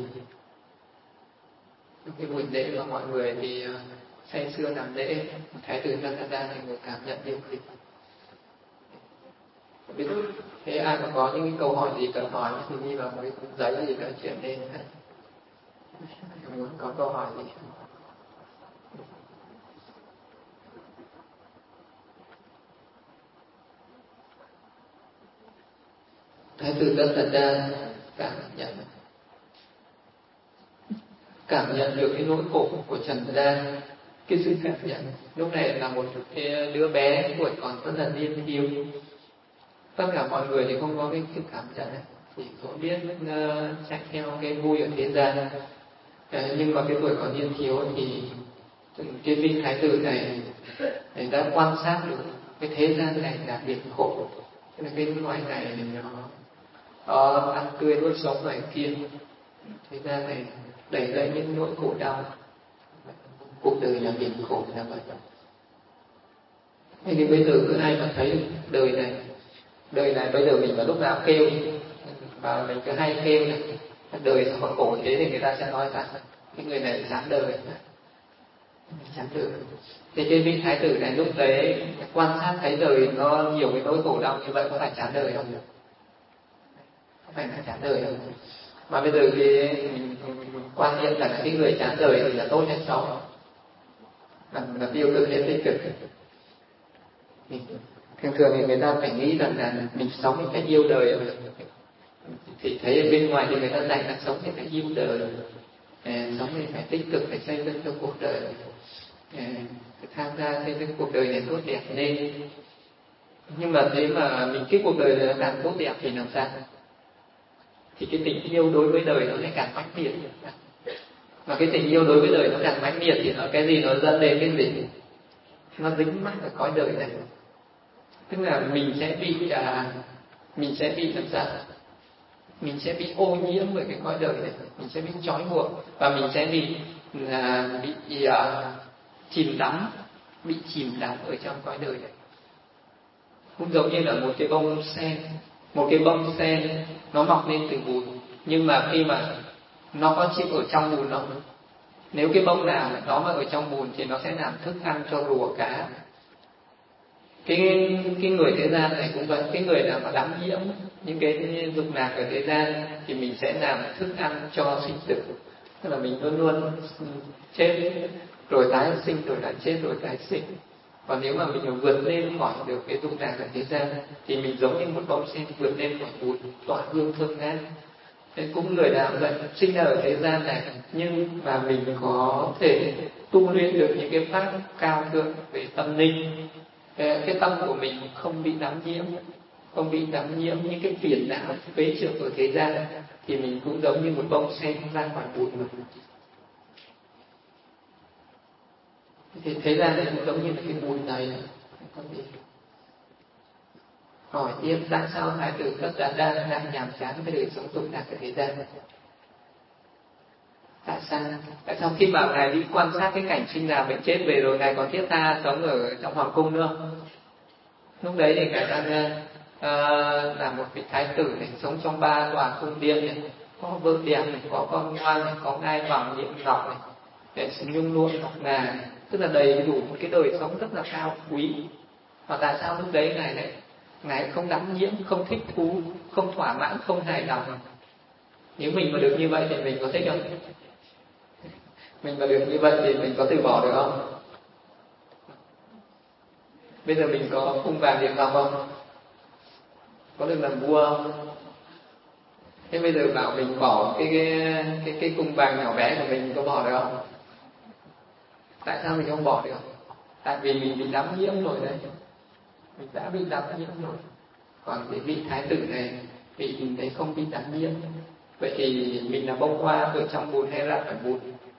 Cái buổi lễ mà mọi người thì say sưa làm lễ, thái tử Tất Đạt Đa thì người cảm nhận điều gì? Biết thế ai mà có những cái câu hỏi gì cần hỏi thì đi vào một cái giấy gì đó chuyển lên. Muốn có câu hỏi gì? Thái tử Tất Đạt Đa cảm nhận cảm nhận được cái nỗi khổ của Trần Đan, cái sự cảm nhận lúc này là một cái đứa bé tuổi còn rất là niên thiếu. Tất cả mọi người thì không có cái, cái cảm nhận này, chỉ có biết uh, chạy theo cái vui ở thế gian. Uh, nhưng mà cái tuổi còn niên thiếu thì cái vị thái tử này để đã quan sát được cái thế gian này là biệt khổ, cho nên cái loài này thì nó uh, ăn tươi nuốt sống ngoài kia, thế gian này đẩy lên những nỗi khổ đau. Cuộc đời là biệt khổ là vậy. Thế thì bây giờ cứ ai mà thấy đời này, đời này bây giờ mình vào lúc nào kêu và mình cứ hay kêu này, đời sao mà khổ thế thì người ta sẽ nói rằng cái người này chán đời, chán đời. Thì cái vị thái tử này lúc đấy quan sát thấy đời nó nhiều cái nỗi khổ đau như vậy, có phải chán đời không? Có phải là chán đời không? Mà bây giờ cái mình quan niệm là cái người chán đời thì là tốt hay xấu, là, là tiêu cực hay tích cực. Thì thường thường thì người ta phải nghĩ rằng là mình sống một cách yêu đời, thì thấy ở bên ngoài thì người ta dạy là sống thì phải yêu đời, sống thì phải tích cực, phải xây dựng cho cuộc đời, phải tham gia xây dựng cuộc đời này tốt đẹp lên. Nhưng mà thế mà mình cái cuộc đời này càng tốt đẹp thì làm sao? Thì cái tình yêu đối với đời nó lại càng mãnh liệt. Mà cái tình yêu đối với đời nó càng mãnh liệt thì nó cái gì nó dẫn đến cái gì? Nó dính mắc ở cõi đời này. Tức là mình sẽ bị à, mình sẽ bị làm sao? Mình sẽ bị ô nhiễm bởi cái cõi đời này, mình sẽ bị trói buộc và mình sẽ bị là bị à, chìm đắm, bị chìm đắm ở trong cõi đời này. Cũng giống như là một cái bông sen, một cái bông sen nó mọc lên từ bùn, nhưng mà khi mà nó có chịu ở trong bùn không? Nếu cái bông nào đó mà ở trong bùn thì nó sẽ làm thức ăn cho rùa cá. Cái cái người thế gian này cũng vậy, cái người nào mà đắm nhiễm những cái dục lạc ở thế gian thì mình sẽ làm thức ăn cho sinh tử, tức là mình luôn luôn chết rồi tái sinh, rồi lại chết rồi tái sinh. Còn nếu mà mình vượt lên khỏi được cái dục lạc ở thế gian thì mình giống như một bông sen vượt lên khỏi bụi, tỏa hương thơm ngát. Thế cũng người nào vậy, sinh ra ở thế gian này nhưng mà mình có thể tu luyện được những cái pháp cao thượng về tâm linh, cái tâm của mình không bị đắm nhiễm, không bị đắm nhiễm những cái phiền não phế trượt ở thế gian, thì mình cũng giống như một bông sen ra khỏi bụi mà. Thì thế gian này cũng giống như là cái bụi này. Hỏi tiếp, tại sao thái tử Tất Đạt Đa lại nhàm chán với đời sống tục lạc ở thế gian? Tại sao? Tại sao khi mà ngài đi quan sát cái cảnh sinh già bệnh chết về rồi ngài còn thiết tha sống ở trong hoàng cung nữa? Lúc đấy thì ngài đang uh, là một vị thái tử này, sống trong ba tòa cung điện này, có vợ đẹp này, có con ngoan này, có ngai vàng điện ngọc này, để nhung lụa ngọc ngà này, tức là đầy đủ một cái đời sống rất là cao quý. Mà tại sao lúc đấy ngài lại ngài không đắm nhiễm, không thích thú, không thỏa mãn, không hài lòng? Nếu mình mà được như vậy thì mình có thích không? Mình mà được như vậy thì mình có từ bỏ được không? Bây giờ mình có cung vàng điện ngọc không? Có được làm vua không? Thế bây giờ bảo mình bỏ cái cái cái, cái cung vàng nhỏ bé của mình có bỏ được không? Tại sao mình không bỏ được? Tại vì mình bị đắm nhiễm rồi đấy. Mình đã bị đắm nhiễm rồi. Còn cái vị thái tử này vị mình thấy không bị đắm nhiễm. Vậy thì mình là bông hoa ở trong bùn hay ra ở bùn?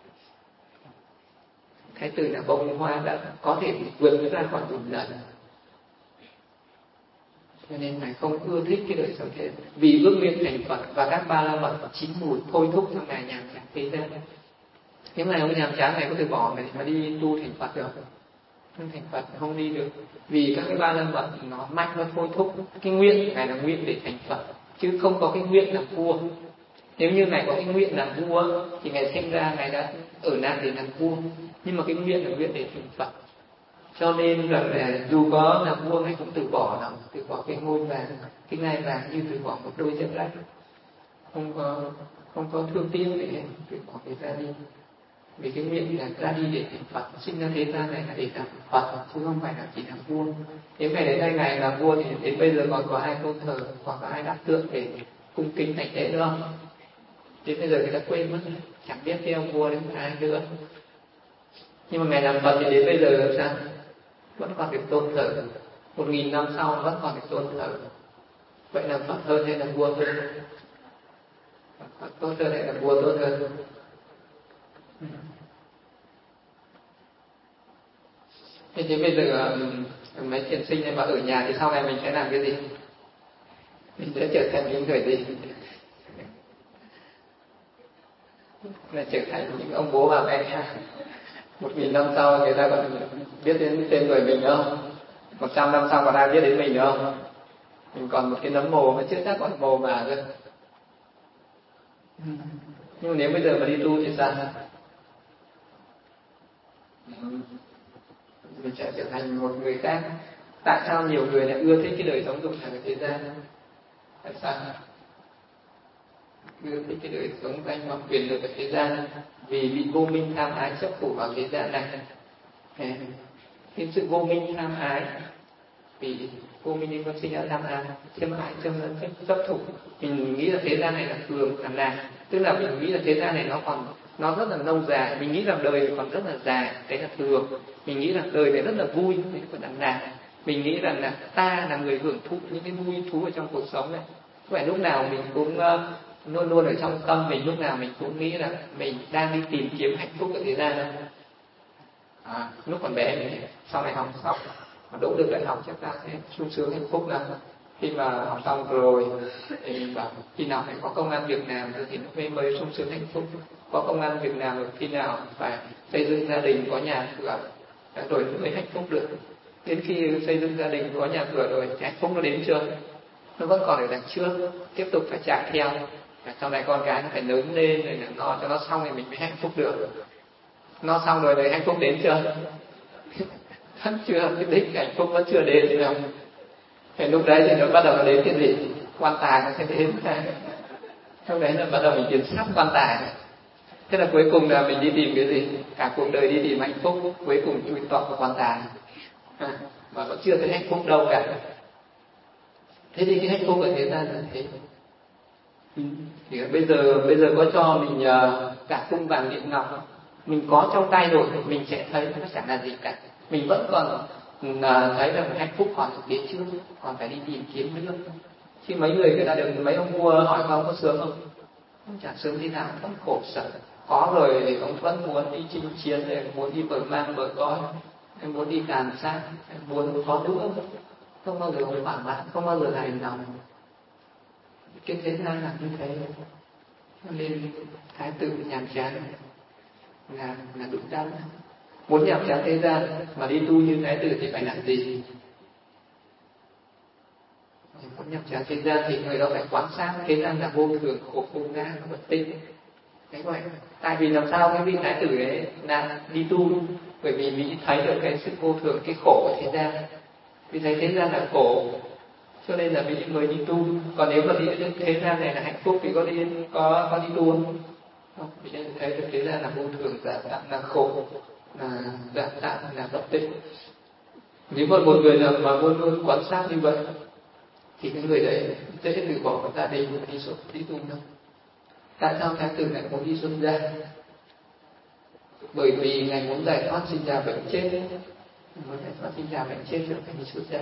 Thái tử là bông hoa đã có thể vượt ra khỏi bùn lầy. Cho nên ngài không ưa thích cái đời sống thế, vì ước nguyện thành Phật và các ba la mật chín mùi thôi thúc cho ngài nhàm chán thế gian. Nếu ngài không nhàm chán, ngài có từ bỏ ngài mà đi tu thành Phật được không? Thành Phật không đi được, vì các cái ba la mật nó mạnh, nó thôi thúc. Cái nguyện của ngài là nguyện để thành Phật, chứ không có cái nguyện làm vua. Nếu như ngài có cái nguyện làm vua thì ngài sinh ra ngài đã ở nạn để làm vua, nhưng mà cái nguyện là nguyện để thành Phật. Cho nên là dù có làm vua ngài cũng từ bỏ nào, từ bỏ cái ngôi vàng, cái ngai vàng như từ bỏ một đôi chân rách, không có không có thương tiếc để từ bỏ cái ra đi. Vì cái nguyện là ra đi để thành Phật, sinh ra thế gian này là để làm Phật chứ không phải là chỉ làm vua. Nếu ngày đến đây ngài làm vua thì đến bây giờ còn có ai tôn thờ, còn có ai đắc tượng để cung kính thành lễ nữa không? Đến bây giờ người ta quên mất, chẳng biết cái ông vua đấy là ai nữa. Nhưng mà ngài làm Phật thì đến bây giờ làm sao? Vẫn còn được tôn thờ, một nghìn năm sau vẫn còn được tôn thờ. Vậy là Phật hơn hay là vua hơn? Phật tốt hơn hay là vua tốt hơn? Thế thì bây giờ mấy thiền sinh này mà ở nhà thì sau này mình sẽ làm cái gì? Mình sẽ trở thành những người gì? Là trở thành những ông bố bà mẹ. Một nghìn năm sau người ta còn biết đến tên người mình nữa không? Một trăm năm sau còn ai biết đến mình nữa không? Mình còn một cái nấm mồ mà chưa chắc còn mồ mà cơ. Nhưng nếu bây giờ mà đi tu thì sao? Mình sẽ trở thành một người khác. Tại sao nhiều người lại ưa thích cái đời sống dục lạc ở thế gian? Tại sao? Ưa thích cái đời sống danh vọng quyền lực ở thế gian, vì bị vô minh tham ái chấp thủ vào thế gian này. Cái sự vô minh tham ái, vì vô minh nên con sinh ra tham ái, chiếm ái, chiếm chấp thủ. Mình nghĩ là thế gian này là thường, là nạn. Tức là mình nghĩ là thế gian này nó còn nó rất là lâu dài. Mình nghĩ rằng đời còn rất là dài, đấy là thường. Mình nghĩ rằng đời này rất là vui, đấy còn là nạn. Mình nghĩ rằng là ta là người hưởng thụ những cái vui thú ở trong cuộc sống này. Vậy lúc nào mình cũng uh, luôn luôn ở trong tâm mình, lúc nào mình cũng nghĩ là mình đang đi tìm kiếm hạnh phúc ở thế gian đâu. À, lúc còn bé mình sau này học xong mà đỗ được đại học chắc ta sẽ sung sướng hạnh phúc lắm. Khi mà học xong rồi thì mình bảo khi nào phải có công ăn việc làm rồi thì nó mới mới sung sướng hạnh phúc. Có công ăn việc làm rồi khi nào phải xây dựng gia đình, có nhà cửa rồi mới hạnh phúc được. Đến khi xây dựng gia đình, có nhà cửa rồi thì hạnh phúc nó đến chưa? Nó vẫn còn ở đằng trước, tiếp tục phải chạy theo. Sau này con cái nó phải lớn lên rồi nó cho nó xong thì mình mới hạnh phúc được. Nó xong rồi thì hạnh phúc đến chưa? Vẫn chưa, cái đích hạnh phúc vẫn chưa đến đâu. Thì lúc đấy thì nó bắt đầu nó đến cái gì? Quan tài nó sẽ đến. Lúc đấy là bắt đầu mình tiến sát quan tài. Thế là cuối cùng là mình đi tìm cái gì? Cả cuộc đời đi tìm hạnh phúc, cuối cùng chui tọt vào quan tài. À, mà vẫn chưa thấy hạnh phúc đâu cả. Thế thì cái hạnh phúc ở thế gian là thế. Thì bây giờ bây giờ có cho mình uh, cả cung vàng điện ngọc, mình có trong tay rồi mình sẽ thấy nó chẳng là gì cả. Mình vẫn còn uh, thấy là hạnh phúc còn ở phía trước, còn phải đi tìm kiếm nữa. Khi mấy người người ta được mấy ông vua hỏi con có sướng không? Không chẳng sướng thế nào, vẫn khổ sở. Có rồi thì ông vẫn muốn đi chinh chiến, muốn đi bờ mang bờ cõi, muốn đi tàn sát, muốn có nữa, không bao giờ ông phản bác, không bao giờ hài lòng. Cái thế gian là như thế. Nên thái tử nhàm chán là là đúng đắn. Muốn nhàm chán thế gian mà đi tu như thái tử thì phải làm gì? Muốn nhập tràng thế gian thì người đó phải quan sát thế gian là vô thường, khổ vô ngã, bất tịnh. Đấy vậy. Tại vì làm sao cái vị thái tử ấy là đi tu? Bởi vì vị thấy được cái sự vô thường, cái khổ của thế gian. Vì thấy thế gian là khổ, cho nên là vị mới đi tu. Còn nếu mà vị thế gian này là hạnh phúc thì có đi có có đi tu không? Không. Vì thấy được thế gian là vô thường, giả tạm là khổ, là giả tạm là bất tịnh. Nếu mà một người nào mà luôn luôn quan sát như vậy thì cái người đấy dễ từ bỏ gia đình và đi xuất đi tu đâu. Tại sao thái tử lại muốn đi xuất gia? Bởi vì ngài muốn giải thoát sinh già bệnh chết, muốn giải thoát sinh già bệnh chết rồi phải đi xuất gia,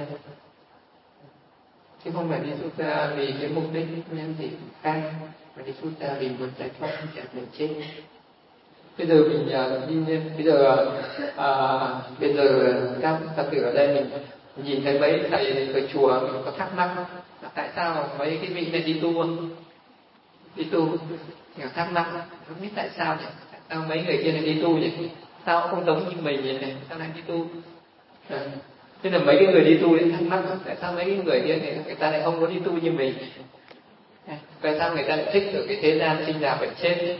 chứ không phải đi xuất gia vì cái mục đích nhân gì khác, mà đi xuất gia vì muốn giải thoát sinh già bệnh chết. Bây giờ mình uh, đi bây giờ uh, bây giờ các Phật tử ở đây mình nhìn thấy mấy thầy ở chùa mình có thắc mắc là tại sao mấy cái vị này đi tu không? Đi tu mình thắc mắc không biết tại sao nhỉ? Tại sao mấy người kia này đi tu nhỉ? Sao không giống như mình vậy này? Sao lại đi tu? À, thế là mấy cái người đi tu ấy thắc mắc tại sao mấy cái người kia này người ta lại không có đi tu như mình? À, tại sao người ta lại thích ở cái thế gian sinh già bệnh chết?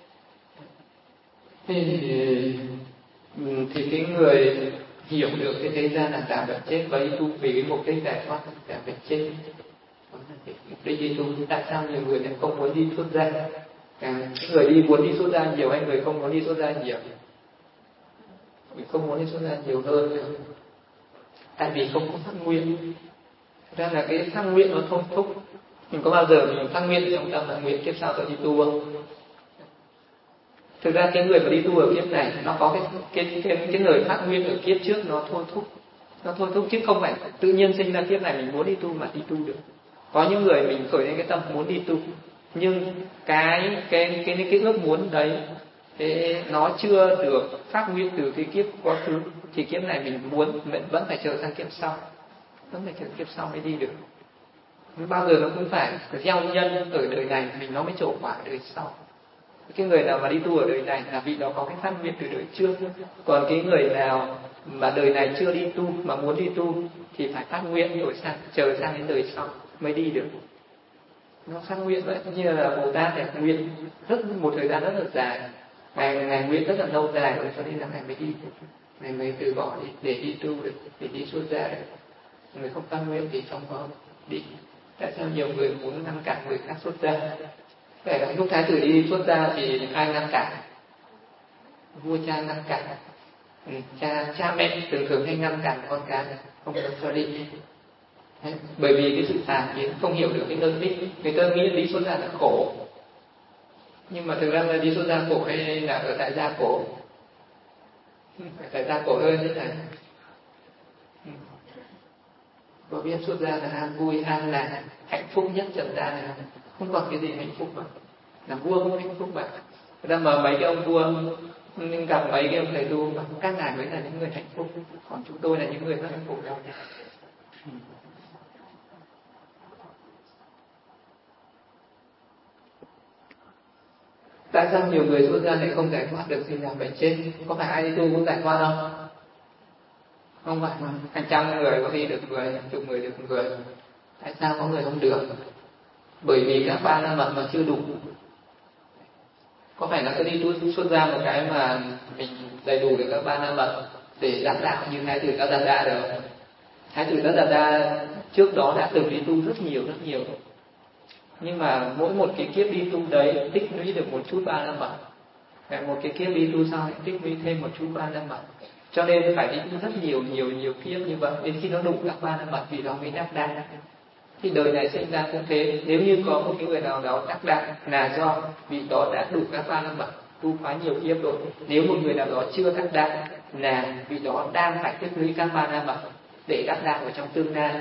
Thì, thì cái người hiểu được cái thế gian là già bệnh chết và đi tu vì cái mục đích giải thoát già bệnh chết, mục đích đi tu. Tại sao nhiều người lại không muốn đi xuất gia? À, người đi muốn đi xuất gia nhiều hay người không muốn đi xuất gia nhiều? Mình không muốn đi xuất gia nhiều hơn nữa. Tại vì không có phát nguyện. Ra là cái phát nguyện nó thôi thúc. Mình có bao giờ mình phát nguyện trong tâm là nguyện kiếp sau tôi đi tu không? Thực ra cái người mà đi tu ở kiếp này nó có cái cái cái cái lời phát nguyện ở kiếp trước nó thôi thúc, nó thôi thúc chứ không phải tự nhiên sinh ra kiếp này mình muốn đi tu mà đi tu được. Có những người mình khởi lên cái tâm muốn đi tu, nhưng cái cái cái cái, cái ước muốn đấy thế nó chưa được phát nguyện từ cái kiếp quá khứ thì kiếp này mình muốn mình vẫn phải chờ sang kiếp sau, vẫn phải chờ kiếp sau mới đi được. Bao giờ nó cũng phải gieo nhân ở đời này mình nó mới trổ quả ở đời sau. Cái người nào mà đi tu ở đời này là vị đó có cái phát nguyện từ đời trước. Còn cái người nào mà đời này chưa đi tu mà muốn đi tu thì phải phát nguyện rồi sang chờ sang đến đời sau mới đi được. Nó phát nguyện vậy, như là Bồ Tát thì nguyện rất một thời gian rất là dài, ngày ngày nguyện rất là lâu dài rồi cho nên là ngày mới đi, ngày mới từ bỏ đi để đi tu được, để đi xuất gia được. Người không phát nguyện thì không có đi. Tại sao nhiều người muốn ngăn cản người khác xuất gia? Để lúc thái tử đi xuất gia thì ai ngăn cản? Vua cha ngăn cản. Ừ, cha cha mẹ thường thường hay ngăn cản con cái không được cho đi. Đấy, bởi vì cái sự tà kiến không hiểu được cái đơn vị, người ta nghĩ đi xuất gia là khổ, nhưng mà thực ra là đi xuất gia khổ hay là ở tại gia khổ? Ở tại gia khổ hơn thế này. Có biết xuất gia là an vui, an lạc, hạnh phúc nhất trần gian này không? Không còn cái gì hạnh phúc mà. Làm vua không hạnh phúc mà. Người ta mà mấy cái ông vua gặp mấy cái ông thầy tu mà các ngài mới là những người hạnh phúc, còn chúng tôi là những người rất hạnh phúc đâu. Tại sao nhiều người xuất gia lại không giải thoát được sinh già bệnh chết? Có phải ai đi tu cũng giải thoát không? Không phải mà hàng trăm người có đi được người, hàng chục người được người. Tại sao có người không được? Bởi vì các ba la mật mà chưa đủ. Có phải là cứ đi tu xuất ra một cái mà mình đầy đủ được các ba la mật để đắc đạo như Thái tử Tất Đạt Đa được? Thái tử Tất Đạt Đa trước đó đã từng đi tu rất nhiều rất nhiều, nhưng mà mỗi một cái kiếp đi tu đấy tích lũy được một chút ba la mật, một cái kiếp đi tu sau tích lũy thêm một chút ba la mật, cho nên phải đi tu rất nhiều nhiều nhiều kiếp như vậy đến khi nó đủ các ba la mật vì đó mới đắc đạo. Thì đời này sinh ra cũng thế, nếu như có một cái người nào đó đắc đạo là do vị đó đã đủ các ba la mật, tu quá nhiều kiếp rồi. Nếu một người nào đó chưa đắc đạo là vị đó đang phải tích lũy các ba la mật để đắc đạo ở trong tương lai.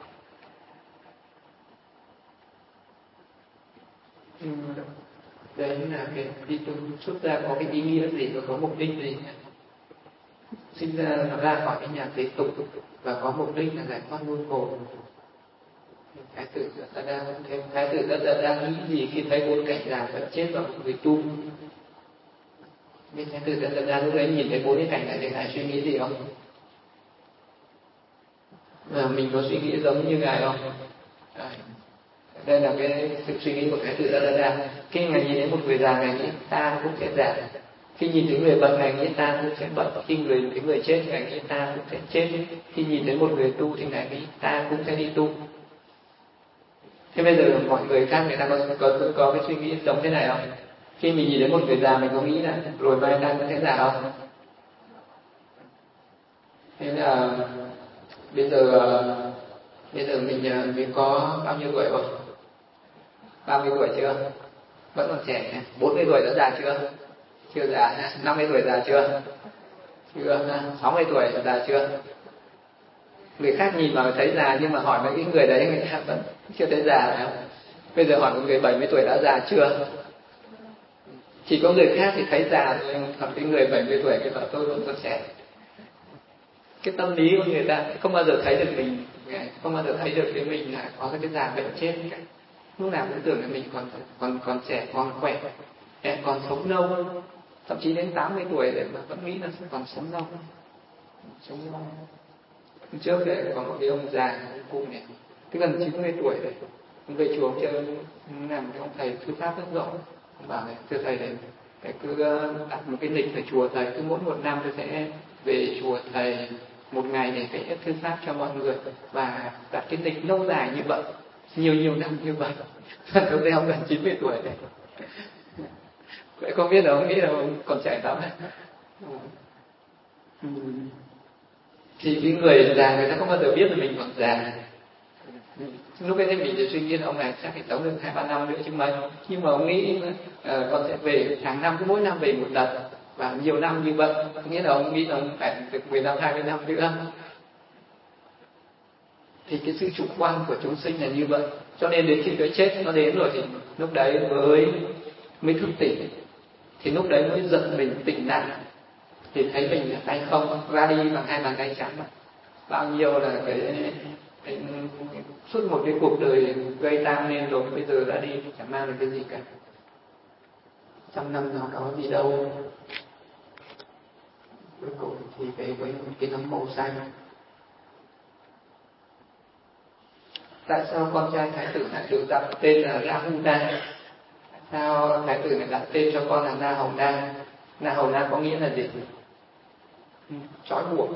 Ừ. Đấy là cái đi tu xuất ra có cái ý nghĩa gì và có mục đích gì. Sinh ra nó ra khỏi cái nhà thế tục và có mục đích là giải thoát muôn khổ. Thái tử Tất Đạt Đa thêm Thái tử Tất Đạt Đa nghĩ gì khi thấy bốn cảnh già bệnh chết và một người tu? Biết Thái tử Tất Đạt Đa lúc đấy nhìn thấy bốn cái cảnh này thì ngài suy nghĩ gì không? Và mình có suy nghĩ giống như ngài không? Đấy. Đây là cái sự suy nghĩ của Thái tử Datta. Khi ngài nhìn thấy một người già, ngài nghĩ ta cũng sẽ già. Khi nhìn thấy người bệnh, ngài nghĩ ta cũng sẽ bệnh. Khi người thấy người chết, ngài nghĩ ta cũng sẽ chết. Khi nhìn thấy một người tu thì ngài nghĩ ta cũng sẽ đi tu. Thế bây giờ mọi người khác người ta có có có cái suy nghĩ giống thế này không? Khi mình nhìn thấy một người già, mình có nghĩ là rồi mai ta cũng sẽ già không? Thế là bây giờ bây giờ mình mình có bao nhiêu tuổi rồi? ba mươi tuổi chưa? Vẫn còn trẻ. bốn mươi tuổi đã già chưa? Chưa già. năm mươi tuổi già chưa? Chưa. sáu mươi tuổi già chưa? Người khác nhìn vào thấy già, nhưng mà hỏi mấy cái người đấy người ta vẫn chưa thấy già đâu. Bây giờ hỏi một người bảy mươi tuổi đã già chưa? Chỉ có người khác thì thấy già thôi, còn cái người bảy mươi tuổi cái bảo tôi vẫn còn trẻ. Cái tâm lý của người ta không bao giờ thấy được mình, không bao giờ thấy được cái mình là có cái già bệnh chết cả. Lúc nào cũng tưởng là mình còn còn còn trẻ, còn khỏe, còn sống lâu, thậm chí đến tám mươi tuổi để mà vẫn nghĩ là còn sống lâu, sống lâu. Hôm trước đấy có một cái ông già cụ này, cái gần chín mươi tuổi đấy, ông về chùa chơi, làm cái ông thầy thư pháp rất rộng, ông bảo này, thưa thầy này, thầy cứ đặt một cái lịch ở chùa thầy, cứ mỗi một năm tôi sẽ về chùa thầy một ngày để vẽ thư pháp cho mọi người, và đặt cái lịch lâu dài như vậy, nhiều nhiều năm như vậy. Lúc đấy ông gần chín mươi tuổi đấy, vậy không biết là ông nghĩ là ông còn trẻ lắm. Thì cái người già người ta không bao giờ biết là mình còn già. Lúc ấy mìnhจะsuy nghĩ là ông này chắc phải sống được hai ba năm nữa chứ mấy. Nhưng mà ông nghĩ uh, con sẽ về hàng năm, cứ mỗi năm về một lần và nhiều năm như vậy, nghĩa là ông nghĩ là ông phải được mười năm hai mươi năm nữa. Thì cái sự chủ quan của chúng sinh là như vậy. Cho nên đến khi cái chết nó đến rồi thì lúc đấy mới mới thức tỉnh. Thì lúc đấy mới giật mình tỉnh lại, thì thấy mình là tay không, ra đi bằng hai bàn tay trắng. Bao nhiêu là cái, cái suốt một cái cuộc đời gây tăng nên rồi, bây giờ ra đi chẳng mang được cái gì cả. Trăm năm nào có gì đâu, cuối cùng thì về với cái nấm màu xanh. Tại sao con trai thái tử lại được đặt tên là Rahula? Tại sao thái tử lại đặt tên cho con là Na Hầu Na? Na Hầu Na có nghĩa là gì? Trói buộc.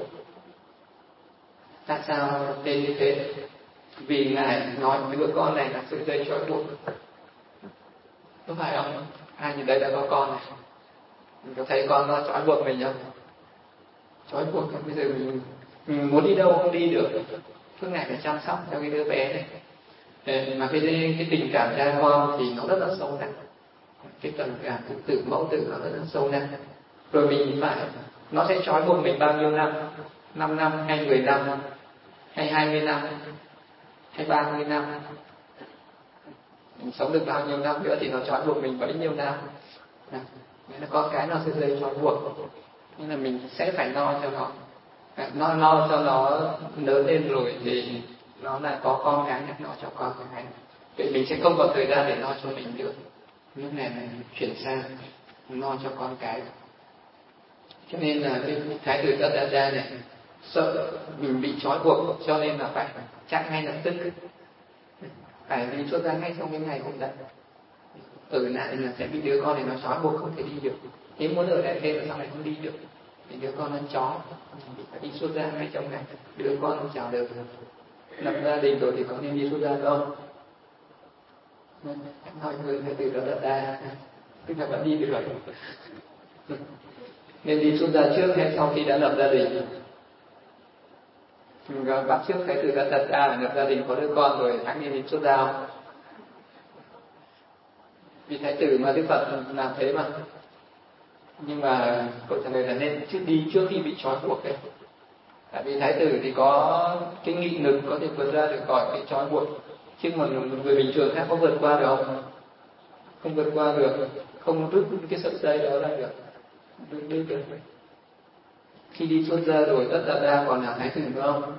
Tại sao tên như thế? Vì ngài nói với đứa con này là sợi dây trói buộc. Có phải không? Ai nhìn đây đã có con này, mình có thấy con nó trói buộc mình không? Trói buộc, bây giờ mình, mình muốn đi đâu không đi được, cứ ngày phải chăm sóc cho cái đứa bé này. Mà cái, cái tình cảm cha con thì nó rất là sâu nặng, cái tình cảm tự tử mẫu tử nó rất là sâu nặng. Rồi mình phải, nó sẽ trói buộc mình bao nhiêu năm? Năm năm, hay mười năm, hay hai mươi năm, hay ba mươi năm. Mình sống được bao nhiêu năm nữa thì nó trói buộc mình bấy nhiêu năm. Nên là có cái nó sẽ dây trói buộc, nên là mình sẽ phải lo cho nó, nó lo cho nó lớn lên rồi thì nó lại có con cái nhắc nó cho con cái. Vậy mình sẽ không còn thời gian để lo cho mình nữa. Lúc này mình chuyển sang lo cho con cái. Cho nên là cái thái tử Datta này sợ mình bị trói buộc, cho nên là phải chạy ngay lập tức, phải đi xuất ra ngay trong cái ngày hôm đấy. Ở lại là sẽ bị đứa con này nó trói buộc không thể đi được. Nếu muốn ở lại thêm là sau này không đi được, thì đứa con nó chó phải đi xuất ra ngay trong ngày. Đứa con nó chào đời lập gia đình rồi thì có nên đi xuất ra không? Nói người thái tử Datta tức là vẫn đi được. Nên đi xuất gia trước hay sau khi đã lập gia đình? Mình bắt trước thái tử Datta lập gia đình có đứa con rồi hãy nên đi xuất gia không? Vì thái tử mà Đức Phật làm thế mà. Nhưng mà câu trả lời là nên trước đi trước khi bị trói buộc đấy. Tại vì thái tử thì có cái nghị lực có thể vượt ra được khỏi cái trói buộc, chứ mà người bình thường khác có vượt qua được không? Không vượt qua được, không rút cái sợi dây đó ra được, đứt đứt được. Khi đi xuất gia rồi tất cả đa còn là thái tử nữa không?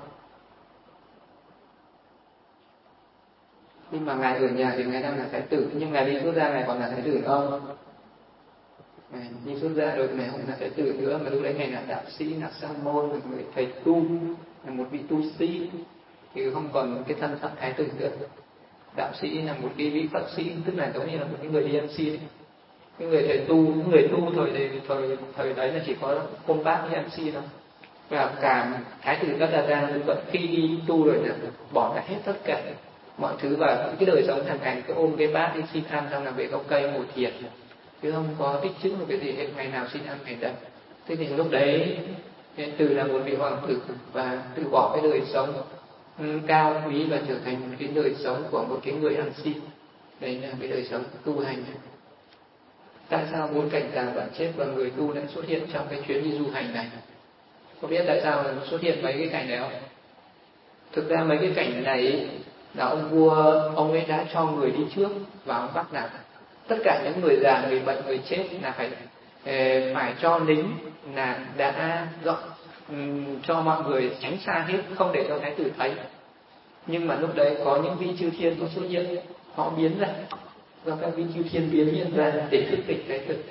Nhưng mà ngài ở nhà thì ngài đang là thái tử, nhưng ngài đi xuất gia ngài còn là thái tử nữa không? Ngài đi xuất gia rồi ngài không là thái tử nữa, mà lúc đấy ngài là đạo sĩ, là sa môn, là một người thầy tu, là một vị tu sĩ, thì không còn cái thân phận thái tử nữa. đạo sĩ là một cái vị Phật sĩ, tức là giống như là một cái người đi em xê đấy. Cái người thầy tu, người tu thời thời thời thời đấy là chỉ có Côn Bác với em xê thôi. Và cả Thái tử Tất Đạt Đa cũng vẫn khi đi tu rồi là bỏ cả hết tất cả mọi thứ vào cái đời sống hàng ngày, cứ ôm cái bát đi xin ăn, xong là về gốc cây ngồi thiền, chứ không có tích trữ một cái gì hết, ngày nào xin ăn ngày đấy. Thế thì lúc đấy từ là một vị hoàng tử và từ bỏ cái đời sống cao quý và trở thành một cái đời sống của một cái người ăn xin. Đấy là cái đời sống tu hành. Tại sao bốn cảnh già đoạn chết và người tu lại xuất hiện trong cái chuyến đi du hành này? Có biết tại sao xuất hiện mấy cái cảnh này không? Thực ra mấy cái cảnh này là ông vua, ông ấy đã cho người đi trước và ông bắt là tất cả những người già, người bệnh, người chết là phải phải cho lính là đã dọn um, cho mọi người tránh xa hết, không để cho thái tử thấy. Nhưng mà lúc đấy có những vị chư thiên có xuất hiện, họ biến ra, do các vị chư thiên biến hiện ra để thức tỉnh thái tử.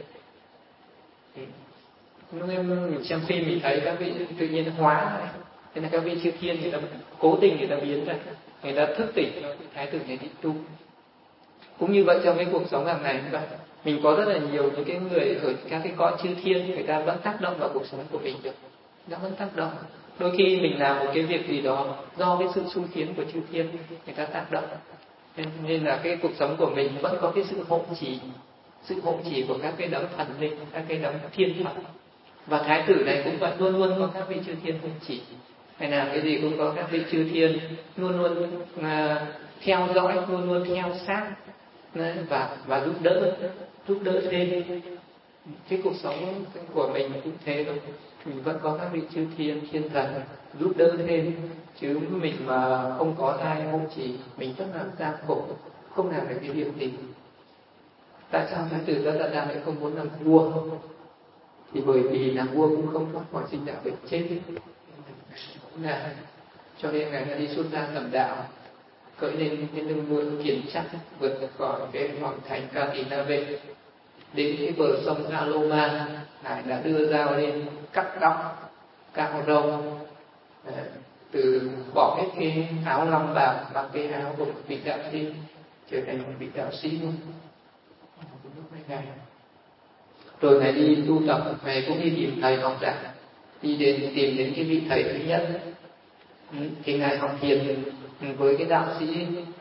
Lúc em mình xem phim mình thấy các vị tự nhiên hóa này, thế là các vị chư thiên người ta cố tình người ta biến ra, người ta thức tỉnh thái tử này đi tu. Cũng như vậy trong cái cuộc sống hàng ngày vậy, mình có rất là nhiều những cái người ở các cái cõi chư thiên, người ta vẫn tác động vào cuộc sống của mình được, nó vẫn tác động. Đôi khi mình làm một cái việc gì đó do cái sự xui khiến của chư thiên người ta tác động, nên, nên là cái cuộc sống của mình vẫn có cái sự hộ trì, sự hộ trì của các cái đấng thần linh, các cái đấng thiên Phật. Và thái tử này cũng vậy, luôn luôn có các vị chư thiên hộ trì, hay làm cái gì cũng có các vị chư thiên luôn luôn uh, theo dõi, luôn luôn theo sát. Đấy, và và giúp đỡ giúp đỡ thêm. Cái cuộc sống của mình cũng thế thôi, mình vẫn có các vị chư thiên thiên thần giúp đỡ thêm, chứ mình mà không có ai hộ trì mình rất là gian khổ, không làm được cái việc gì. Tại sao thái tử Tất Đạt Đa lại không muốn làm vua? Thì bởi vì làm vua cũng không thoát khỏi sinh đạo bệnh chết là cho nên ngài đã đi xuất gia tầm đạo, cởi lên cái lưng ngựa kiên chắc, vượt khỏi cái hoàng thành Kakinave đến cái bờ sông Aloma. Ngài đã đưa dao lên cắt tóc, cạo râu, từ bỏ hết cái áo long bào bằng cái áo của một vị đạo sĩ, trở thành một vị đạo sĩ luôn. Ngài rồi ngài đi tu tập, ngài cũng đi tìm thầy học đạo, đi đến tìm đến cái vị thầy thứ nhất. Thì ngài học thiền với cái đạo sĩ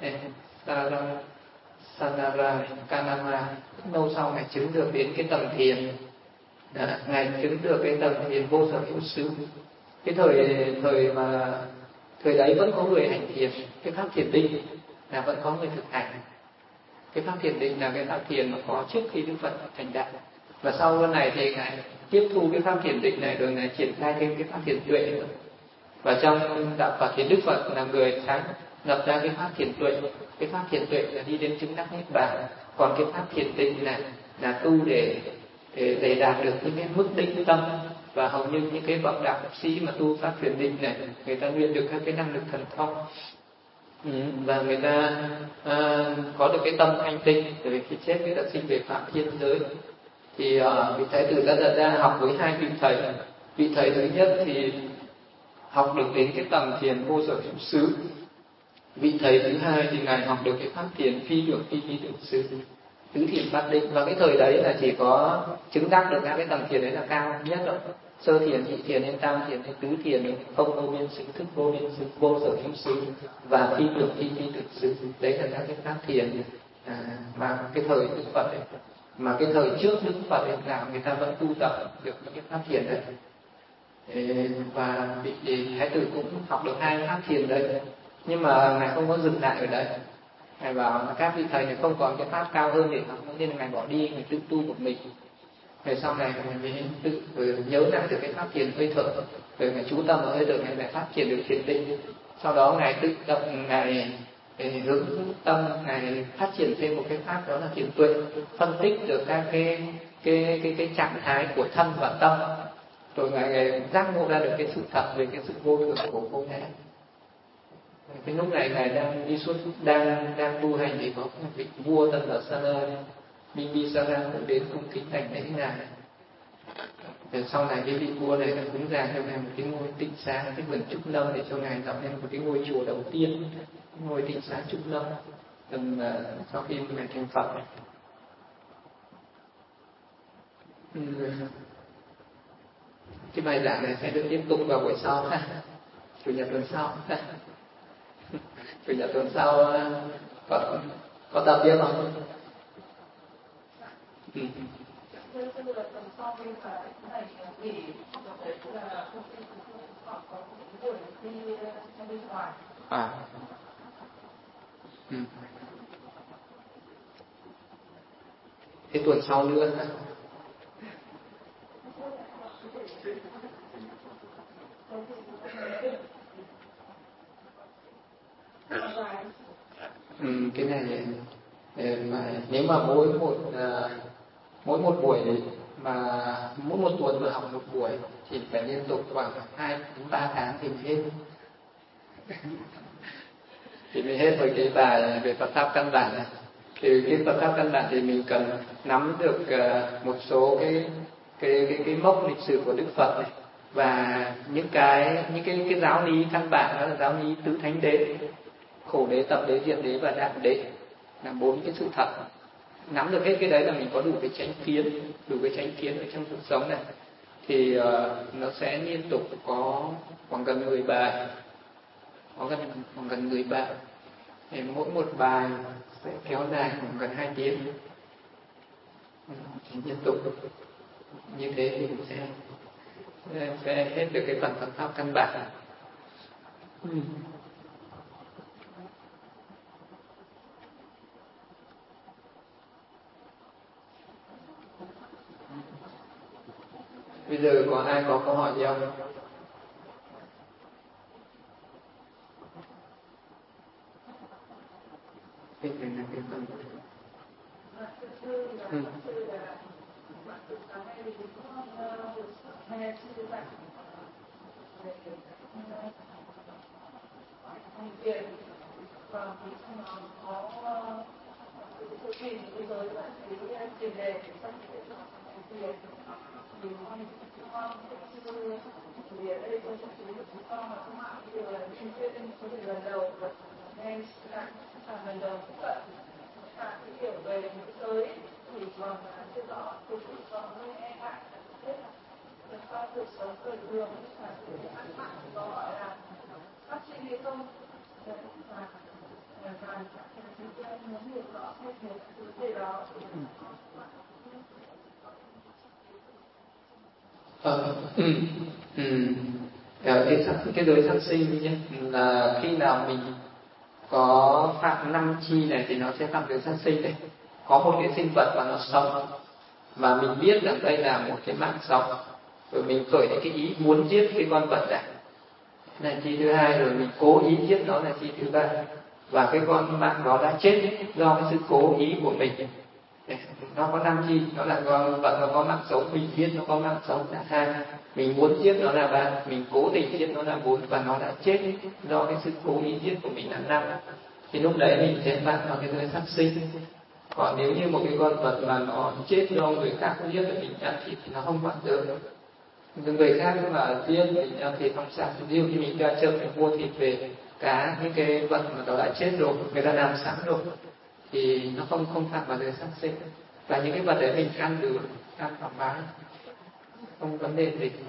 Sanara Kanama. Lâu sau ngài chứng được đến cái tầng thiền, à, ngài chứng được cái tầng thiền vô sở hữu xứ. Cái thời thời mà thời đấy vẫn có người hành thiền, cái pháp thiền định là vẫn có người thực hành. Cái pháp thiền định là cái pháp thiền mà có trước khi Đức Phật thành đạo, và sau này thì ngài tiếp thu cái pháp thiền định này rồi ngài triển khai thêm cái pháp thiền tuệ nữa. Và trong đạo Phật thì Đức Phật là người sáng lập ra cái pháp thiền tuệ. Cái pháp thiền tuệ là đi đến chứng đắc niết bàn, còn cái pháp thiền định là là tu để để, để đạt được những cái mức định tâm. Và hầu như những cái bậc đạo sĩ mà tu pháp thiền định này, người ta luyện được các cái năng lực thần thông, ừ, và người ta à, có được cái tâm thanh tịnh, rồi khi chết người ta sinh về phạm thiên giới. Thì uh, vị thái tử đã đặt ra học với hai vị thầy. Vị thầy thứ nhất thì học được đến cái tầng thiền vô sở hữu xứ. Vị thầy thứ hai thì ngài học được cái pháp thiền phi tưởng phi phi tưởng xứ, tứ thiền bát định. Và cái thời đấy là chỉ có chứng đắc được các cái tầng thiền đấy là cao nhất rồi. Sơ thiền, nhị thiền, đến tam thiền, đến tứ thiền, không vô biên xứ, thức vô biên xứ, vô sở hữu xứ và phi tưởng phi phi tưởng xứ. Đấy là các cái pháp thiền à, mà cái thời Đức Phật ấy, mà cái thời trước Đức Phật ấy là người ta vẫn tu tập được những cái pháp thiền đấy. Và vị thái tử cũng học được hai pháp thiền đấy, nhưng mà ngài không có dừng lại ở đấy. Ngài bảo là các vị thầy này không còn cái pháp cao hơn để học, nên là ngài bỏ đi, ngài tự tu một mình. Rồi sau này ngài mới tự nhớ lại được cái pháp thiền hơi thở, rồi ngài chú tâm vào hơi thở, ngài lại phát triển được thiền định. Sau đó ngài tự tập, ngài hướng tâm, ngài phát triển thêm một cái pháp đó là thiền tuệ, phân tích được các cái cái cái cái trạng thái của thân và tâm, rồi ngài, ngài giác ngộ ra được cái sự thật về cái sự vô thường của vô ngã. Cái lúc này ngài đang đi suốt, đang đang tu hành thì có một vị vua tên là Sana Bimbisara cũng đến cung kính thành lễ ngài. Rồi sau này cái vị vua này đã cúng ra cho ngài một cái ngôi tịnh xá, cái vườn trúc lâm để cho ngài tạo nên một cái ngôi chùa đầu tiên, ngôi tịnh xá trúc lâm. từng uh, sau khi mình thành Phật. Ừ. Cái bài giảng này sẽ được tiếp tục vào buổi sau ha, chủ nhật tuần sau. Chủ nhật tuần sau có có tập tiếp không? Ừ. À. Ừ. Thế tuần sau nữa hả? Ừ, cái này mà nếu mà mỗi một uh, mỗi một buổi mà mỗi một tuần mà học một buổi thì phải liên tục khoảng hai đến ba tháng thì mới hết. Thì mới hết với cái bài về Phật pháp căn bản này. Thì cái Phật pháp căn bản thì mình cần nắm được uh, một số cái cái cái cái mốc lịch sử của Đức Phật này, và những cái những cái cái giáo lý căn bản, đó là giáo lý tứ thánh đế, khổ đế, tập đế, diệt đế và đạo đế, là bốn cái sự thật. Nắm được hết cái đấy là mình có đủ cái chánh kiến, đủ cái chánh kiến ở trong cuộc sống này, thì uh, nó sẽ liên tục có khoảng gần mười bài, có gần khoảng gần mười bài. Thì mỗi một bài sẽ kéo dài khoảng gần hai tiếng. Thì liên tục như thế thì mình sẽ sẽ hết được cái phần Phật pháp căn bản. Ừ. Bây giờ có ai có câu hỏi gì không? Cái này là cái phần. Ừ. Vì ở đây tôi sẽ chú ý được chúng con và các bạn bây giờ là chuyên chuyên lên số lần đầu và nghe là lần đầu cũng vậy, và cái hiểu về những giới thì còn là chưa rõ, thì cũng còn hơi e ngại, thế là được qua cuộc sống đời thường là sự ăn mặn có gọi là phát sinh hay không, và và chúng ta muốn hiểu rõ hết một thứ gì đó. Ờ, ừ, ừ. Cái, cái giới sát sinh nhé, là khi nào mình có phạm năm chi này thì nó sẽ phạm giới sát sinh đấy. Có một cái sinh vật mà nó sống, mà mình biết rằng đây là một cái mạng sống, rồi mình khởi đến cái ý muốn giết cái con vật này, là chi thứ hai, rồi mình cố ý giết nó là chi thứ ba, và cái con mạng đó đã chết do cái sự cố ý của mình. Nó có năm chi, nó là con vật nó có mạng sống, mình giết nó có mạng sống là hai, mình muốn giết nó là ba, mình cố tình giết nó là bốn, và nó đã chết do cái sự cố ý giết của mình là năm. Thì lúc đấy mình sẽ phạm vào cái giới sát sinh. Còn nếu như một cái con vật mà nó chết do người khác giết thì mình ăn thịt thì nó không phạm giới. Nhưng người khác mà giết mình ăn thịt không sao. Ví dụ như mình ra chợ mình mua thịt về, cá, những cái vật mà nó đã chết rồi, người ta làm sẵn rồi, thì nó không không phạm vào giới sát sinh. Và những cái vật đấy mình ăn được, ăn thoải mái, không vấn đề gì.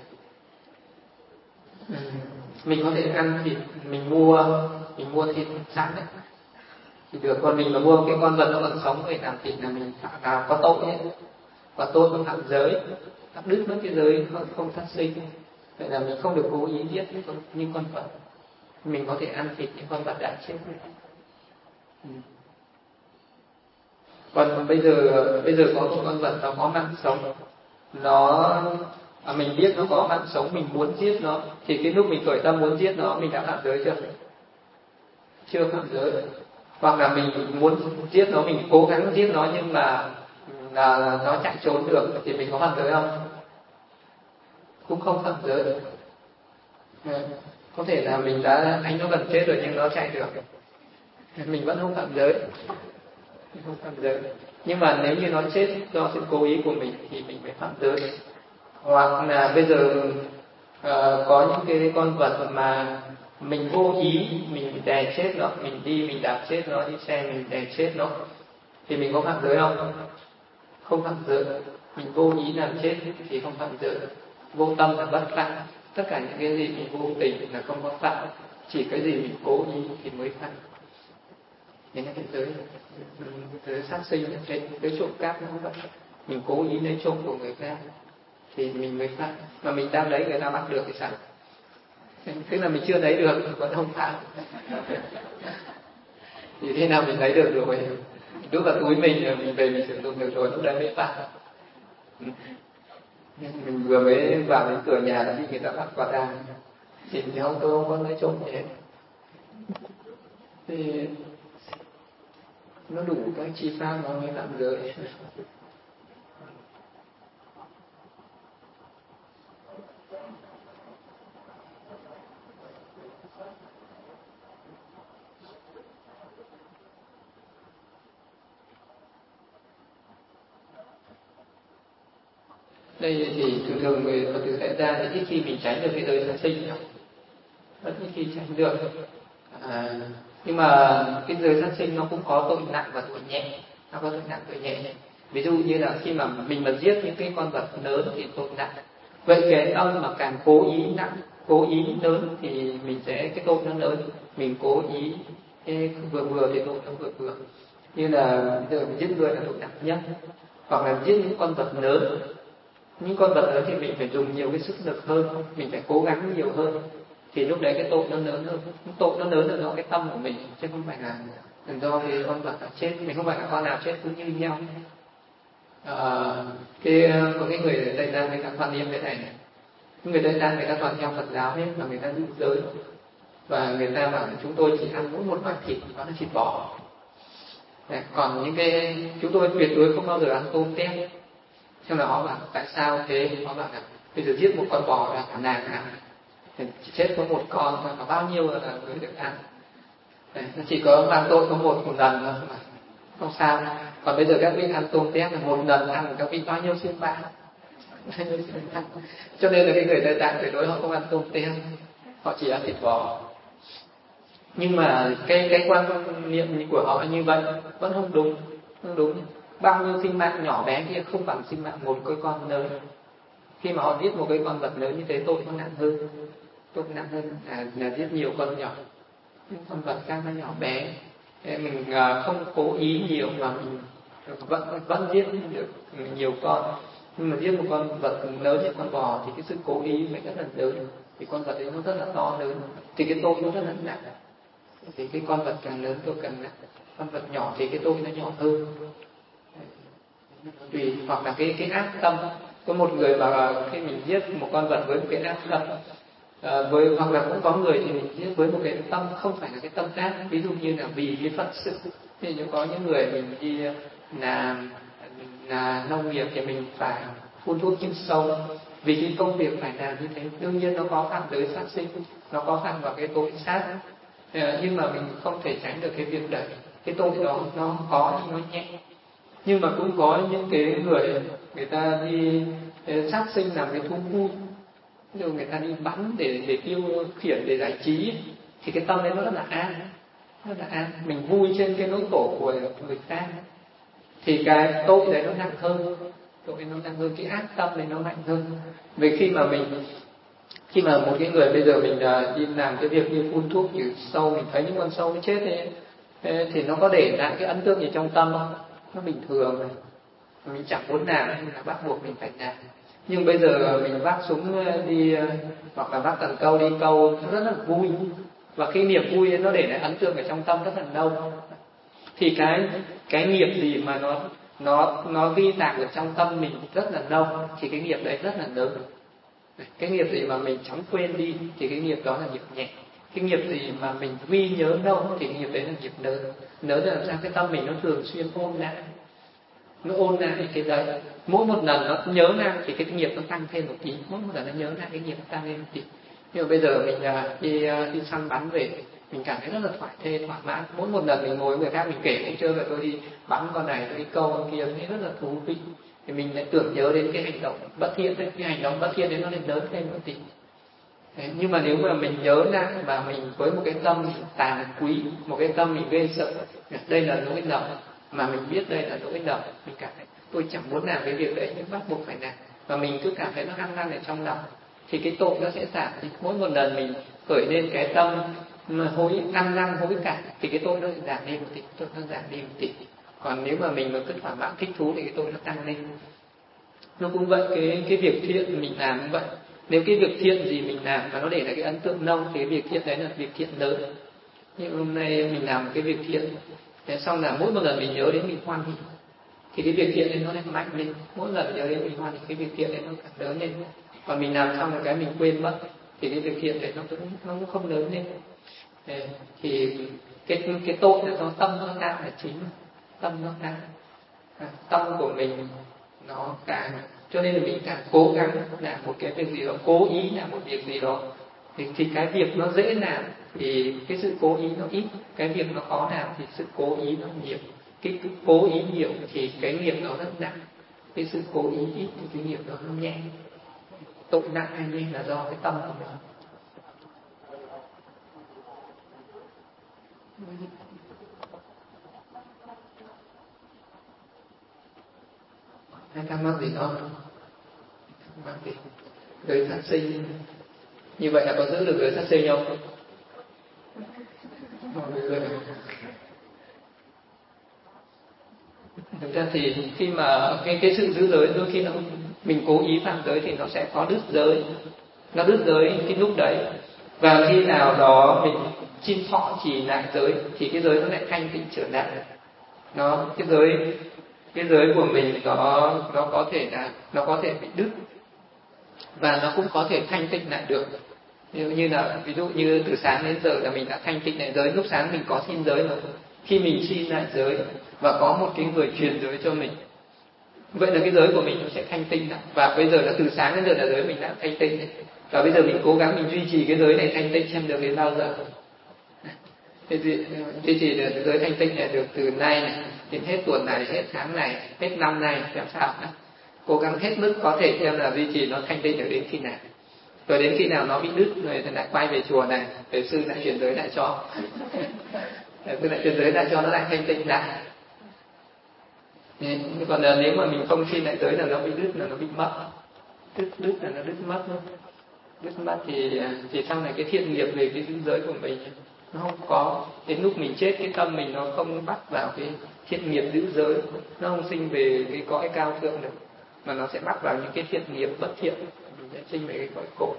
Ừ. Mình có thể ăn thịt, mình mua mình mua thịt sẵn đấy thì được. Còn mình mà mua cái con vật nó còn sống về làm thịt là mình là có tội ấy, có tội và phạm giới, phạm đứt mất cái giới không, không sát sinh. Vậy là mình không được cố ý giết những con, những con vật. Mình có thể ăn thịt những con vật đã chết. Ừ. Còn bây giờ bây giờ có một con vật nó có mạng sống, nó à, mình biết nó có mạng sống, mình muốn giết nó, thì cái lúc mình khởi tâm muốn giết nó, mình đã phạm giới chưa? Chưa phạm giới. Hoặc là mình muốn giết nó, mình cố gắng giết nó nhưng mà là nó chạy trốn được, thì mình có phạm giới không? Cũng không phạm giới. Có thể là mình đã đánh nó gần chết rồi nhưng nó chạy được, mình vẫn không phạm giới. Không phạm giới. Nhưng mà nếu như nó chết do sự cố ý của mình thì mình phải phạm giới. Hoặc là bây giờ uh, có những cái con vật mà mình vô ý mình đè chết nó, mình đi mình đạp chết nó, đi xe mình đè chết nó, thì mình có phạm giới không? Không phạm giới. Mình vô ý làm chết thì không phạm giới. Vô tâm là bất phạm. Tất cả những cái gì mình vô tình là không có phạm, chỉ cái gì mình cố ý thì mới phạm. Nên là cái giới giới sát sinh, cái cái trộm cắp nó không vậy. Mình cố ý lấy trộm của người khác thì mình mới phạm. Mà mình đang lấy người ta bắt được thì sao? Tức là mình chưa lấy được vẫn không phạm. Thì thế nào mình lấy được rồi, đút vào túi mình rồi mình về mình sử dụng được rồi, lúc đấy mới phạm. Mình vừa mới vào đến cửa nhà đã bị người ta bắt quả tang thì không, tôi không có lấy trộm gì hết. Thì nó đủ các chi pháp nó mới phạm giới. Đây thì thường thường người Phật tử tại gia thì ít khi mình tránh được cái giới sát sinh, rất ít khi tránh được. À, nhưng mà cái giới sát sinh nó cũng có tội nặng và tội nhẹ, nó có tội nặng tội nhẹ. Ví dụ như là khi mà mình mà giết những cái con vật lớn thì tội nặng. Vậy cái tâm mà càng cố ý nặng, cố ý lớn thì mình sẽ cái tội nó lớn. Mình cố ý cái vừa vừa thì tội nó vừa vừa. Như là bây giờ mình giết người là tội nặng nhất, hoặc là giết những con vật lớn. Những con vật lớn thì mình phải dùng nhiều cái sức lực hơn, mình phải cố gắng nhiều hơn, thì lúc đấy cái tội nó lớn hơn. Tội nó lớn là do cái tâm của mình, chứ không phải là do cái con vật đã chết. Mình không phải là con nào chết cũng như nhau. À, cái có cái người ở Tây Tạng người ta quan niệm cái này này, người Tây Tạng người ta toàn theo Phật giáo hết, mà người ta giữ giới, và người ta bảo là chúng tôi chỉ ăn mỗi một loại thịt, đó là thịt bò. Đấy, còn những cái chúng tôi tuyệt đối không bao giờ ăn tôm tép. Thế là họ bảo tại sao thế? Họ bảo là bây giờ giết một con bò ra cả nàng ăn, chỉ chết có một con thôi, mà bao nhiêu là người được ăn. Đấy, nó chỉ có mang tội có một một lần thôi mà không sao. Còn bây giờ các vị ăn tôm tép là một lần ăn các vị bao nhiêu xuyên ba. Cho nên là cái người Tây Tạng tuyệt đối họ không ăn tôm tép, họ chỉ ăn thịt bò. Nhưng mà cái cái quan niệm của họ như vậy vẫn không đúng, không đúng. Bao nhiêu sinh mạng nhỏ bé kia không bằng sinh mạng một cái con lớn. Khi mà họ giết một cái con vật lớn như thế, tội nó nặng hơn, tội nặng hơn là, là giết nhiều con nhỏ. Những con vật khác nó nhỏ bé, mình không cố ý nhiều mà mình vẫn vẫn giết được nhiều con. Nhưng mà giết một con vật lớn như con bò thì cái sự cố ý phải rất là lớn, thì con vật ấy nó rất là to lớn, thì cái tội nó rất là nặng. Thì cái con vật càng lớn tội càng nặng, con vật nhỏ thì cái tội nó nhỏ hơn. Tùy, hoặc là cái cái ác tâm. Có một người mà khi mình giết một con vật với một cái ác tâm, à, với hoặc là cũng có người thì mình giết với một cái tâm không phải là cái tâm ác. Ví dụ như là vì cái phận sự, thì như có những người mình đi làm là nông nghiệp thì mình phải phun thuốc trừ sâu, vì cái công việc phải làm như thế, đương nhiên nó có phạm giới sát sinh, nó có phạm vào cái tội sát, à, nhưng mà mình không thể tránh được cái việc đấy. Cái tội đó nó có nhưng nó nhẹ. Nhưng mà cũng có những cái người người ta đi sát sinh làm cái thú vui, ví dụ người ta đi bắn để để tiêu khiển, để giải trí, thì cái tâm đấy nó rất là an, rất là an. Mình vui trên cái nỗi khổ của người khác, thì cái tội đấy nó nặng hơn, tội nó nặng hơn, cái ác tâm đấy nó nặng hơn. Vì khi mà mình khi mà một cái người bây giờ mình đi làm cái việc như phun thuốc trừ sâu, mình thấy những con sâu nó chết ấy, thì nó có để lại cái ấn tượng gì trong tâm không? Nó bình thường này, mình chẳng muốn làm nhưng là bắt buộc mình phải làm. Nhưng bây giờ mình vác súng đi, hoặc là vác cần câu đi câu, nó rất là vui, và cái niềm vui ấy, nó để lại ấn tượng ở trong tâm rất là lâu. Thì cái cái nghiệp gì mà nó nó nó ghi tạc ở trong tâm mình rất là lâu, thì cái nghiệp đấy rất là lớn. Cái nghiệp gì mà mình chóng quên đi thì cái nghiệp đó là nghiệp nhẹ. Cái nghiệp gì mà mình ghi nhớ lâu thì cái nghiệp đấy là nghiệp lớn. Lớn là sao? Cái tâm mình nó thường xuyên ôn lại, nó ôn lại cái đấy. Mỗi một lần nó nhớ lại thì cái nghiệp nó tăng thêm một tí, mỗi một lần nó nhớ lại cái nghiệp nó tăng thêm một tí. Nhưng mà bây giờ mình đi đi săn bắn về, mình cảm thấy rất là thoải thê, thỏa mãn. Mỗi một lần mình ngồi với người khác mình kể cũng chơi là tôi đi bắn con này, tôi đi câu con kia, thấy rất là thú vị. Thì mình lại tưởng nhớ đến cái hành động bất thiện đấy, cái hành động bất thiện đấy nó lên lớn thêm một tí. Đấy, nhưng mà nếu mà mình nhớ ra mà mình với một cái tâm tàm quý, một cái tâm mình ghê sợ, đây là nỗi lầm, mà mình biết đây là nỗi lầm, mình cảm thấy tôi chẳng muốn làm cái việc đấy nhưng bắt buộc phải làm, và mình cứ cảm thấy nó ăn năn ở trong lòng, thì cái tội nó sẽ giảm đi. Mỗi một lần mình khởi lên cái tâm mà hối ăn năn hối cải thì cái tội nó giảm đi một tí, tội nó giảm đi một tí. Còn nếu mà mình mà cứ thỏa mãn thích thú thì cái tội nó tăng lên. Nó cũng vậy, cái cái việc thiện mình làm cũng vậy. Nếu cái việc thiện gì mình làm mà nó để lại cái ấn tượng lâu thì cái việc thiện đấy là việc thiện lớn. Nhưng hôm nay mình làm một cái việc thiện, thế xong là mỗi một lần mình nhớ đến mình hoan hỉ thì cái việc thiện đấy nó lại mạnh lên. Mỗi lần nhớ đến mình hoan hỉ cái việc thiện đấy nó càng lớn lên. Còn mình làm xong một cái mình quên mất thì cái việc thiện đấy nó cũng nó cũng không lớn lên. Thì cái cái tội là do tâm nó đang là chính, tâm nó đang tâm của mình nó càng, cho nên là mình càng cố gắng làm một cái việc gì đó, cố ý làm một việc gì đó thì, thì cái việc nó dễ làm thì cái sự cố ý nó ít, cái việc nó khó làm thì sự cố ý nó nhiều. Cái, cái cố ý nhiều thì cái nghiệp nó rất nặng, cái sự cố ý ít thì cái nghiệp nó nhẹ. Tội nặng hay nên là do cái tâm của mình. Hay thắc mắc gì không? Thắc mắc gì? Giới sát sinh như vậy là có giữ được giới sát sinh không? Thực ra thì khi mà cái cái sự giữ giới đôi khi nó mình cố ý phạm giới thì nó sẽ có đứt giới, nó đứt giới cái lúc đấy, và khi nào đó mình chim thọ trì lại giới thì cái giới nó lại thanh tịnh trở lại. Nó cái giới cái giới của mình nó nó có thể là nó có thể bị đứt và nó cũng có thể thanh tịnh lại được. Như, như là ví dụ như từ sáng đến giờ là mình đã thanh tịnh lại giới, lúc sáng mình có xin giới rồi, khi mình xin lại giới và có một cái người truyền giới cho mình, vậy là cái giới của mình nó sẽ thanh tịnh lại. Và bây giờ là từ sáng đến giờ là giới mình đã thanh tịnh đấy, và bây giờ mình cố gắng mình duy trì cái giới này thanh tịnh xem được đến bao giờ. Thế thì duy trì được giới thanh tịnh này được từ nay này đến hết tuần này, hết tháng này, hết năm này, làm sao nữa? Cố gắng hết mức có thể xem là duy trì nó thanh tịnh được đến khi nào. Rồi đến khi nào nó bị đứt rồi thì lại quay về chùa này, về sư lại chuyển giới lại cho. Sư lại chuyển giới lại cho nó lại thanh tịnh lại. Còn là nếu mà mình không xin lại giới là nó bị đứt là nó bị mất. Đứt đứt là nó đứt mất luôn. Đứt mất thì thì sau này cái thiện nghiệp về cái giữ giới của mình nó không có. Đến lúc mình chết cái tâm mình nó không bắt vào cái thiện nghiệp giữ giới, nó không sinh về cái cõi cao thượng được, mà nó sẽ bắt vào những cái thiện nghiệp bất thiện, mình sẽ sinh về cái cõi khổ.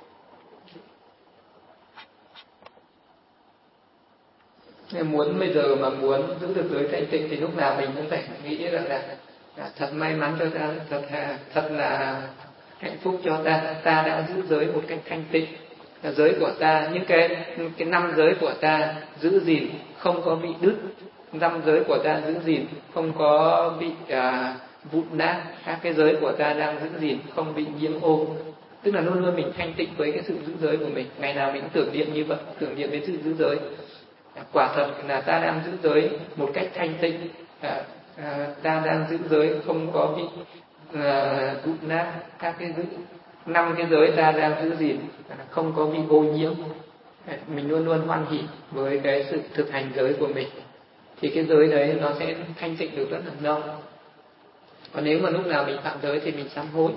Nên muốn bây giờ mà muốn giữ được giới thanh tịnh thì lúc nào mình cũng phải nghĩ rằng là, là thật may mắn cho ta, thật thật là hạnh phúc cho ta, ta đã giữ giới một cách thanh tịnh. Là giới của ta, những cái cái năm giới của ta giữ gìn không có bị đứt, năm giới của ta giữ gìn không có bị à, vụn nát, các cái giới của ta đang giữ gìn không bị nhiễm ô. Tức là luôn luôn mình thanh tịnh với cái sự giữ giới của mình, ngày nào mình cũng tưởng niệm như vậy, tưởng niệm đến sự giữ giới. Quả thật là ta đang giữ giới một cách thanh tịnh, à, à, ta đang giữ giới không có bị à, vụn nát, các cái giữ năm cái giới ta đang giữ gìn không có bị ô nhiễm. Mình luôn luôn hoan hỉ với cái sự thực hành giới của mình thì cái giới đấy nó sẽ thanh tịnh được rất là lâu. Còn nếu mà lúc nào mình phạm giới thì mình sám hối,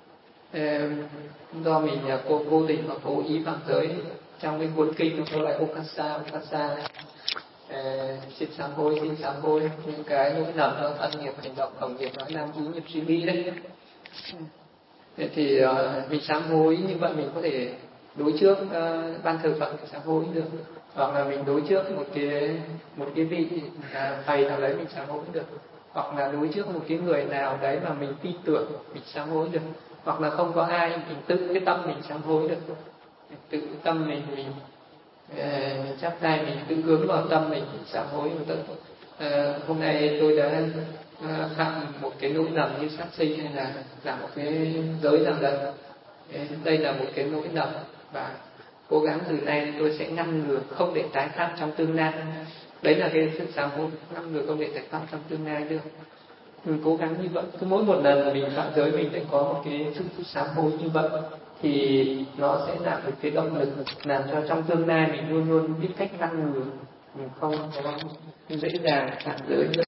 do mình cố vô tình hoặc cố ý phạm giới. Trong cái cuốn kinh nó có lại Okasa Okasa xin sám hối, xin sám hối những cái lỗi lầm do thân nghiệp, hành động, khẩu nghiệp, nói năng, ý nghiệp, suy nghĩ đấy. Thế thì uh, mình sám hối như vậy mình có thể đối trước uh, ban thờ phận sám hối được, hoặc là mình đối trước một cái một cái vị uh, thầy nào đấy mình sám hối được, hoặc là đối trước một cái người nào đấy mà mình tin tưởng mình sám hối được, hoặc là không có ai mình tự cái tâm mình sám hối được, tự tâm mình mình uh, chắp tay mình tự hướng vào tâm mình sám hối một tự. Uh, hôm nay tôi đã uh, phạm một cái lỗi lầm như sát sinh hay là làm một cái giới nào đấy, đây là một cái lỗi lầm và cố gắng từ nay tôi sẽ ngăn ngừa không để tái phạm trong tương lai. Đấy là cái sự sám hối, ngăn ngừa không để tái phạm trong tương lai được. Mình cố gắng như vậy, cứ mỗi một lần mình phạm giới mình phải có một cái sự sám hối như vậy thì nó sẽ là một cái động lực làm cho trong tương lai mình luôn luôn biết cách ngăn ngừa, mình không có dễ dàng chạm tới